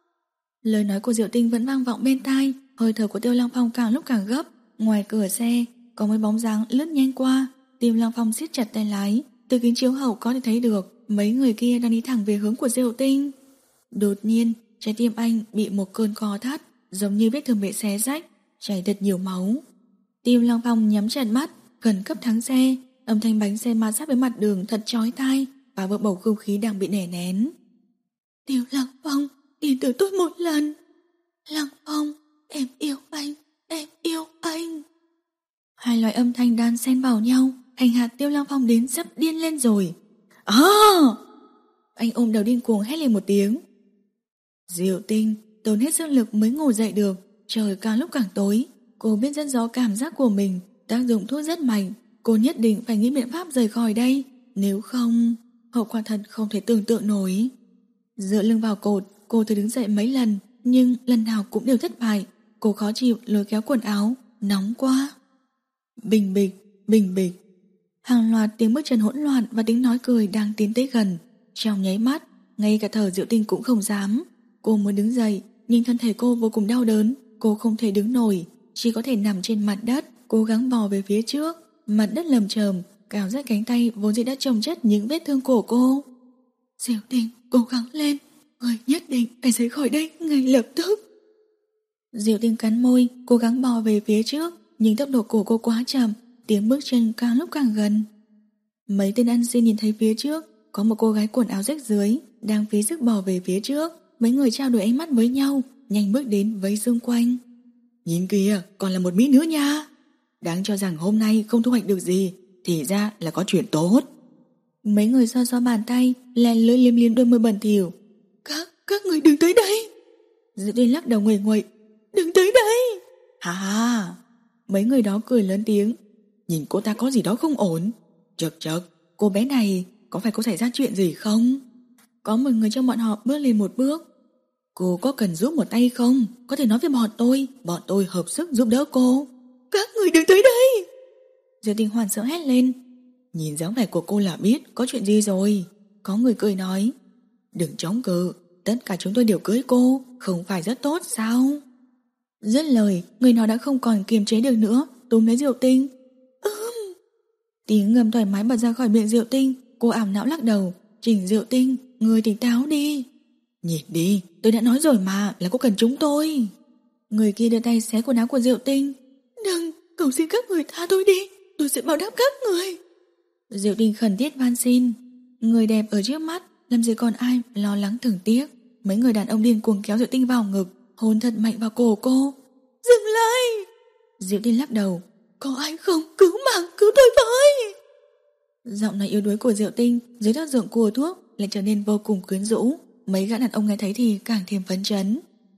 Lời nói của Diệu Tinh vẫn vang vọng bên tai, hơi thở của Tiêu Long Phong càng lúc càng gấp. Ngoài cửa xe, có mấy bóng dáng lướt nhanh qua. Tiêu Long Phong siết chặt tay lái, từ kính chiếu hậu có thể thấy được mấy người kia đang đi thẳng về hướng của Diệu Tinh. Đột nhiên, trái tim anh bị một cơn co thắt, giống như vết thương bị xé rách, chảy thật nhiều máu. Tiêu Long Phong nhắm chặt mắt, khẩn cấp thắng xe, âm thanh bánh xe ma sát với mặt đường thật chói tai, phá vỡ bầu không khí đang bị đè nén. Tiêu Long Phong, tin tưởng tôi một lần. Long Phong, em yêu anh, em yêu anh. Hai loại âm thanh đan xen vào nhau, hành hạ Tiêu Long Phong đến sắp điên lên rồi. À! Anh ôm đầu điên cuồng hét lên một tiếng. Diệu Tinh tốn hết sức lực mới ngủ dậy được. Trời càng lúc càng tối, cô biết rất rõ cảm giác của mình, tác dụng thuốc rất mạnh. Cô nhất định phải nghĩ biện pháp rời khỏi đây, nếu không, hậu quả thật không thể tưởng tượng nổi. Dựa lưng vào cột, cô thử đứng dậy mấy lần, nhưng lần nào cũng đều thất bại. Cô khó chịu lôi kéo quần áo, nóng quá. Bình bịch, bình bịch. Hàng loạt tiếng bước chân hỗn loạn và tiếng nói cười đang tiến tới gần. Trong nháy mắt, ngay cả thở Diệu Tinh cũng không dám. Cô muốn đứng dậy, nhưng thân thể cô vô cùng đau đớn. Cô không thể đứng nổi, chỉ có thể nằm trên mặt đất, cố gắng bò về phía trước. Mặt đất lầm chởm, cào rách cánh tay vốn dĩ đã chồng chất những vết thương của cô. Diệu Tinh, cố gắng lên, người nhất định phải rời khỏi đây ngay lập tức. Diệu Tinh cắn môi, cố gắng bò về phía trước, nhưng tốc độ của cô quá chậm, tiếng bước chân càng lúc càng gần. Mấy tên ăn xin nhìn thấy phía trước có một cô gái quần áo rách dưới đang phí sức bò về phía trước. Mấy người trao đổi ánh mắt với nhau, nhanh bước đến vây xung quanh. Nhìn kìa, còn là một mỹ nữ nha. Đáng cho rằng hôm nay không thu hoạch được gì, thì ra là có chuyện tốt. Mấy người xoa xoa bàn tay, lèn lưỡi liếm liếm đôi môi bẩn thỉu. Các, các người đừng tới đây. Diệu Tinh lắc đầu nguậy nguậy. Đừng tới đây. Hà hà. Mấy người đó cười lớn tiếng. Nhìn cô ta có gì đó không ổn. Chật chật, cô bé này có phải có xảy ra chuyện gì không? Có một người trong bọn họ bước lên một bước. Cô có cần giúp một tay không? Có thể nói với bọn tôi, bọn tôi hợp sức giúp đỡ cô. Các người đừng tới đây. Diệu Tinh hoảng sợ hét lên. Nhìn dáng vẻ của cô là biết có chuyện gì rồi. Có người cười nói. Đừng chống cự, tất cả chúng tôi đều cưới cô, không phải rất tốt sao? Dứt lời, người nó đã không còn kiềm chế được nữa, túm lấy Diệu Tinh. Ừm. Tiếng ngầm thoải mái bật ra khỏi miệng Diệu Tinh. Cô ảo não lắc đầu. Trình Diệu Tinh, người tỉnh táo đi. Nhìn đi, tôi đã nói rồi mà, là cô cần chúng tôi. Người kia đưa tay xé quần áo của Diệu Tinh. Đừng, cầu xin các người tha tôi đi, tôi sẽ báo đáp các người. Diệu Tinh khẩn thiết van xin. Người đẹp ở trước mắt, làm gì còn ai lo lắng thương tiếc. Mấy người đàn ông điên cuồng kéo Diệu Tinh vào ngực, hôn thật mạnh vào cổ cô. Dừng lại. Diệu Tinh lắc đầu. Có ai không, cứu mạng, cứu tôi với. Giọng nói yếu đuối của Diệu Tinh dưới tác dụng của thuốc lại trở nên vô cùng quyến rũ. Mấy gã đàn ông nghe thấy thì càng thêm phấn chấn.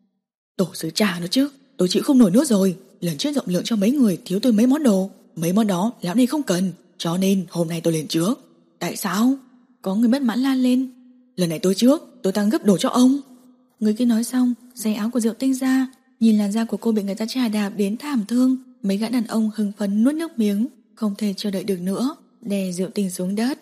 Tổ sư trà nữa chứ, tôi chịu không nổi nữa rồi. Lần trước rộng lượng cho mấy người thiếu tôi mấy món đồ, mấy món đó lão này không cần, cho nên hôm nay tôi lên trước. Tại sao? Có người bất mãn la lên. Lần này tôi trước, tôi tăng gấp đồ cho ông. Người kia nói xong, giày áo của Diệu Tinh ra. Nhìn làn da của cô bị người ta chà đạp đến thảm thương. Mấy gã đàn ông hưng phấn nuốt nước miếng, không thể chờ đợi được nữa, đè Diệu Tinh xuống đất.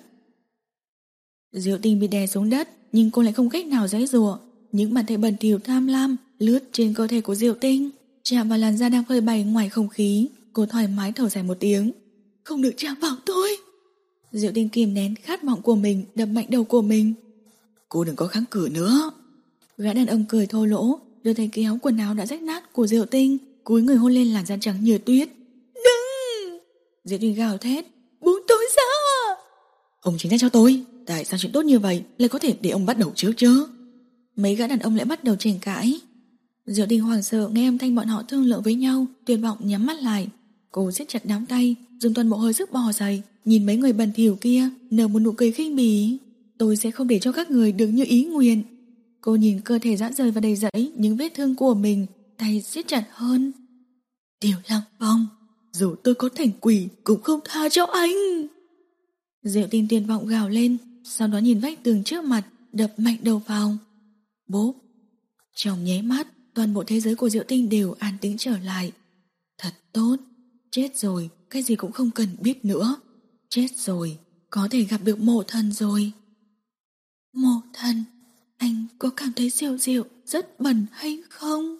Diệu Tinh bị đè xuống đất, nhưng cô lại không cách nào giãy giụa. Những bàn tay bẩn thỉu tham lam lướt trên cơ thể của Diệu Tinh, chạm vào làn da đang phơi bày ngoài không khí. Cô thoải mái thở dài một tiếng. Không được chạm vào tôi. Diệu Tinh kìm nén khát vọng của mình, đập mạnh đầu của mình. Cô đừng có kháng cự nữa. Gã đàn ông cười thô lỗ, đưa tay kéo quần áo đã rách nát của Diệu Tinh, cúi người hôn lên làn da trắng như tuyết. Đừng! Diệu Tinh gào thét. Buông tôi ra! Ông chính ra cho tôi. Tại sao chuyện tốt như vậy lại có thể để ông bắt đầu trước chứ? Mấy gã đàn ông lại bắt đầu tranh cãi. Diệu Tinh hoảng sợ nghe âm thanh bọn họ thương lượng với nhau, tuyệt vọng nhắm mắt lại. Cô siết chặt nắm tay, dùng toàn bộ hơi sức bò dậy, nhìn mấy người bẩn thỉu kia, nở một nụ cười khinh bỉ. Tôi sẽ không để cho các người được như ý nguyện. Cô nhìn cơ thể rã rời và đầy rẫy những vết thương của mình, tay siết chặt hơn. Tiêu Lăng Phong, dù tôi có thành quỷ cũng không tha cho anh. Diệu Tinh tuyệt vọng gào lên, sau đó nhìn vách tường trước mặt, đập mạnh đầu vào. Bốp! Trong nháy mắt, toàn bộ thế giới của Diệu Tinh đều an tĩnh trở lại. Thật tốt, chết rồi, cái gì cũng không cần biết nữa. Chết rồi, có thể gặp được mộ thần rồi. Mộ thần, anh có cảm thấy Diệu Diệu rất bẩn hay không?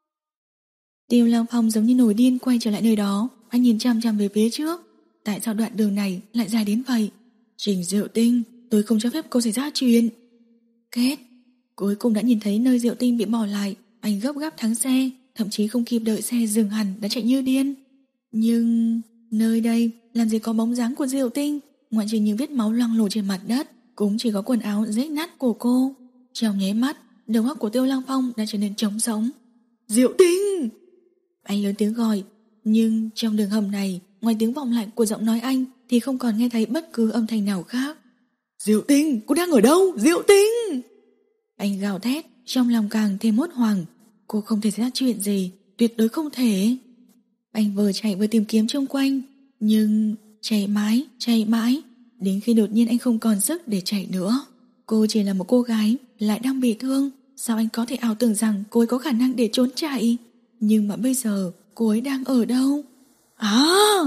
Tiêu Lăng Phong giống như nổi điên quay trở lại nơi đó. Anh nhìn chăm chăm về phía trước. Tại sao đoạn đường này lại dài đến vậy? Trình Diệu Tinh, tôi không cho phép cô xảy ra chuyện. Kết. Cuối cùng đã nhìn thấy nơi Diệu Tinh bị bỏ lại. Anh gấp gáp thắng xe, thậm chí không kịp đợi xe dừng hẳn đã chạy như điên. Nhưng nơi đây làm gì có bóng dáng của Diệu Tinh, ngoại trừ những vết máu loang lổ trên mặt đất, cũng chỉ có quần áo rách nát của cô. Trong nháy mắt, đầu óc của Tiêu Lăng Phong đã trở nên trống rỗng. Diệu Tinh! Anh lớn tiếng gọi, nhưng trong đường hầm này, ngoài tiếng vọng lại của giọng nói anh thì không còn nghe thấy bất cứ âm thanh nào khác. Diệu Tinh, cô đang ở đâu? Diệu Tinh! Anh gào thét, trong lòng càng thêm hốt hoảng. Cô không thể xảy ra chuyện gì, tuyệt đối không thể. Anh vừa chạy vừa tìm kiếm xung quanh, nhưng chạy mãi, chạy mãi, đến khi đột nhiên anh không còn sức để chạy nữa. Cô chỉ là một cô gái, lại đang bị thương. Sao anh có thể ảo tưởng rằng cô ấy có khả năng để trốn chạy? Nhưng mà bây giờ cô ấy đang ở đâu? À!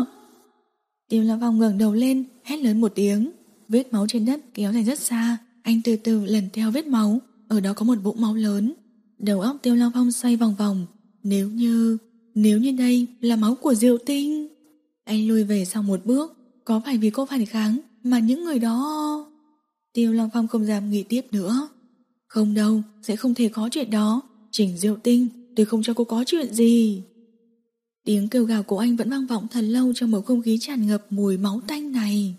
Tiêu Lăng Phong ngẩng đầu lên, hét lớn một tiếng. Vết máu trên đất kéo dài rất xa. Anh từ từ lần theo vết máu. Ở đó có một vũng máu lớn. Đầu óc Tiêu Lăng Phong xoay vòng vòng. Nếu như... Nếu như đây là máu của Diệu Tinh. Anh lùi về sau một bước. Có phải vì cô phản kháng mà những người đó... Tiêu Lăng Phong không dám nghĩ tiếp nữa. Không đâu, sẽ không thể có chuyện đó. Trình Diệu Tinh, tôi không cho cô có chuyện gì. Tiếng kêu gào của anh vẫn vang vọng thật lâu trong bầu không khí tràn ngập mùi máu tanh này.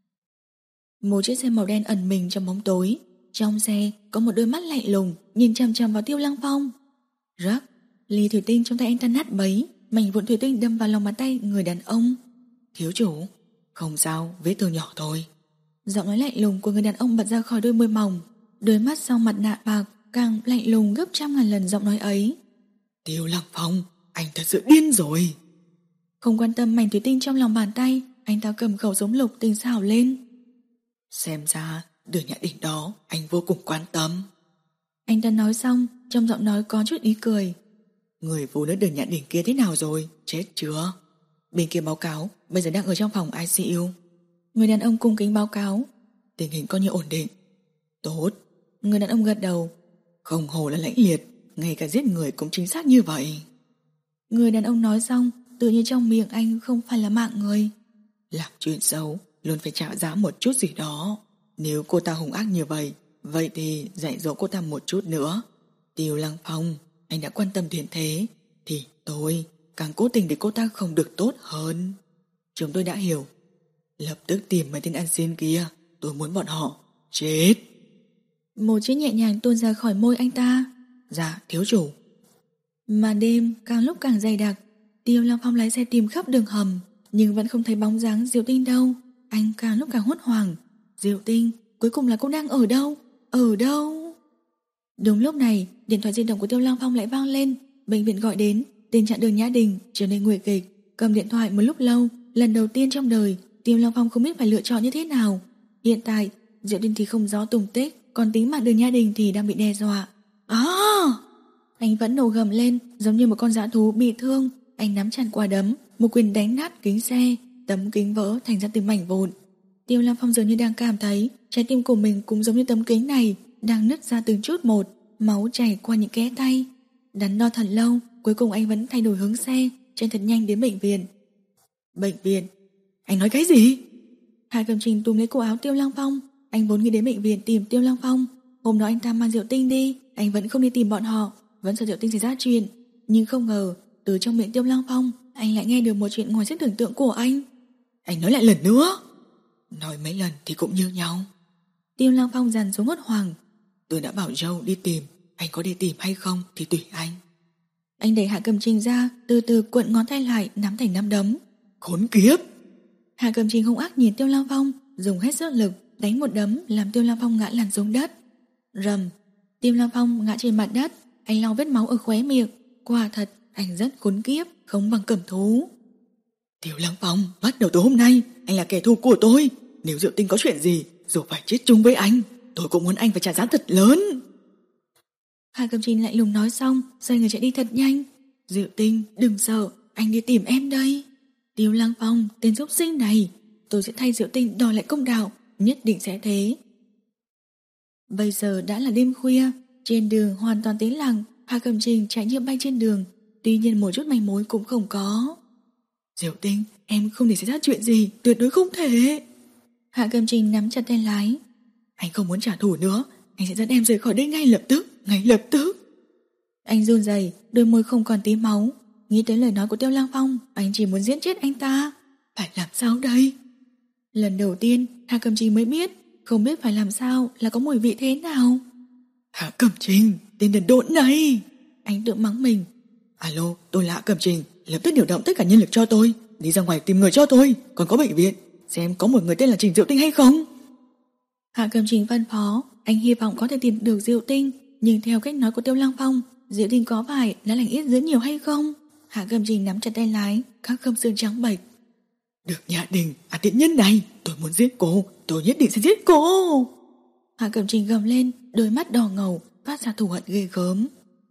Một chiếc xe màu đen ẩn mình trong bóng tối. Trong xe có một đôi mắt lạnh lùng nhìn chằm chằm vào Tiêu Lăng Phong. Rắc, ly thủy tinh trong tay anh ta nát bấy, mảnh vụn thủy tinh đâm vào lòng bàn tay người đàn ông. Thiếu chủ, không sao, vết thương nhỏ thôi. Giọng nói lạnh lùng của người đàn ông bật ra khỏi đôi môi mỏng. Đôi mắt sau mặt nạ bạc càng lạnh lùng gấp trăm ngàn lần giọng nói ấy. Tiêu Lăng Phong, anh thật sự điên rồi. Không quan tâm mảnh thủy tinh trong lòng bàn tay, anh ta cầm khẩu súng lục tinh xảo lên. Xem ra Đường Nhã Đình đó anh vô cùng quan tâm. Anh ta nói xong, trong giọng nói có chút ý cười. Người phụ nữ Đường Nhã Đình kia thế nào rồi? Chết chưa? Bên kia báo cáo, bây giờ đang ở trong phòng i xê u. Người đàn ông cung kính báo cáo. Tình hình coi như ổn định. Tốt. Người đàn ông gật đầu. Không hồ là lãnh liệt, ngay cả giết người cũng chính xác như vậy. Người đàn ông nói xong, tự như trong miệng anh không phải là mạng người. Làm chuyện xấu luôn phải trả giá một chút gì đó. Nếu cô ta hung ác như vậy, vậy thì dạy dỗ cô ta một chút nữa. Tiêu Lăng Phong, anh đã quan tâm đến thế, thì tôi càng cố tình để cô ta không được tốt hơn. Chúng tôi đã hiểu. Lập tức tìm mấy tên ăn xin kia, tôi muốn bọn họ chết. Một chữ nhẹ nhàng tuôn ra khỏi môi anh ta. Dạ, thiếu chủ. Mà đêm càng lúc càng dày đặc. Tiêu Lăng Phong lái xe tìm khắp đường hầm, nhưng vẫn không thấy bóng dáng Diệu Tinh đâu. Anh càng lúc càng hốt hoảng. Diệu Tinh, cuối cùng là cô đang ở đâu? Ở đâu? Đúng lúc này, điện thoại di động của Tiêu Lăng Phong lại vang lên. Bệnh viện gọi đến. Tình trạng Đường Nhã Đình trở nên nguy kịch. Cầm điện thoại một lúc lâu, lần đầu tiên trong đời Tiêu Lăng Phong không biết phải lựa chọn như thế nào. Hiện tại Diệu Tinh thì không rõ tung tích, còn tính mạng Đường Nhã Đình thì đang bị đe dọa. À! Anh vẫn nổ gầm lên, giống như một con dã thú bị thương. Anh nắm chặt quả đấm, một quyền đánh nát kính xe, tấm kính vỡ thành ra từng mảnh vụn. Tiêu Lăng Phong dường như đang cảm thấy trái tim của mình cũng giống như tấm kính này, đang nứt ra từng chút một, máu chảy qua những kẽ tay. Đắn đo thật lâu, cuối cùng anh vẫn thay đổi hướng xe, chạy thật nhanh đến bệnh viện. Bệnh viện? Anh nói cái gì? Hà Cẩm Trình túm lấy cổ áo Tiêu Lăng Phong. Anh vốn nghĩ đến bệnh viện tìm Tiêu Lăng Phong. Hôm đó anh ta mang Diệu Tinh đi, anh vẫn không đi tìm bọn họ, vẫn sợ Diệu Tinh xảy ra chuyện. Nhưng không ngờ từ trong miệng Tiêu Lăng Phong anh lại nghe được một chuyện ngoài sức tưởng tượng của anh. Anh nói lại lần nữa. Nói mấy lần thì cũng như nhau. Tiêu Lăng Phong dằn xuống hốt hoảng. Tôi đã bảo Joe đi tìm, anh có đi tìm hay không thì tùy anh. Anh đẩy Hạ Cẩm Trình ra, từ từ cuộn ngón tay lại nắm thành nắm đấm. Khốn kiếp! Hạ Cẩm Trình hung ác nhìn Tiêu Lăng Phong, dùng hết sức lực đánh một đấm làm Tiêu Lăng Phong ngã lăn xuống đất. Rầm! Tiêu Lăng Phong ngã trên mặt đất, anh lau vết máu ở khóe miệng. Quả thật anh rất khốn kiếp, không bằng Cẩm Thú. Tiêu Lăng Phong, bắt đầu từ hôm nay anh là kẻ thù của tôi. Nếu Diệu Tinh có chuyện gì, dù phải chết chung với anh, tôi cũng muốn anh phải trả giá thật lớn. Hạ Cẩm Trình lạnh lùng nói xong, xoay người chạy đi thật nhanh. Diệu Tinh, đừng sợ, anh đi tìm em đây. Tiêu Lăng Phong, tên xúc sinh này, tôi sẽ thay Diệu Tinh đòi lại công đạo, nhất định sẽ thế. Bây giờ đã là đêm khuya, trên đường hoàn toàn tĩnh lặng. Hạ Cẩm Trình chạy như bay trên đường, tuy nhiên một chút manh mối cũng không có. Diệu Tinh, em không để xảy ra chuyện gì, tuyệt đối không thể. Hạ Cẩm Trình nắm chặt tay lái. Anh không muốn trả thù nữa, anh sẽ dẫn em rời khỏi đây ngay lập tức, ngay lập tức. Anh run rẩy, đôi môi không còn tí máu. Nghĩ tới lời nói của Tiêu Lăng Phong, anh chỉ muốn giết chết anh ta. Phải làm sao đây? Lần đầu tiên Hạ Cẩm Trình mới biết, không biết phải làm sao là có mùi vị thế nào. Hạ Cẩm Trình, tên đần độn này. Anh tự mắng mình. Alo, tôi là Hạ Cẩm Trình, lập tức điều động tất cả nhân lực cho tôi, đi ra ngoài tìm người cho tôi, còn có bệnh viện, xem có một người tên là Trình Diệu Tinh hay không. Hạ Cẩm Trình phân phó, anh hy vọng có thể tìm được Diệu Tinh, nhưng theo cách nói của Tiêu Lăng Phong, Diệu Tinh có phải đã lành ít dữ nhiều hay không? Hạ Cẩm Trình nắm chặt tay lái, các khớp xương trắng bệch. Được Nhã Đình, à tiện nhân này, tôi muốn giết cô, tôi nhất định sẽ giết cô. Hạ Cẩm Trình gầm lên, đôi mắt đỏ ngầu, phát ra thù hận ghê gớm.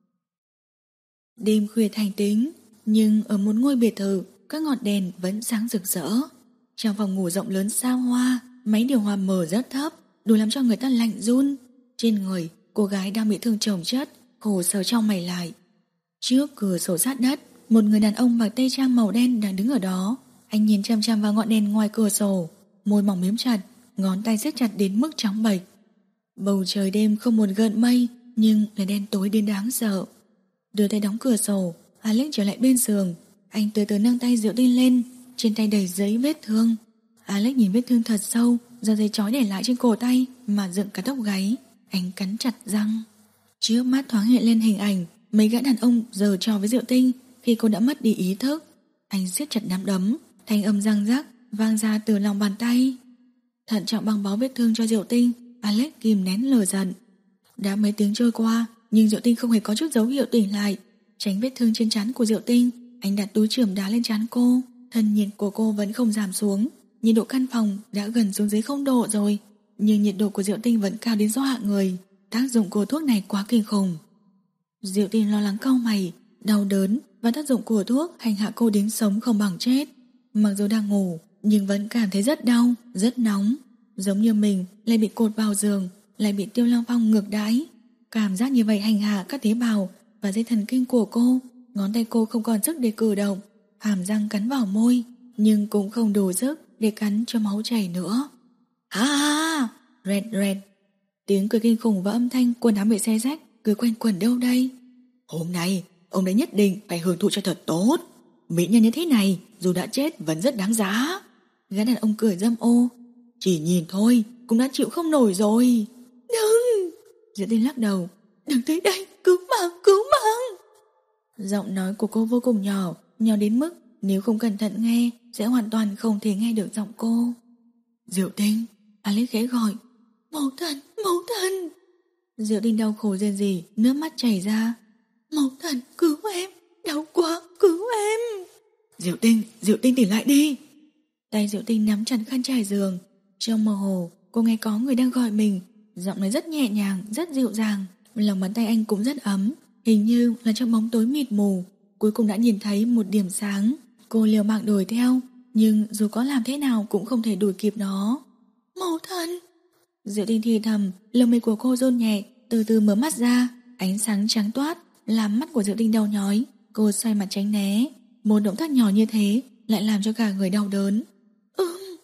Đêm khuya thành tĩnh, nhưng ở một ngôi biệt thự, các ngọn đèn vẫn sáng rực rỡ. Trong phòng ngủ rộng lớn xa hoa, máy điều hòa mở rất thấp, đủ làm cho người ta lạnh run. Trên người, cô gái đang bị thương chồng chất, khổ sở trong mày lại. Trước cửa sổ sát đất, một người đàn ông mặc tây trang màu đen đang đứng ở đó. Anh nhìn chăm chăm vào ngọn đèn ngoài cửa sổ, môi mỏng miếm chặt, ngón tay siết chặt đến mức trắng bệch. Bầu trời đêm không một gợn mây, nhưng là đen tối đến đáng sợ. Đưa tay đóng cửa sổ, Alex trở lại bên giường. Anh từ từ nâng tay Diệu Tinh lên, trên tay đầy giấy vết thương. Alex nhìn vết thương thật sâu, do dây trói để lại trên cổ tay mà dựng cả tóc gáy. Anh cắn chặt răng. Trước mắt thoáng hiện lên hình ảnh mấy gã đàn ông giở trò với Diệu Tinh khi cô đã mất đi ý thức. Anh siết chặt nắm đấm, thanh âm răng rắc vang ra từ lòng bàn tay. Thận trọng băng bó vết thương cho Diệu Tinh, Alex kìm nén lửa giận. Đã mấy tiếng trôi qua, nhưng Diệu Tinh không hề có chút dấu hiệu tỉnh lại. Tránh vết thương trên trán của Diệu Tinh, anh đặt túi chườm đá lên trán cô. Thân nhiệt của cô vẫn không giảm xuống, nhiệt độ căn phòng đã gần xuống dưới không độ rồi, nhưng nhiệt độ của Diệu Tinh vẫn cao đến do hạ người. Tác dụng của thuốc này quá kinh khủng. Diệu Tinh lo lắng cau mày, đau đớn và tác dụng của thuốc hành hạ cô đến sống không bằng chết. Mặc dù đang ngủ, nhưng vẫn cảm thấy rất đau, rất nóng, giống như mình lại bị cột vào giường, lại bị Tiêu Lăng Phong ngược đãi. Cảm giác như vậy hành hạ các tế bào và dây thần kinh của cô. Ngón tay cô không còn sức để cử động, hàm răng cắn vào môi, nhưng cũng không đủ sức để cắn cho máu chảy nữa. Ha ha, rẹt rẹt. Tiếng cười kinh khủng và âm thanh quần áo bị xé rách cứ quanh quẩn đâu đây. Hôm nay ông đã nhất định phải hưởng thụ cho thật tốt. Mỹ nhân như thế này dù đã chết vẫn rất đáng giá. Gã đàn ông cười dâm ô. Chỉ nhìn thôi cũng đã chịu không nổi rồi. Đừng! Diệu Tinh lắc đầu. Đừng tới đây, cứu mạng, cứu mạng. Giọng nói của cô vô cùng nhỏ, nhỏ đến mức nếu không cẩn thận nghe sẽ hoàn toàn không thể nghe được giọng cô. Diệu Tinh, Alex khẽ gọi. Mẫu thân, mẫu thân. Diệu Tinh đau khổ rên rỉ, nước mắt chảy ra. Mẫu thân, cứu em, đau quá, cứu em. Diệu Tinh, Diệu Tinh tỉnh lại đi. Tay Diệu Tinh nắm chặt khăn trải giường. Trong mơ hồ, cô nghe có người đang gọi mình. Giọng nói rất nhẹ nhàng, rất dịu dàng. Lòng bàn tay anh cũng rất ấm, hình như là trong bóng tối mịt mù. Cuối cùng đã nhìn thấy một điểm sáng. Cô liều mạng đuổi theo, nhưng dù có làm thế nào cũng không thể đuổi kịp nó. Mẫu thân. Diệu Tinh thì thầm, lông mi của cô run nhẹ, từ từ mở mắt ra. Ánh sáng trắng toát làm mắt của Diệu Tinh đau nhói. Cô xoay mặt tránh né. Một động tác nhỏ như thế lại làm cho cả người đau đớn. Ừm.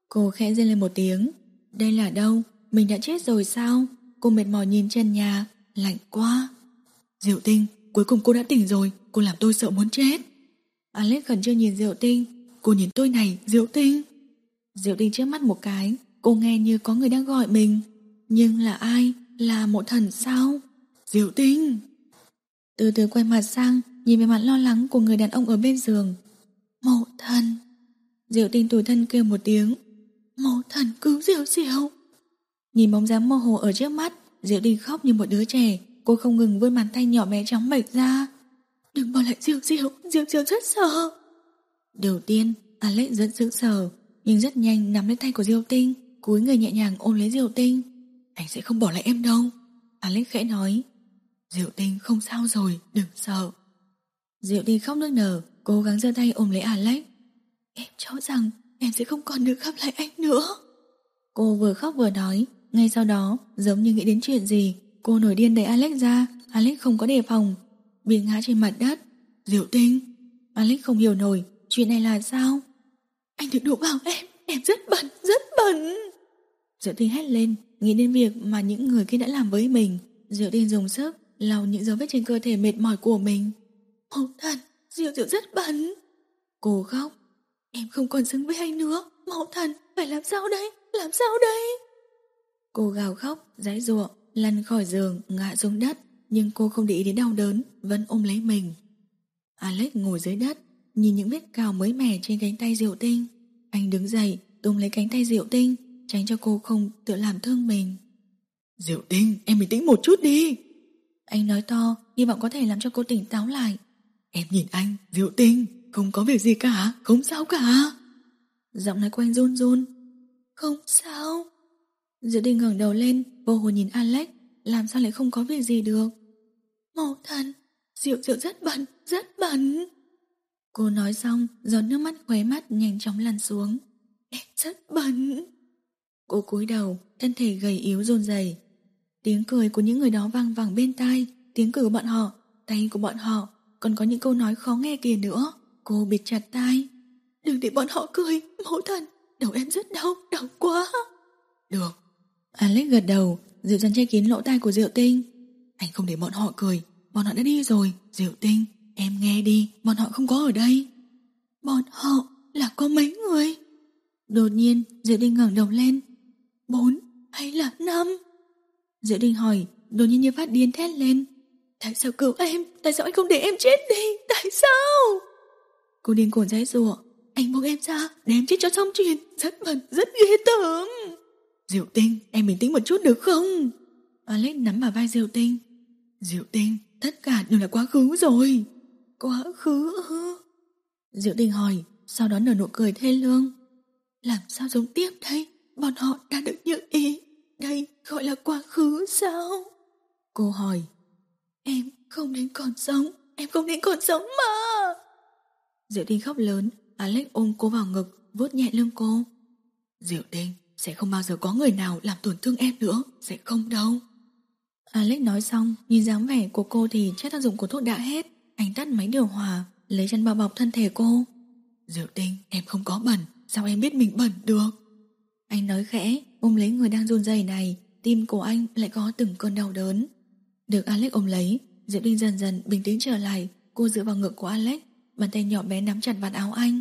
Cô khẽ rên lên một tiếng. Đây là đâu? Mình đã chết rồi sao? Cô mệt mỏi nhìn trần nhà. Lạnh quá. Diệu Tinh, cuối cùng cô đã tỉnh rồi. Cô làm tôi sợ muốn chết. Alex khẩn trương nhìn Diệu Tinh. Cô nhìn tôi này, Diệu Tinh. Diệu Tinh chớp mắt một cái. Cô nghe như có người đang gọi mình. Nhưng là ai? Là Mộ Thần sao? Diệu Tinh. Từ từ quay mặt sang, nhìn về mặt lo lắng của người đàn ông ở bên giường. Mộ Thần. Diệu Tinh tủi thân kêu một tiếng. Mộ Thần cứu Diệu Diệu. Nhìn bóng dáng mơ hồ ở trước mắt, Diệu Tinh khóc như một đứa trẻ. Cô không ngừng vươn bàn tay nhỏ bé trắng bệch ra. Đừng bỏ lại Diệu Diệu, Diệu Diệu rất sợ. Đầu tiên, Alex rất sững sờ, nhưng rất nhanh nắm lấy tay của Diệu Tinh, cúi người nhẹ nhàng ôm lấy Diệu Tinh. Anh sẽ không bỏ lại em đâu, Alex khẽ nói. Diệu Tinh không sao rồi, đừng sợ. Diệu Tinh khóc nức nở, cố gắng giơ tay ôm lấy Alex. Em cho rằng em sẽ không còn được gặp lại anh nữa. Cô vừa khóc vừa nói. Ngay sau đó, giống như nghĩ đến chuyện gì, cô nổi điên đẩy Alex ra. Alex không có đề phòng, bị ngã trên mặt đất. Diệu Tinh. Alex không hiểu nổi, chuyện này là sao? Anh đừng đụng vào em, em rất bẩn, rất bẩn. Diệu Tinh hét lên, nghĩ đến việc mà những người kia đã làm với mình. Diệu Tinh dùng sức lau những dấu vết trên cơ thể mệt mỏi của mình. Mộ Thần, Diệu Diệu rất bẩn. Cô khóc. Em không còn xứng với anh nữa. Mộ Thần, phải làm sao đây? Làm sao đây? Cô gào khóc, giãy giụa, lăn khỏi giường, ngã xuống đất. Nhưng cô không để ý đến đau đớn, vẫn ôm lấy mình. Alex ngồi dưới đất, nhìn những vết cào mới mẻ trên cánh tay Diệu Tinh. Anh đứng dậy, túm lấy cánh tay Diệu Tinh, tránh cho cô không tự làm thương mình. Diệu Tinh, em bình tĩnh một chút đi. Anh nói to, hy vọng có thể làm cho cô tỉnh táo lại. Em nhìn anh, Diệu Tinh, không có việc gì cả, không sao cả. Giọng nói của anh run run. Không sao. Diệu Tinh ngẩng đầu lên, vô hồn nhìn Alex. Làm sao lại không có việc gì được? Mộ Thần, Diệu Diệu rất bẩn, rất bẩn. Cô nói xong, giọt nước mắt khóe mắt nhanh chóng lăn xuống. Em rất bẩn. Cô cúi đầu, thân thể gầy yếu run rẩy. Tiếng cười của những người đó vang vẳng bên tai. Tiếng cười của bọn họ, tay của bọn họ, còn có những câu nói khó nghe kìa nữa. Cô bịt chặt tai. Đừng để bọn họ cười, Mộ Thần. Đầu em rất đau, đau quá. Được. Alex gật đầu, dịu dàng che kín lỗ tai của Diệu Tinh. Anh không để bọn họ cười, bọn họ đã đi rồi. Diệu Tinh, em nghe đi, bọn họ không có ở đây. Bọn họ là có mấy người? Đột nhiên Diệu Tinh ngẩng đầu lên. Bốn hay là năm? Diệu Tinh hỏi, đột nhiên như phát điên thét lên. Tại sao cứu em? Tại sao anh không để em chết đi? Tại sao? Cô điên cuồng giãy giụa. Anh buông em ra, để em chết cho xong chuyện. Rất bẩn, rất ghê tởm. Diệu Tinh, em bình tĩnh một chút được không? Alex nắm vào vai Diệu Tinh. Diệu Tinh, tất cả đều là quá khứ rồi. Quá khứ ư? Diệu Tinh hỏi, sau đó nở nụ cười thê lương. Làm sao sống tiếp đây? Bọn họ đã được như ý. Đây gọi là quá khứ sao? Cô hỏi. Em không nên còn sống. Em không nên còn sống mà. Diệu Tinh khóc lớn. Alex ôm cô vào ngực, vuốt nhẹ lưng cô. Diệu Tinh, sẽ không bao giờ có người nào làm tổn thương em nữa. Sẽ không đâu. Alex nói xong, nhìn dáng vẻ của cô thì chắc tác dụng của thuốc đã hết. Anh tắt máy điều hòa, lấy chăn bao bọc thân thể cô. Diệu Tinh, em không có bẩn. Sao em biết mình bẩn được? Anh nói khẽ, ôm lấy người đang run rẩy này. Tim của anh lại có từng cơn đau đớn. Được Alex ôm lấy, Diệu Tinh dần dần bình tĩnh trở lại. Cô dựa vào ngực của Alex, bàn tay nhỏ bé nắm chặt vạt áo anh.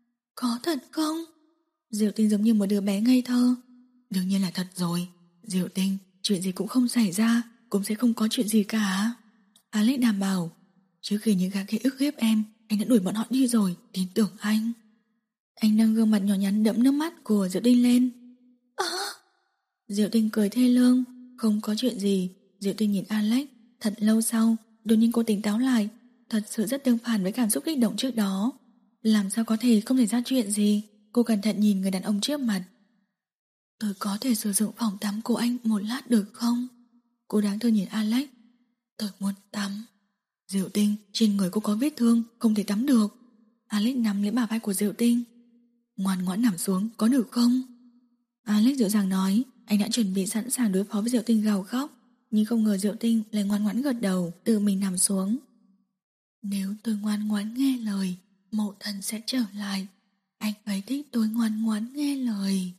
Có thật không? Diệu Tinh giống như một đứa bé ngây thơ. Đương nhiên là thật rồi. Diệu Tinh, chuyện gì cũng không xảy ra, cũng sẽ không có chuyện gì cả. Alex đảm bảo. Trước khi những gã kia ức hiếp em, anh đã đuổi bọn họ đi rồi, tin tưởng anh. Anh nâng gương mặt nhỏ nhắn đẫm nước mắt của Diệu Tinh lên. À! Diệu Tinh cười thê lương. Không có chuyện gì. Diệu Tinh nhìn Alex. Thật lâu sau, đột nhiên cô tỉnh táo lại. Thật sự rất tương phản với cảm xúc kích động trước đó. Làm sao có thể không xảy ra chuyện gì? Cô cẩn thận nhìn người đàn ông trước mặt. Tôi có thể sử dụng phòng tắm của anh một lát được không? Cô đáng thương nhìn Alex. Tôi muốn tắm. Diệu Tinh, trên người cô có vết thương, không thể tắm được. Alex nắm lấy bả vai của Diệu Tinh. Ngoan ngoãn nằm xuống, có được không? Alex dịu dàng nói. Anh đã chuẩn bị sẵn sàng đối phó với Diệu Tinh gào khóc. Nhưng không ngờ Diệu Tinh lại ngoan ngoãn gật đầu, tự mình nằm xuống. Nếu tôi ngoan ngoãn nghe lời, Mộ Thần sẽ trở lại. Anh ấy thích tôi ngoan ngoãn nghe lời.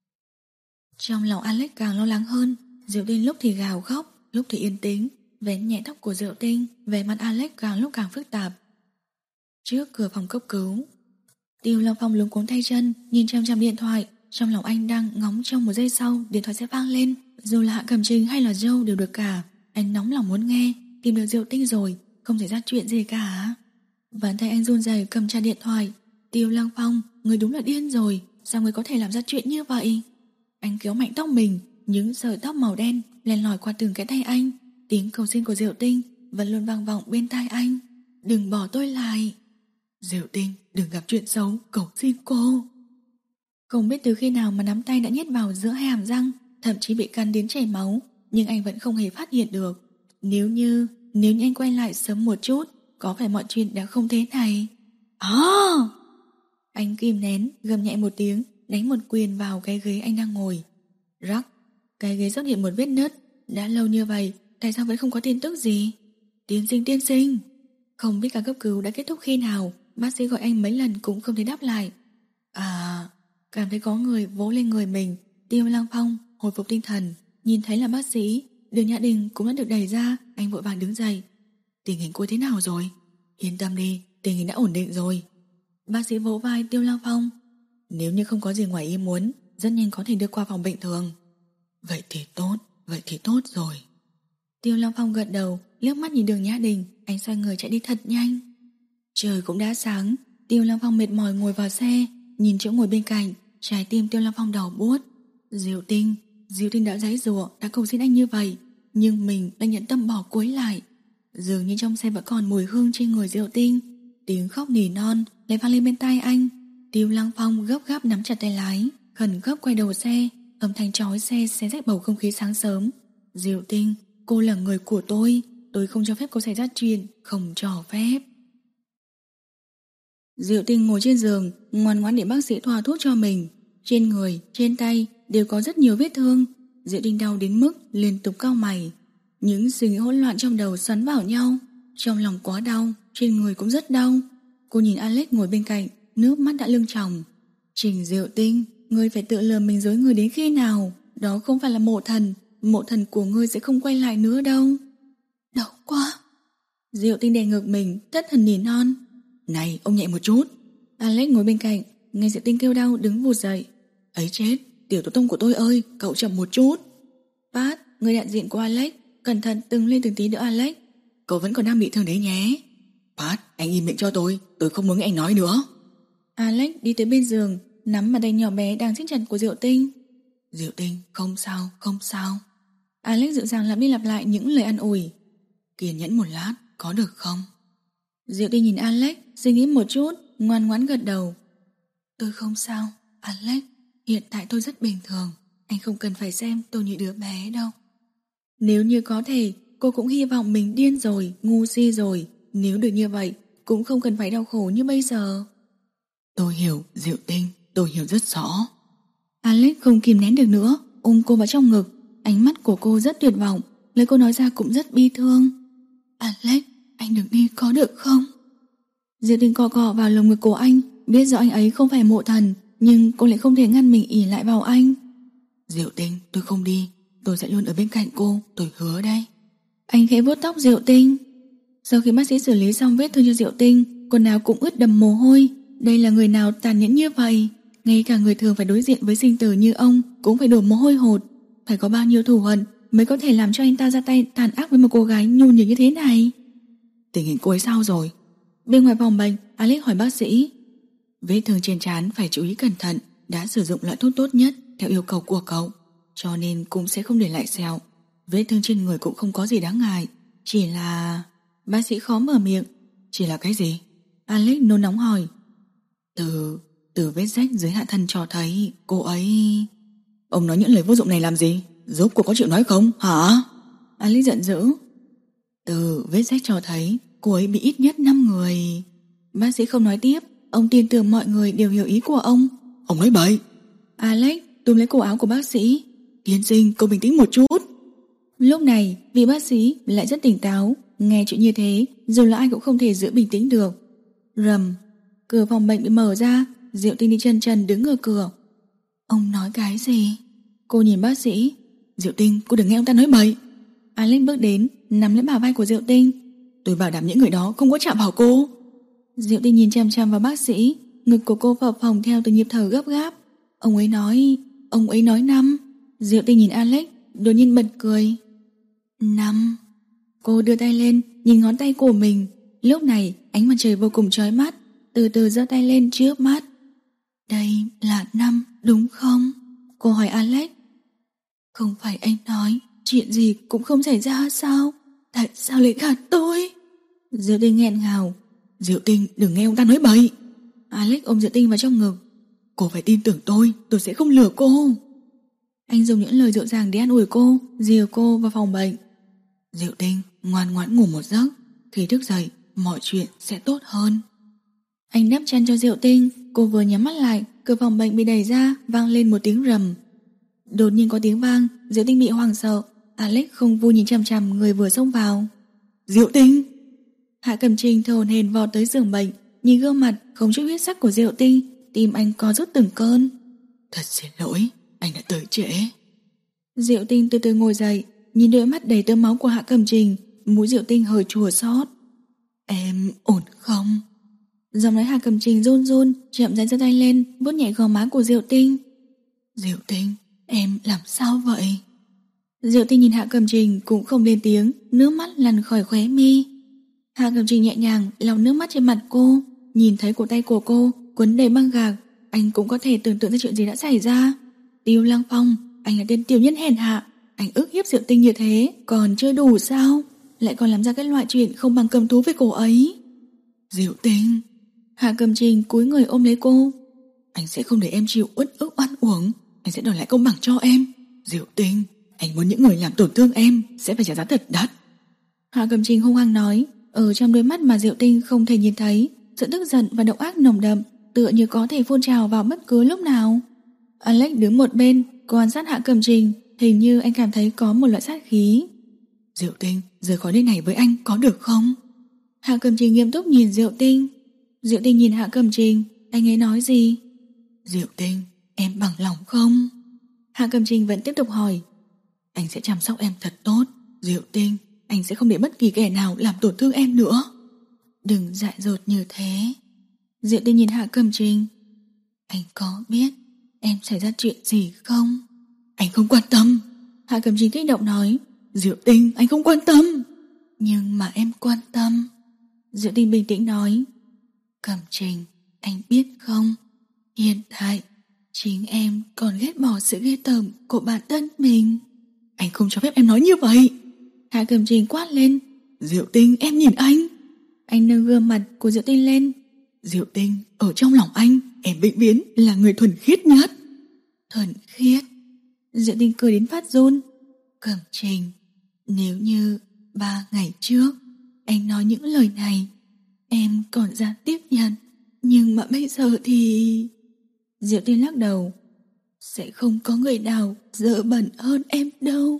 Trong lòng Alex càng lo lắng hơn. Diệu Tinh lúc thì gào khóc, lúc thì yên tĩnh, vén nhẹ tóc của Diệu Tinh. Vẻ mặt Alex càng lúc càng phức tạp. Trước cửa phòng cấp cứu, Tiêu Long Phong luống cuống tay chân, nhìn chăm chăm điện thoại. Trong lòng anh đang ngóng trong một giây sau điện thoại sẽ vang lên. Dù là Hạ Cẩm Trình hay là Joe đều được cả. Anh nóng lòng muốn nghe. Tìm được Diệu Tinh rồi, không xảy ra chuyện gì cả. Bàn tay anh run rẩy cầm chặt điện thoại. Tiêu Long Phong, người đúng là điên rồi. Sao người có thể làm ra chuyện như vậy? Anh kéo mạnh tóc mình, những sợi tóc màu đen len lỏi qua từng cái tay anh. Tiếng cầu xin của Diệu Tinh vẫn luôn vang vọng bên tai anh. Đừng bỏ tôi lại. Diệu Tinh, đừng gặp chuyện xấu, cầu xin cô. Không biết từ khi nào mà nắm tay đã nhét vào giữa hai hàm răng, thậm chí bị cắn đến chảy máu, nhưng anh vẫn không hề phát hiện được. Nếu như, nếu như anh quay lại sớm một chút, có phải mọi chuyện đã không thế này? À! Anh kìm nén, gầm nhẹ một tiếng, đánh một quyền vào cái ghế anh đang ngồi. Rắc, cái ghế xuất hiện một vết nứt. Đã lâu như vậy, tại sao vẫn không có tin tức gì? Tiên sinh, tiên sinh. Không biết ca cấp cứu đã kết thúc khi nào, bác sĩ gọi anh mấy lần cũng không thấy đáp lại. À, cảm thấy có người vỗ lên người mình. Tiêu Long Phong hồi phục tinh thần, nhìn thấy là bác sĩ. Đường Nhã Đình cũng đã được đẩy ra. Anh vội vàng đứng dậy. Tình hình cô thế nào rồi? Yên tâm đi, tình hình đã ổn định rồi. Bác sĩ vỗ vai Tiêu Long Phong. Nếu như không có gì ngoài ý muốn, rất nhanh có thể đưa qua phòng bệnh thường. Vậy thì tốt, vậy thì tốt rồi. Tiêu Long Phong gật đầu, liếc mắt nhìn Đường Nhã Đình. Anh xoay người chạy đi thật nhanh. Trời cũng đã sáng. Tiêu Long Phong mệt mỏi ngồi vào xe, nhìn chỗ ngồi bên cạnh. Trái tim Tiêu Long Phong đau buốt. Diệu Tinh, Diệu Tinh đã giãy giụa, đã cầu xin anh như vậy, nhưng mình đã nhận tâm bỏ cuối lại. Dường như trong xe vẫn còn mùi hương trên người Diệu Tinh. Tiếng khóc nỉ non lại vang lên bên tai anh. Tiêu Long Phong gấp gáp nắm chặt tay lái, khẩn gấp quay đầu xe. Âm thanh chói xe xé rách bầu không khí sáng sớm. Diệu Tinh, cô là người của tôi. Tôi không cho phép cô xảy ra chuyện, không cho phép. Diệu Tinh ngồi trên giường, ngoan ngoãn để bác sĩ thoa thuốc cho mình. Trên người, trên tay đều có rất nhiều vết thương. Diệu Tinh đau đến mức liên tục cau mày. Những suy nghĩ hỗn loạn trong đầu xoắn vào nhau. Trong lòng quá đau, trên người cũng rất đau. Cô nhìn Alex ngồi bên cạnh, nước mắt đã lưng tròng. Trình Diệu Tinh, ngươi phải tự lừa mình dối người đến khi nào? Đó không phải là mộ thần. Mộ thần của ngươi sẽ không quay lại nữa đâu. Đau quá. Diệu Tinh đè ngực mình, thất thần nỉ non. Này, ông nhẹ một chút. Alex ngồi bên cạnh, nghe Diệu Tinh kêu đau đứng vụt dậy. Ấy chết, tiểu tổ tông của tôi ơi, cậu chậm một chút. Pat, người đại diện của Alex, cẩn thận từng lên từng tí đỡ Alex. Cậu vẫn còn đang bị thương đấy nhé. Pat, anh im miệng cho tôi, tôi không muốn nghe anh nói nữa. Alex đi tới bên giường, nắm bàn tay nhỏ bé đang siết chặt của Diệu Tinh. Diệu Tinh, không sao, không sao. Alex dịu dàng lặp đi lặp lại những lời an ủi. Kiên nhẫn một lát, có được không? Diệu Tinh nhìn Alex, suy nghĩ một chút, ngoan ngoãn gật đầu. Tôi không sao, Alex, hiện tại tôi rất bình thường. Anh không cần phải xem tôi như đứa bé đâu. Nếu như có thể, cô cũng hy vọng mình điên rồi, ngu si rồi. Nếu được như vậy, cũng không cần phải đau khổ như bây giờ. Tôi hiểu, Diệu Tinh, tôi hiểu rất rõ. Alex không kìm nén được nữa, ôm cô vào trong ngực. Ánh mắt của cô rất tuyệt vọng, lời cô nói ra cũng rất bi thương. Alex, anh đừng đi có được không? Diệu Tinh cọ cọ vào lồng ngực của anh, biết rõ anh ấy không phải mộ thần, nhưng cô lại không thể ngăn mình ỷ lại vào anh. Diệu Tinh, tôi không đi, tôi sẽ luôn ở bên cạnh cô, tôi hứa đây. Anh khẽ vuốt tóc Diệu Tinh. Sau khi bác sĩ xử lý xong vết thương cho Diệu Tinh, quần áo cũng ướt đầm mồ hôi. Đây là người nào tàn nhẫn như vậy? Ngay cả người thường phải đối diện với sinh tử như ông cũng phải đổ mồ hôi hột. Phải có bao nhiêu thù hận mới có thể làm cho anh ta ra tay tàn ác với một cô gái nhu nhược như thế này? Tình hình cô ấy sao rồi? Bên ngoài phòng bệnh, Alex hỏi bác sĩ. Vết thương trên trán phải chú ý cẩn thận, đã sử dụng loại thuốc tốt nhất theo yêu cầu của cậu, cho nên cũng sẽ không để lại sẹo. Vết thương trên người cũng không có gì đáng ngại, chỉ là... Bác sĩ khó mở miệng. Chỉ là cái gì? Alex nôn nóng hỏi. Từ... từ vết rách dưới hạ thân cho thấy cô ấy... Ông nói những lời vô dụng này làm gì? Giúp cô có chịu nói không, hả? Alex giận dữ. Từ vết rách cho thấy cô ấy bị ít nhất năm người. Bác sĩ không nói tiếp. Ông tin tưởng mọi người đều hiểu ý của ông. Ông nói bậy. Alex túm lấy cổ áo của bác sĩ. Tiên sinh, cô bình tĩnh một chút. Lúc này vị bác sĩ lại rất tỉnh táo. Nghe chuyện như thế, dù là ai cũng không thể giữ bình tĩnh được. Rầm, cửa phòng bệnh bị mở ra. Diệu Tinh đi chân trần đứng ở cửa. Ông nói cái gì? Cô nhìn bác sĩ. Diệu Tinh, cô đừng nghe ông ta nói bậy. Alex bước đến, nắm lấy bả vai của Diệu Tinh. Tôi bảo đảm những người đó không có chạm vào cô. Diệu Tinh nhìn chằm chằm vào bác sĩ, ngực của cô phập phồng theo từng nhịp thở gấp gáp. Ông ấy nói, ông ấy nói năm. Diệu Tinh nhìn Alex, đột nhiên bật cười. Năm. Cô đưa tay lên, nhìn ngón tay của mình. Lúc này ánh mặt trời vô cùng chói mắt, từ từ giơ tay lên trước mắt. Đây là năm, đúng không? Cô hỏi Alex. Không phải anh nói chuyện gì cũng không xảy ra sao? Tại sao lại gạt tôi? Diệu Tinh nghẹn ngào. Diệu Tinh, đừng nghe ông ta nói bậy. Alex ôm Diệu Tinh vào trong ngực. Cô phải tin tưởng tôi, tôi sẽ không lừa cô. Anh dùng những lời dịu dàng để an ủi cô, dìu cô vào phòng bệnh. Diệu Tinh, ngoan ngoãn ngủ một giấc. Khi thức dậy, mọi chuyện sẽ tốt hơn. Anh đắp chăn cho Diệu Tinh. Cô vừa nhắm mắt lại, cửa phòng bệnh bị đẩy ra, vang lên một tiếng rầm. Đột nhiên có tiếng vang, Diệu Tinh bị hoảng sợ. Alex không vui nhìn chằm chằm người vừa xông vào. Diệu Tinh! Hạ Cẩm Trình thở hổn hển vọt tới giường bệnh, nhìn gương mặt không chút huyết sắc của Diệu Tinh, tim anh co rút từng cơn. Thật xin lỗi, anh đã tới trễ. Diệu Tinh từ từ ngồi dậy, nhìn đôi mắt đầy tơ máu của Hạ Cẩm Trình, mũi Diệu Tinh hơi chua xót. Em ổn không? Giọng nói Hạ Cẩm Trình run run, chậm rãi giơ tay lên, vuốt nhẹ gò má của Diệu Tinh. Diệu Tinh, em làm sao vậy? Diệu Tinh nhìn Hạ Cẩm Trình cũng không lên tiếng, nước mắt lăn khỏi khóe mi. Hạ Cẩm Trình nhẹ nhàng lau nước mắt trên mặt cô, nhìn thấy cổ tay của cô quấn đầy băng gạc, anh cũng có thể tưởng tượng ra chuyện gì đã xảy ra. Tiêu Lăng Phong, anh là tên tiểu nhân hèn hạ, anh ức hiếp Diệu Tinh như thế, còn chưa đủ sao? Lại còn làm ra cái loại chuyện không bằng cầm thú với cô ấy. Diệu Tinh. Hạ Cẩm Trình cúi người ôm lấy cô. Anh sẽ không để em chịu uất ức oan uổng, anh sẽ đòi lại công bằng cho em. Diệu Tinh, anh muốn những người làm tổn thương em sẽ phải trả giá thật đắt. Hạ Cẩm Trình hung hăng nói, ở trong đôi mắt mà Diệu Tinh không thể nhìn thấy, sự tức giận và độc ác nồng đậm, tựa như có thể phun trào vào bất cứ lúc nào. Alex đứng một bên quan sát Hạ Cẩm Trình, hình như anh cảm thấy có một loại sát khí. Diệu Tinh, rời khỏi nơi này với anh có được không? Hạ Cẩm Trình nghiêm túc nhìn Diệu Tinh. Diệu Tinh nhìn Hạ Cẩm Trình, anh ấy nói gì? Diệu Tinh, em bằng lòng không? Hạ Cẩm Trình vẫn tiếp tục hỏi. Anh sẽ chăm sóc em thật tốt. Diệu Tinh, anh sẽ không để bất kỳ kẻ nào làm tổn thương em nữa. Đừng dại dột như thế. Diệu Tinh nhìn Hạ Cẩm Trình. Anh có biết em xảy ra chuyện gì không? Anh không quan tâm. Hạ Cẩm Trình kích động nói. Diệu Tinh, anh không quan tâm. Nhưng mà em quan tâm. Diệu Tinh bình tĩnh nói. Cẩm Trình, anh biết không, hiện tại chính em còn ghét bỏ sự ghê tởm của bản thân mình. Anh không cho phép em nói như vậy. Hạ Cẩm Trình quát lên. Diệu Tinh, em nhìn anh. Anh nâng gương mặt của Diệu Tinh lên. Diệu Tinh, ở trong lòng anh, em vĩnh viễn là người thuần khiết nhất. Thuần khiết? Diệu Tinh cười đến phát run. Cẩm Trình, nếu như ba ngày trước anh nói những lời này, em còn dám tiếp nhận, nhưng mà bây giờ thì... Diệu Tinh lắc đầu. Sẽ không có người nào dơ bẩn hơn em đâu.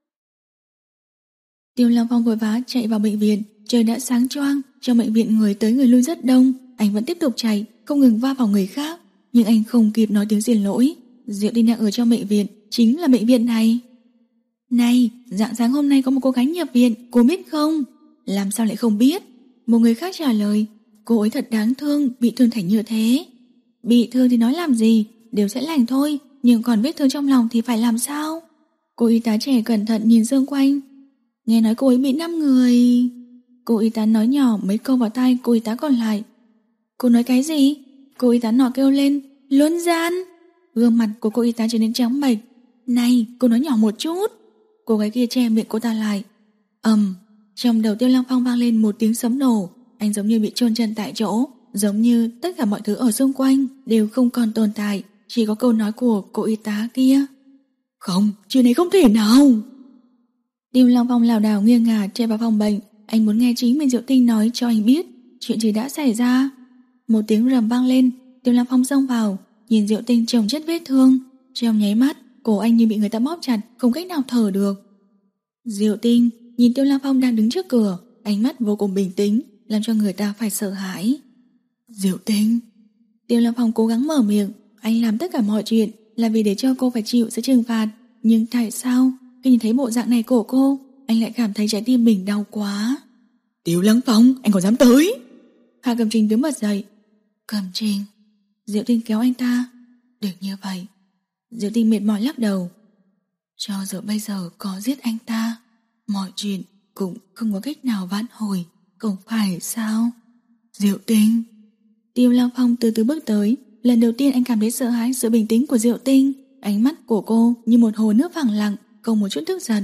Tiêu Lăng Phong vội vã chạy vào bệnh viện. Trời đã sáng choang, trong bệnh viện người tới người lui rất đông. Anh vẫn tiếp tục chạy, không ngừng va vào người khác. Nhưng anh không kịp nói tiếng xin lỗi. Diệu Tinh đang ở trong bệnh viện, chính là bệnh viện này. Này, rạng sáng hôm nay có một cô gái nhập viện, cô biết không? Làm sao lại không biết? Một người khác trả lời. Cô ấy thật đáng thương, bị thương thành như thế. Bị thương thì nói làm gì, đều sẽ lành thôi. Nhưng còn vết thương trong lòng thì phải làm sao? Cô y tá trẻ cẩn thận nhìn xung quanh. Nghe nói cô ấy bị năm người. Cô y tá nói nhỏ mấy câu vào tai cô y tá còn lại. Cô nói cái gì? Cô y tá nọ kêu lên. Luân gian. Gương mặt của cô y tá trở nên trắng bệch. Này, cô nói nhỏ một chút. Cô gái kia che miệng cô ta lại. Ầm, trong đầu Tiêu Lăng Phong vang lên một tiếng sấm nổ. Anh giống như bị chôn chân tại chỗ, giống như tất cả mọi thứ ở xung quanh đều không còn tồn tại, chỉ có câu nói của cô y tá kia. Không, chuyện này không thể nào. Tiêu Lăng Phong lảo đảo nghiêng ngả chạy vào phòng bệnh. Anh muốn nghe chính mình Diệu Tinh nói cho anh biết chuyện gì đã xảy ra. Một tiếng rầm vang lên. Tiêu Lăng Phong xông vào, nhìn Diệu Tinh chồng chất vết thương. Trong nháy mắt, cổ anh như bị người ta bóp chặt, không cách nào thở được. Diệu Tinh nhìn Tiêu Lăng Phong đang đứng trước cửa, ánh mắt vô cùng bình tĩnh, làm cho người ta phải sợ hãi. Diệu Tinh. Tiêu Lăng Phong cố gắng mở miệng. Anh làm tất cả mọi chuyện là vì để cho cô phải chịu sự trừng phạt. Nhưng tại sao khi nhìn thấy bộ dạng này của cô, anh lại cảm thấy trái tim mình đau quá? Tiêu Lăng Phong, anh còn dám tới? Hạ Cẩm Trình đứng bật dậy. Cẩm Trình. Diệu Tinh kéo anh ta. Đừng như vậy. Diệu Tinh mệt mỏi lắc đầu. Cho dù bây giờ có giết anh ta, mọi chuyện cũng không có cách nào vãn hồi, không phải sao? Diệu Tinh. Tiêu Lăng Phong từ từ bước tới. Lần đầu tiên anh cảm thấy sợ hãi sự bình tĩnh của Diệu Tinh. Ánh mắt của cô như một hồ nước phẳng lặng, không một chút tức giận.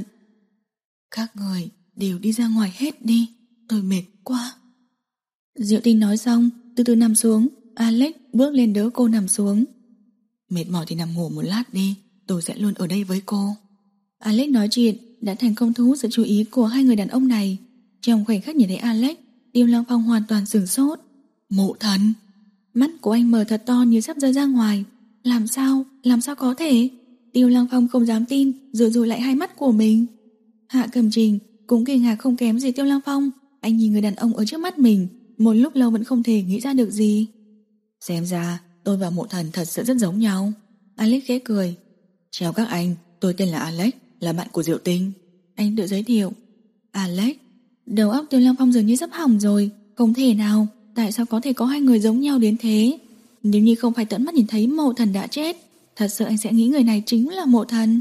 Các người đều đi ra ngoài hết đi, tôi mệt quá. Diệu Tinh nói xong, từ từ nằm xuống. Alex bước lên đỡ cô nằm xuống. Mệt mỏi thì nằm ngủ một lát đi, tôi sẽ luôn ở đây với cô. Alex nói chuyện đã thành công thu hút sự chú ý của hai người đàn ông này. Trong khoảnh khắc nhìn thấy Alex, Tiêu Lăng Phong hoàn toàn sửng sốt. Mộ thần. Mắt của anh mở thật to như sắp rơi ra ngoài. Làm sao, làm sao có thể? Tiêu Lăng Phong không dám tin, rồi rồi lại hai mắt của mình. Hạ Cẩm Trình cũng kinh ngạc không kém gì Tiêu Lăng Phong. Anh nhìn người đàn ông ở trước mắt mình, một lúc lâu vẫn không thể nghĩ ra được gì. Xem ra tôi và mộ thần thật sự rất giống nhau. Alex khẽ cười. Chào các anh, tôi tên là Alex, là bạn của Diệu Tinh. Anh tự giới thiệu. Alex. Đầu óc Tiêu Lăng Phong dường như sắp hỏng rồi. Không thể nào, tại sao có thể có hai người giống nhau đến thế? Nếu như không phải tận mắt nhìn thấy mộ thần đã chết, thật sự anh sẽ nghĩ người này chính là mộ thần.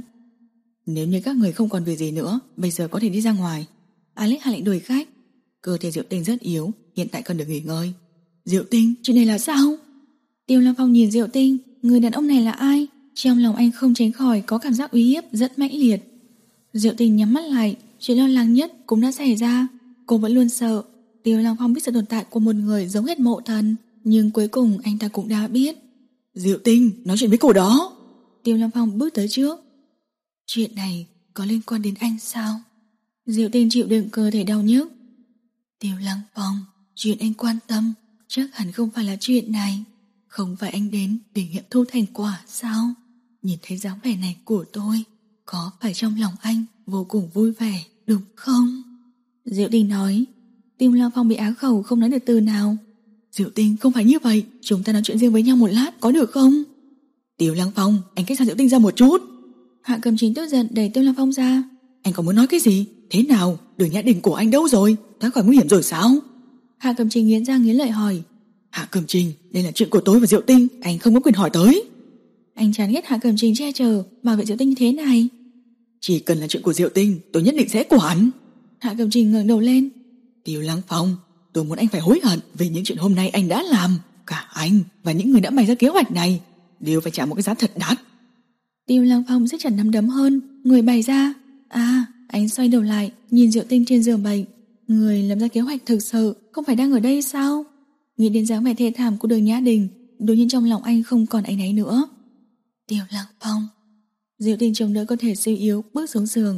Nếu như các người không còn việc gì nữa, bây giờ có thể đi ra ngoài. Alex hạ lệnh đuổi khách. Cơ thể Diệu Tinh rất yếu, hiện tại cần được nghỉ ngơi. Diệu Tinh, chuyện này là sao? Tiêu Lăng Phong nhìn Diệu Tinh, người đàn ông này là ai? Trong lòng anh không tránh khỏi có cảm giác uy hiếp rất mãnh liệt. Diệu Tinh nhắm mắt lại, chuyện lo lắng nhất cũng đã xảy ra. Cô vẫn luôn sợ. Tiêu Lăng Phong biết sự tồn tại của một người giống hết mộ thần, nhưng cuối cùng anh ta cũng đã biết. Diệu Tinh, nói chuyện với cô đó. Tiêu Lăng Phong bước tới trước. Chuyện này có liên quan đến anh sao? Diệu Tinh chịu đựng cơ thể đau nhức. Tiêu Lăng Phong, chuyện anh quan tâm chắc hẳn không phải là chuyện này. Không phải anh đến để nghiệm thu thành quả sao? Nhìn thấy dáng vẻ này của tôi, có phải trong lòng anh vô cùng vui vẻ đúng không? Diệu Tinh nói. Tiêu Lăng Phong bị á khẩu không nói được từ nào. Diệu Tinh, không phải như vậy, chúng ta nói chuyện riêng với nhau một lát có được không? Tiêu Lăng Phong, anh cách xa Diệu Tinh ra một chút. Hạ Cẩm Trình tức giận đẩy Tiêu Lăng Phong ra. Anh còn muốn nói cái gì? Thế nào? Đường Nhã Đình của anh đâu rồi? Thoát khỏi nguy hiểm rồi sao? Hạ Cẩm Trình nghiến răng nghiến lợi hỏi. Hạ Cẩm Trình, đây là chuyện của tôi và Diệu Tinh, anh không có quyền hỏi tới. Anh chán ghét Hạ Cẩm Trình che chở bảo vệ Diệu Tinh như thế này. Chỉ cần là chuyện của Diệu Tinh, tôi nhất định sẽ quản. Hạ Cẩm Trình ngẩng đầu lên. Tiêu Lăng Phong, tôi muốn anh phải hối hận về những chuyện hôm nay anh đã làm. Cả anh và những người đã bày ra kế hoạch này đều phải trả một cái giá thật đắt. Tiêu Lăng Phong siết chặt nắm đấm hơn. Người bày ra. À, anh xoay đầu lại nhìn Diệu Tinh trên giường bệnh. Người làm ra kế hoạch thực sự không phải đang ở đây sao? Nghĩ đến dáng vẻ thê thảm của Đường Nhã Đình, đột nhiên trong lòng anh không còn áy náy nữa. Tiêu Lăng Phong. Diệu Tinh chống đỡ cơ thể suy yếu bước xuống giường.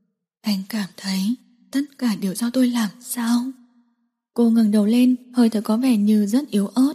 Anh cảm thấy tất cả đều do tôi làm sao? Cô ngẩng đầu lên, hơi thở có vẻ như rất yếu ớt.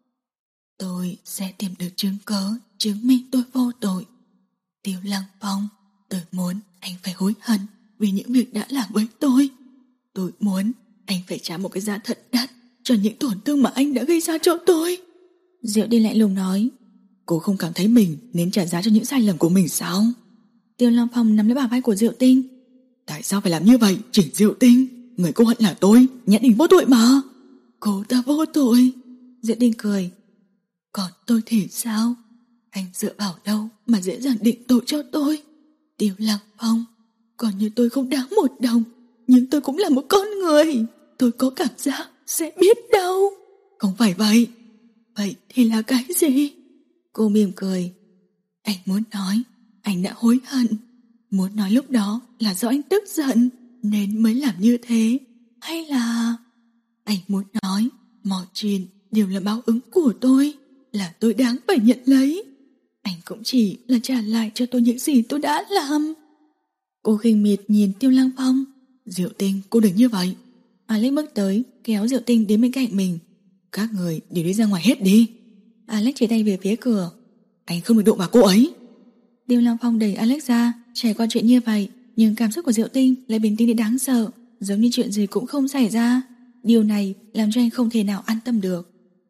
Tôi sẽ tìm được chứng cớ chứng minh tôi vô tội. Tiêu Lăng Phong, tôi muốn anh phải hối hận vì những việc đã làm với tôi. Tôi muốn anh phải trả một cái giá thật đắt cho những tổn thương mà anh đã gây ra cho tôi. Diệu Tinh lạnh lùng nói. Cô không cảm thấy mình nên trả giá cho những sai lầm của mình sao? Tiêu Lăng Phong nắm lấy bả vai của Diệu Tinh. Tại sao phải làm như vậy? Chỉ Diệu Tinh, người cô hận là tôi, Nhã Đình vô tội mà. Cô ta vô tội. Diệu Tinh cười. Còn tôi thì sao? Anh dựa vào đâu mà dễ dàng định tội cho tôi? Tiêu Lăng Phong, còn như tôi không đáng một đồng, nhưng tôi cũng là một con người. Tôi có cảm giác sẽ biết đâu. Không phải vậy. Vậy thì là cái gì? Cô mỉm cười. Anh muốn nói anh đã hối hận, muốn nói lúc đó là do anh tức giận nên mới làm như thế, hay là anh muốn nói mọi chuyện đều là báo ứng của tôi, là tôi đáng phải nhận lấy. Anh cũng chỉ là trả lại cho tôi những gì tôi đã làm. Cô khinh miệt nhìn Tiêu Lăng Phong. Diệu Tinh, cô đừng như vậy. Alex bước tới kéo Diệu Tinh đến bên cạnh mình. Các người đều đi ra ngoài hết đi. Alex chỉ tay về phía cửa. Anh không được đụng vào cô ấy. Tiêu Lăng Phong đẩy Alex ra. Trải qua chuyện như vậy, nhưng cảm xúc của Diệu Tinh lại bình tĩnh đến đáng sợ, giống như chuyện gì cũng không xảy ra. Điều này làm cho anh không thể nào an tâm được.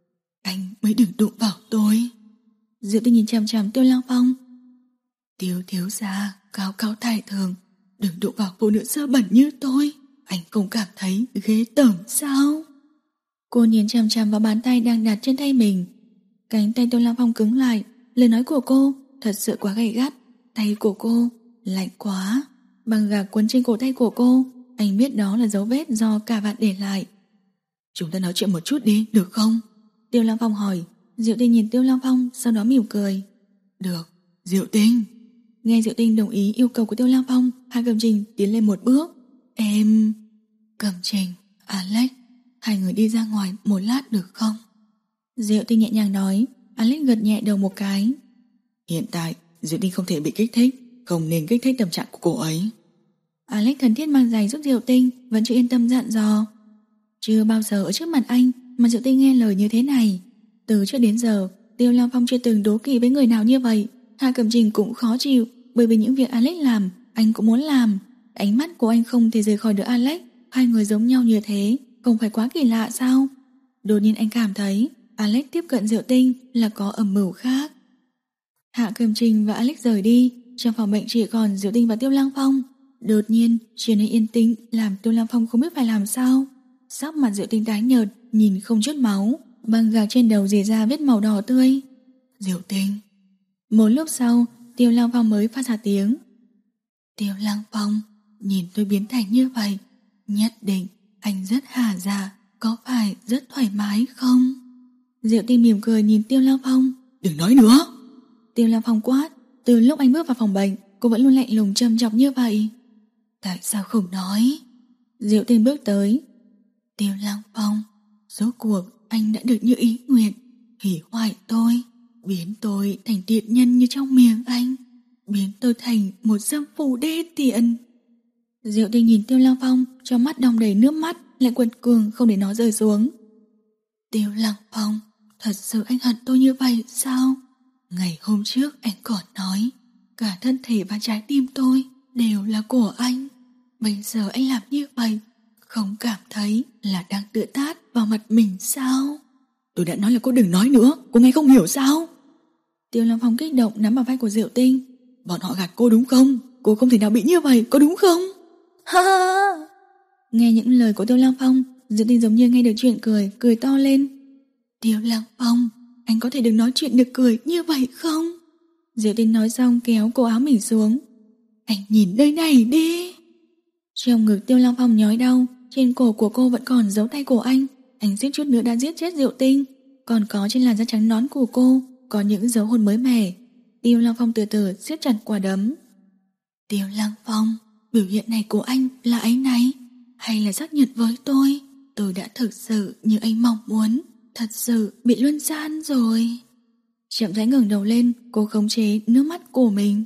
anh mới đừng đụng vào tôi. Diệu Tinh nhìn chằm chằm Tiêu Lăng Phong. Tiêu thiếu gia cao cao tài thường, đừng đụng vào phụ nữ dơ bẩn như tôi. Anh không cảm thấy ghê tởm sao? Cô nhìn chằm chằm vào bàn tay đang đặt trên tay mình. Cánh tay Tiêu Lăng Phong cứng lại. Lời nói của cô thật sự quá gay gắt. Tay của cô lạnh quá. Băng gạc quấn trên cổ tay của cô. Anh biết đó là dấu vết do cả vạn để lại. Chúng ta nói chuyện một chút đi, được không? Tiêu Lăng Phong hỏi. Diệu Tinh nhìn Tiêu Lăng Phong, sau đó mỉm cười. Được, Diệu Tinh. Nghe Diệu Tinh đồng ý yêu cầu của Tiêu Lăng Phong, Hạ Cẩm Trình tiến lên một bước. Em... Cẩm Trình, Alex, hai người đi ra ngoài một lát được không? Diệu Tinh nhẹ nhàng nói. Alex gật nhẹ đầu một cái. Hiện tại Diệu Tinh không thể bị kích thích, không nên kích thích tâm trạng của cô ấy. Alex thân thiết mang giày giúp Diệu Tinh, vẫn chưa yên tâm dặn dò. Chưa bao giờ ở trước mặt anh mà Diệu Tinh nghe lời như thế này. Từ trước đến giờ Tiêu Lăng Phong chưa từng đố kỵ với người nào như vậy. Hạ Cẩm Trình cũng khó chịu, bởi vì những việc Alex làm anh cũng muốn làm. Ánh mắt của anh không thể rời khỏi được Alex. Hai người giống nhau như thế, không phải quá kỳ lạ sao? Đột nhiên anh cảm thấy Alex tiếp cận Diệu Tinh là có âm mưu khác. Hạ Cẩm Trình và Alex rời đi. Trong phòng bệnh chỉ còn Diệu Tinh và Tiêu Lăng Phong. Đột nhiên trở nên yên tĩnh, làm Tiêu Lăng Phong không biết phải làm sao. Sắc mặt Diệu Tinh tái nhợt, nhìn không chút máu, băng gạc trên đầu rỉ ra vết màu đỏ tươi. Diệu Tinh. Một lúc sau Tiêu Lăng Phong mới phát ra tiếng. Tiêu Lăng Phong, nhìn tôi biến thành như vậy, nhất định anh rất hà dạ, có phải rất thoải mái không? Diệu Tinh mỉm cười nhìn Tiêu Lăng Phong. Đừng nói nữa. Tiêu Lăng Phong quát. Từ lúc anh bước vào phòng bệnh, cô vẫn luôn lạnh lùng trầm trọng như vậy. Tại sao không nói? Diệu Tinh bước tới. Tiêu Lăng Phong, rốt cuộc anh đã được như ý nguyện, hủy hoại tôi, biến tôi thành tiện nhân như trong miệng anh, biến tôi thành một dâm phụ đê tiện. Diệu Tinh nhìn Tiêu Lăng Phong, trong mắt đong đầy nước mắt, lại quật cường không để nó rơi xuống. Tiêu Lăng Phong, thật sự anh hận tôi như vậy sao? Ngày hôm trước anh còn nói cả thân thể và trái tim tôi đều là của anh. Bây giờ anh làm như vậy, không cảm thấy là đang tự tát vào mặt mình sao? Tôi đã nói là cô đừng nói nữa, cô nghe không hiểu sao? Tiêu Lăng Phong kích động nắm vào vai của Diệu Tinh. Bọn họ gạt cô đúng không? Cô không thể nào bị như vậy, có đúng không? Ha ha. Nghe những lời của Tiêu Lăng Phong, Diệu Tinh giống như nghe được chuyện cười, cười to lên. Tiêu Lăng Phong, anh có thể đừng nói chuyện được cười như vậy không? Diệu Tinh nói xong kéo cổ áo mình xuống. Anh nhìn nơi này đi. Trong ngực Tiêu Lăng Phong nhói đau, trên cổ của cô vẫn còn dấu tay của anh. Anh suýt chút nữa đã giết chết Diệu Tinh. Còn có trên làn da trắng nõn của cô có những dấu hôn mới mẻ. Tiêu Lăng Phong từ từ siết chặt quả đấm. Tiêu Lăng Phong, biểu hiện này của anh là áy náy hay là xác nhận với tôi tôi đã thực sự như anh mong muốn, thật sự bị luân gian rồi? Chậm rãi ngẩng đầu lên, cô khống chế nước mắt của mình.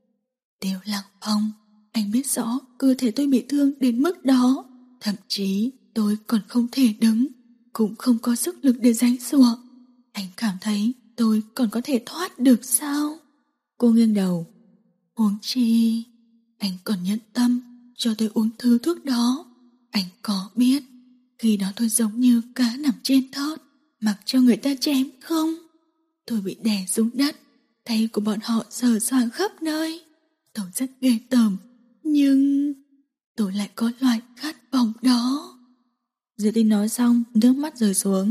Tiêu Lăng Phong, anh biết rõ cơ thể tôi bị thương đến mức đó, thậm chí tôi còn không thể đứng, cũng không có sức lực để giãy giụa. Anh cảm thấy tôi còn có thể thoát được sao? Cô nghiêng đầu. Huống chi anh còn nhẫn tâm cho tôi uống thứ thuốc đó. Anh có biết khi đó tôi giống như cá nằm trên thớt, mặc cho người ta chém không? Tôi bị đè xuống đất, tay của bọn họ sờ soạng khắp nơi. Tôi rất ghê tởm, nhưng tôi lại có loại khát vọng đó. Diệu Tinh nói xong, nước mắt rơi xuống.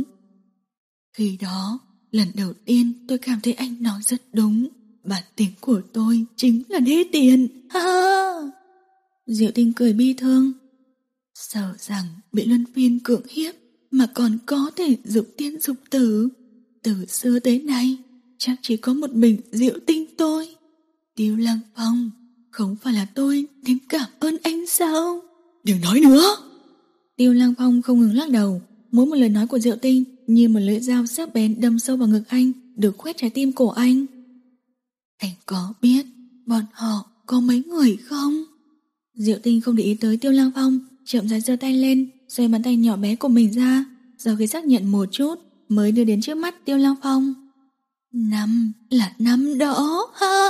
Khi đó, lần đầu tiên tôi cảm thấy anh nói rất đúng. Bản tính của tôi chính là đê tiện. Ha ha. Diệu Tinh cười bi thương. Sợ rằng bị luân phiên cưỡng hiếp mà còn có thể dục tiên dục tử. Từ xưa tới nay, chắc chỉ có một mình Diệu Tinh tôi. Tiêu Lăng Phong, không phải là tôi nên cảm ơn anh sao? Đừng nói nữa. Tiêu Lăng Phong không ngừng lắc đầu. Mỗi một lời nói của Diệu Tinh như một lưỡi dao sắc bén đâm sâu vào ngực anh, được khoét trái tim của anh. Anh có biết bọn họ có mấy người không? Diệu Tinh không để ý tới Tiêu Lăng Phong, chậm rãi giơ tay lên, xoay bàn tay nhỏ bé của mình ra, sau khi xác nhận một chút mới đưa đến trước mắt Tiêu Lăng Phong. Năm là năm đó. Ha.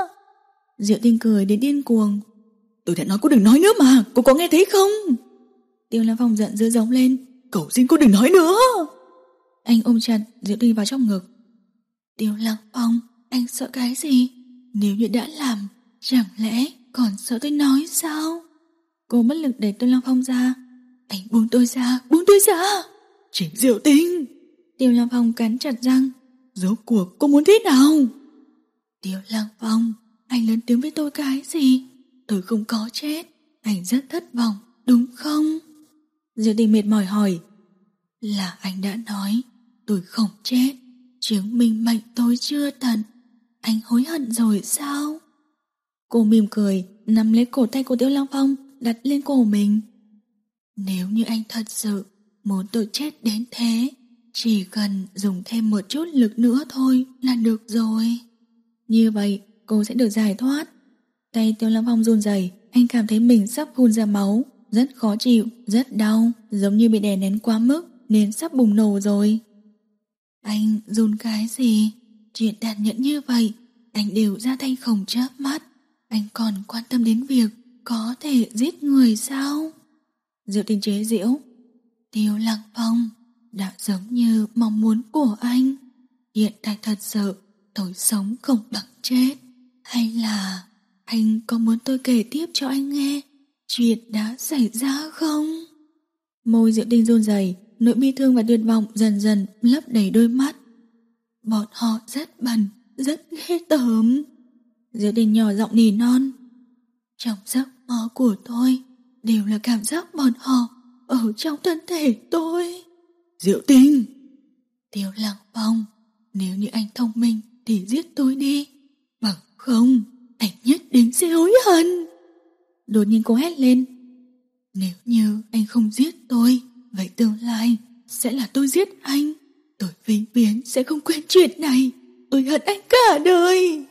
Diệu Tinh cười đến điên cuồng. Tôi đã nói cô đừng nói nữa mà, cô có nghe thấy không? Tiêu Lăng Phong giận dữ giống lên. Cầu xin cô đừng nói nữa. Anh ôm chặt Diệu Tinh vào trong ngực. Tiêu Lăng Phong, anh sợ cái gì? Nếu như đã làm, chẳng lẽ còn sợ tôi nói sao? Cô bất lực đẩy Tiêu Lăng Phong ra. Anh buông tôi ra, buông tôi ra. Trình Diệu Tinh. Tiêu Lăng Phong cắn chặt răng. Rốt cuộc cô muốn thế nào? Tiêu Lăng Phong, anh lớn tiếng với tôi cái gì? Tôi không có chết. Anh rất thất vọng, đúng không? Diệu Tinh mệt mỏi hỏi. Là anh đã nói tôi không chết, chứng minh mệnh tôi chưa tận. Anh hối hận rồi sao? Cô mỉm cười, nắm lấy cổ tay của Tiêu Lăng Phong, đặt lên cổ mình. Nếu như anh thật sự muốn tôi chết đến thế, chỉ cần dùng thêm một chút lực nữa thôi là được rồi. Như vậy cô sẽ được giải thoát. Tay Tiêu Lăng Phong run rẩy, anh cảm thấy mình sắp phun ra máu, rất khó chịu, rất đau, giống như bị đè nén quá mức nên sắp bùng nổ rồi. Anh run cái gì? Chuyện tàn nhẫn như vậy anh đều ra tay không chớp mắt. Anh còn quan tâm đến việc có thể giết người sao? Diệu Tinh chế giễu. Tiêu Lăng Phong, đã giống như mong muốn của anh. Hiện tại thật sự tôi sống không bằng chết. Hay là anh có muốn tôi kể tiếp cho anh nghe chuyện đã xảy ra không? Môi Diệu Tinh run rẩy, nỗi bi thương và tuyệt vọng dần dần lấp đầy đôi mắt. Bọn họ rất bẩn, rất ghê tởm. Diệu Tinh nhỏ giọng nỉ non. Trong giấc mơ của tôi đều là cảm giác bọn họ ở trong thân thể tôi. Diệu Tinh. Tiêu Lăng Phong, nếu như anh thông minh thì giết tôi đi, bằng không anh nhất định sẽ hối hận. Đột nhiên cô hét lên. Nếu như anh không giết tôi, vậy tương lai sẽ là tôi giết anh. Tôi vĩnh viễn sẽ không quên chuyện này. Tôi hận anh cả đời.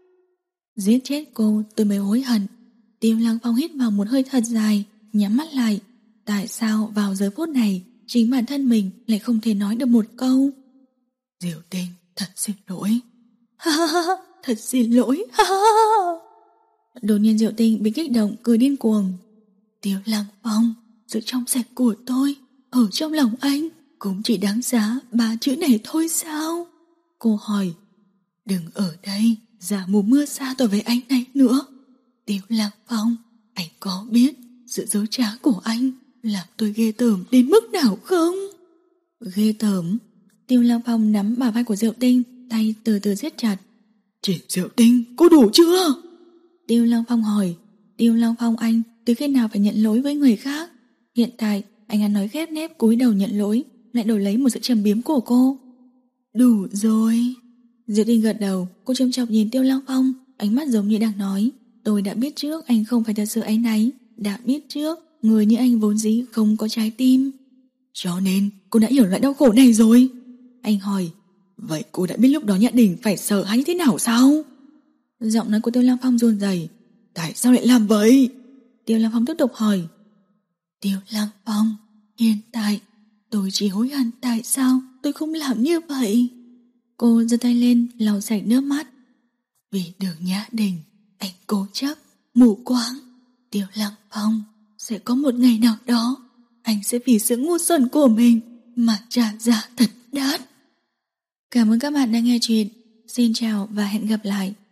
Giết chết cô tôi mới hối hận. Tiêu Lăng Phong hít vào một hơi thật dài, nhắm mắt lại. Tại sao vào giờ phút này chính bản thân mình lại không thể nói được một câu? Diệu Tinh, thật xin lỗi. Ha ha ha, thật xin lỗi. Ha ha ha. Đột nhiên Diệu Tinh bị kích động cười điên cuồng. Tiêu Lăng Phong, sự trong sạch của tôi ở trong lòng anh cũng chỉ đáng giá ba chữ này thôi sao? Cô hỏi. Đừng ở đây giả mù mưa xa tỏ về anh này nữa. Tiêu Lăng Phong, anh có biết sự dối trá của anh làm tôi ghê tởm đến mức nào không? Ghê tởm? Tiêu Lăng Phong nắm bả vai của Diệu Tinh, tay từ từ siết chặt. Trình Diệu Tinh, cô đủ chưa? Tiêu Lăng Phong hỏi. Tiêu Lăng Phong anh từ khi nào phải nhận lỗi với người khác? Hiện tại anh ăn nói khép nép cúi đầu nhận lỗi, lại đổi lấy một sự trầm biếm của cô. Đủ rồi. Diệu Tinh gật đầu. Cô châm chọc nhìn Tiêu Lăng Phong, ánh mắt giống như đang nói. Tôi đã biết trước anh không phải thật sự áy náy, đã biết trước người như anh vốn dĩ không có trái tim. Cho nên cô đã hiểu loại đau khổ này rồi. Anh hỏi. Vậy cô đã biết lúc đó Nhã Đình phải sợ hãi như thế nào sao? Giọng nói của Tiêu Lăng Phong run rẩy. Tại sao lại làm vậy? Tiêu Lăng Phong tiếp tục hỏi. Tiêu Lăng Phong, hiện tại tôi chỉ hối hận tại sao tôi không làm như vậy. Cô giơ tay lên lau sạch nước mắt. Vì Đường Nhã Đình, anh cố chấp, mù quáng. Tiêu Lăng Phong, sẽ có một ngày nào đó anh sẽ vì sự ngu xuẩn của mình mà trả giá thật đắt. Cảm ơn các bạn đã nghe chuyện. Xin chào và hẹn gặp lại.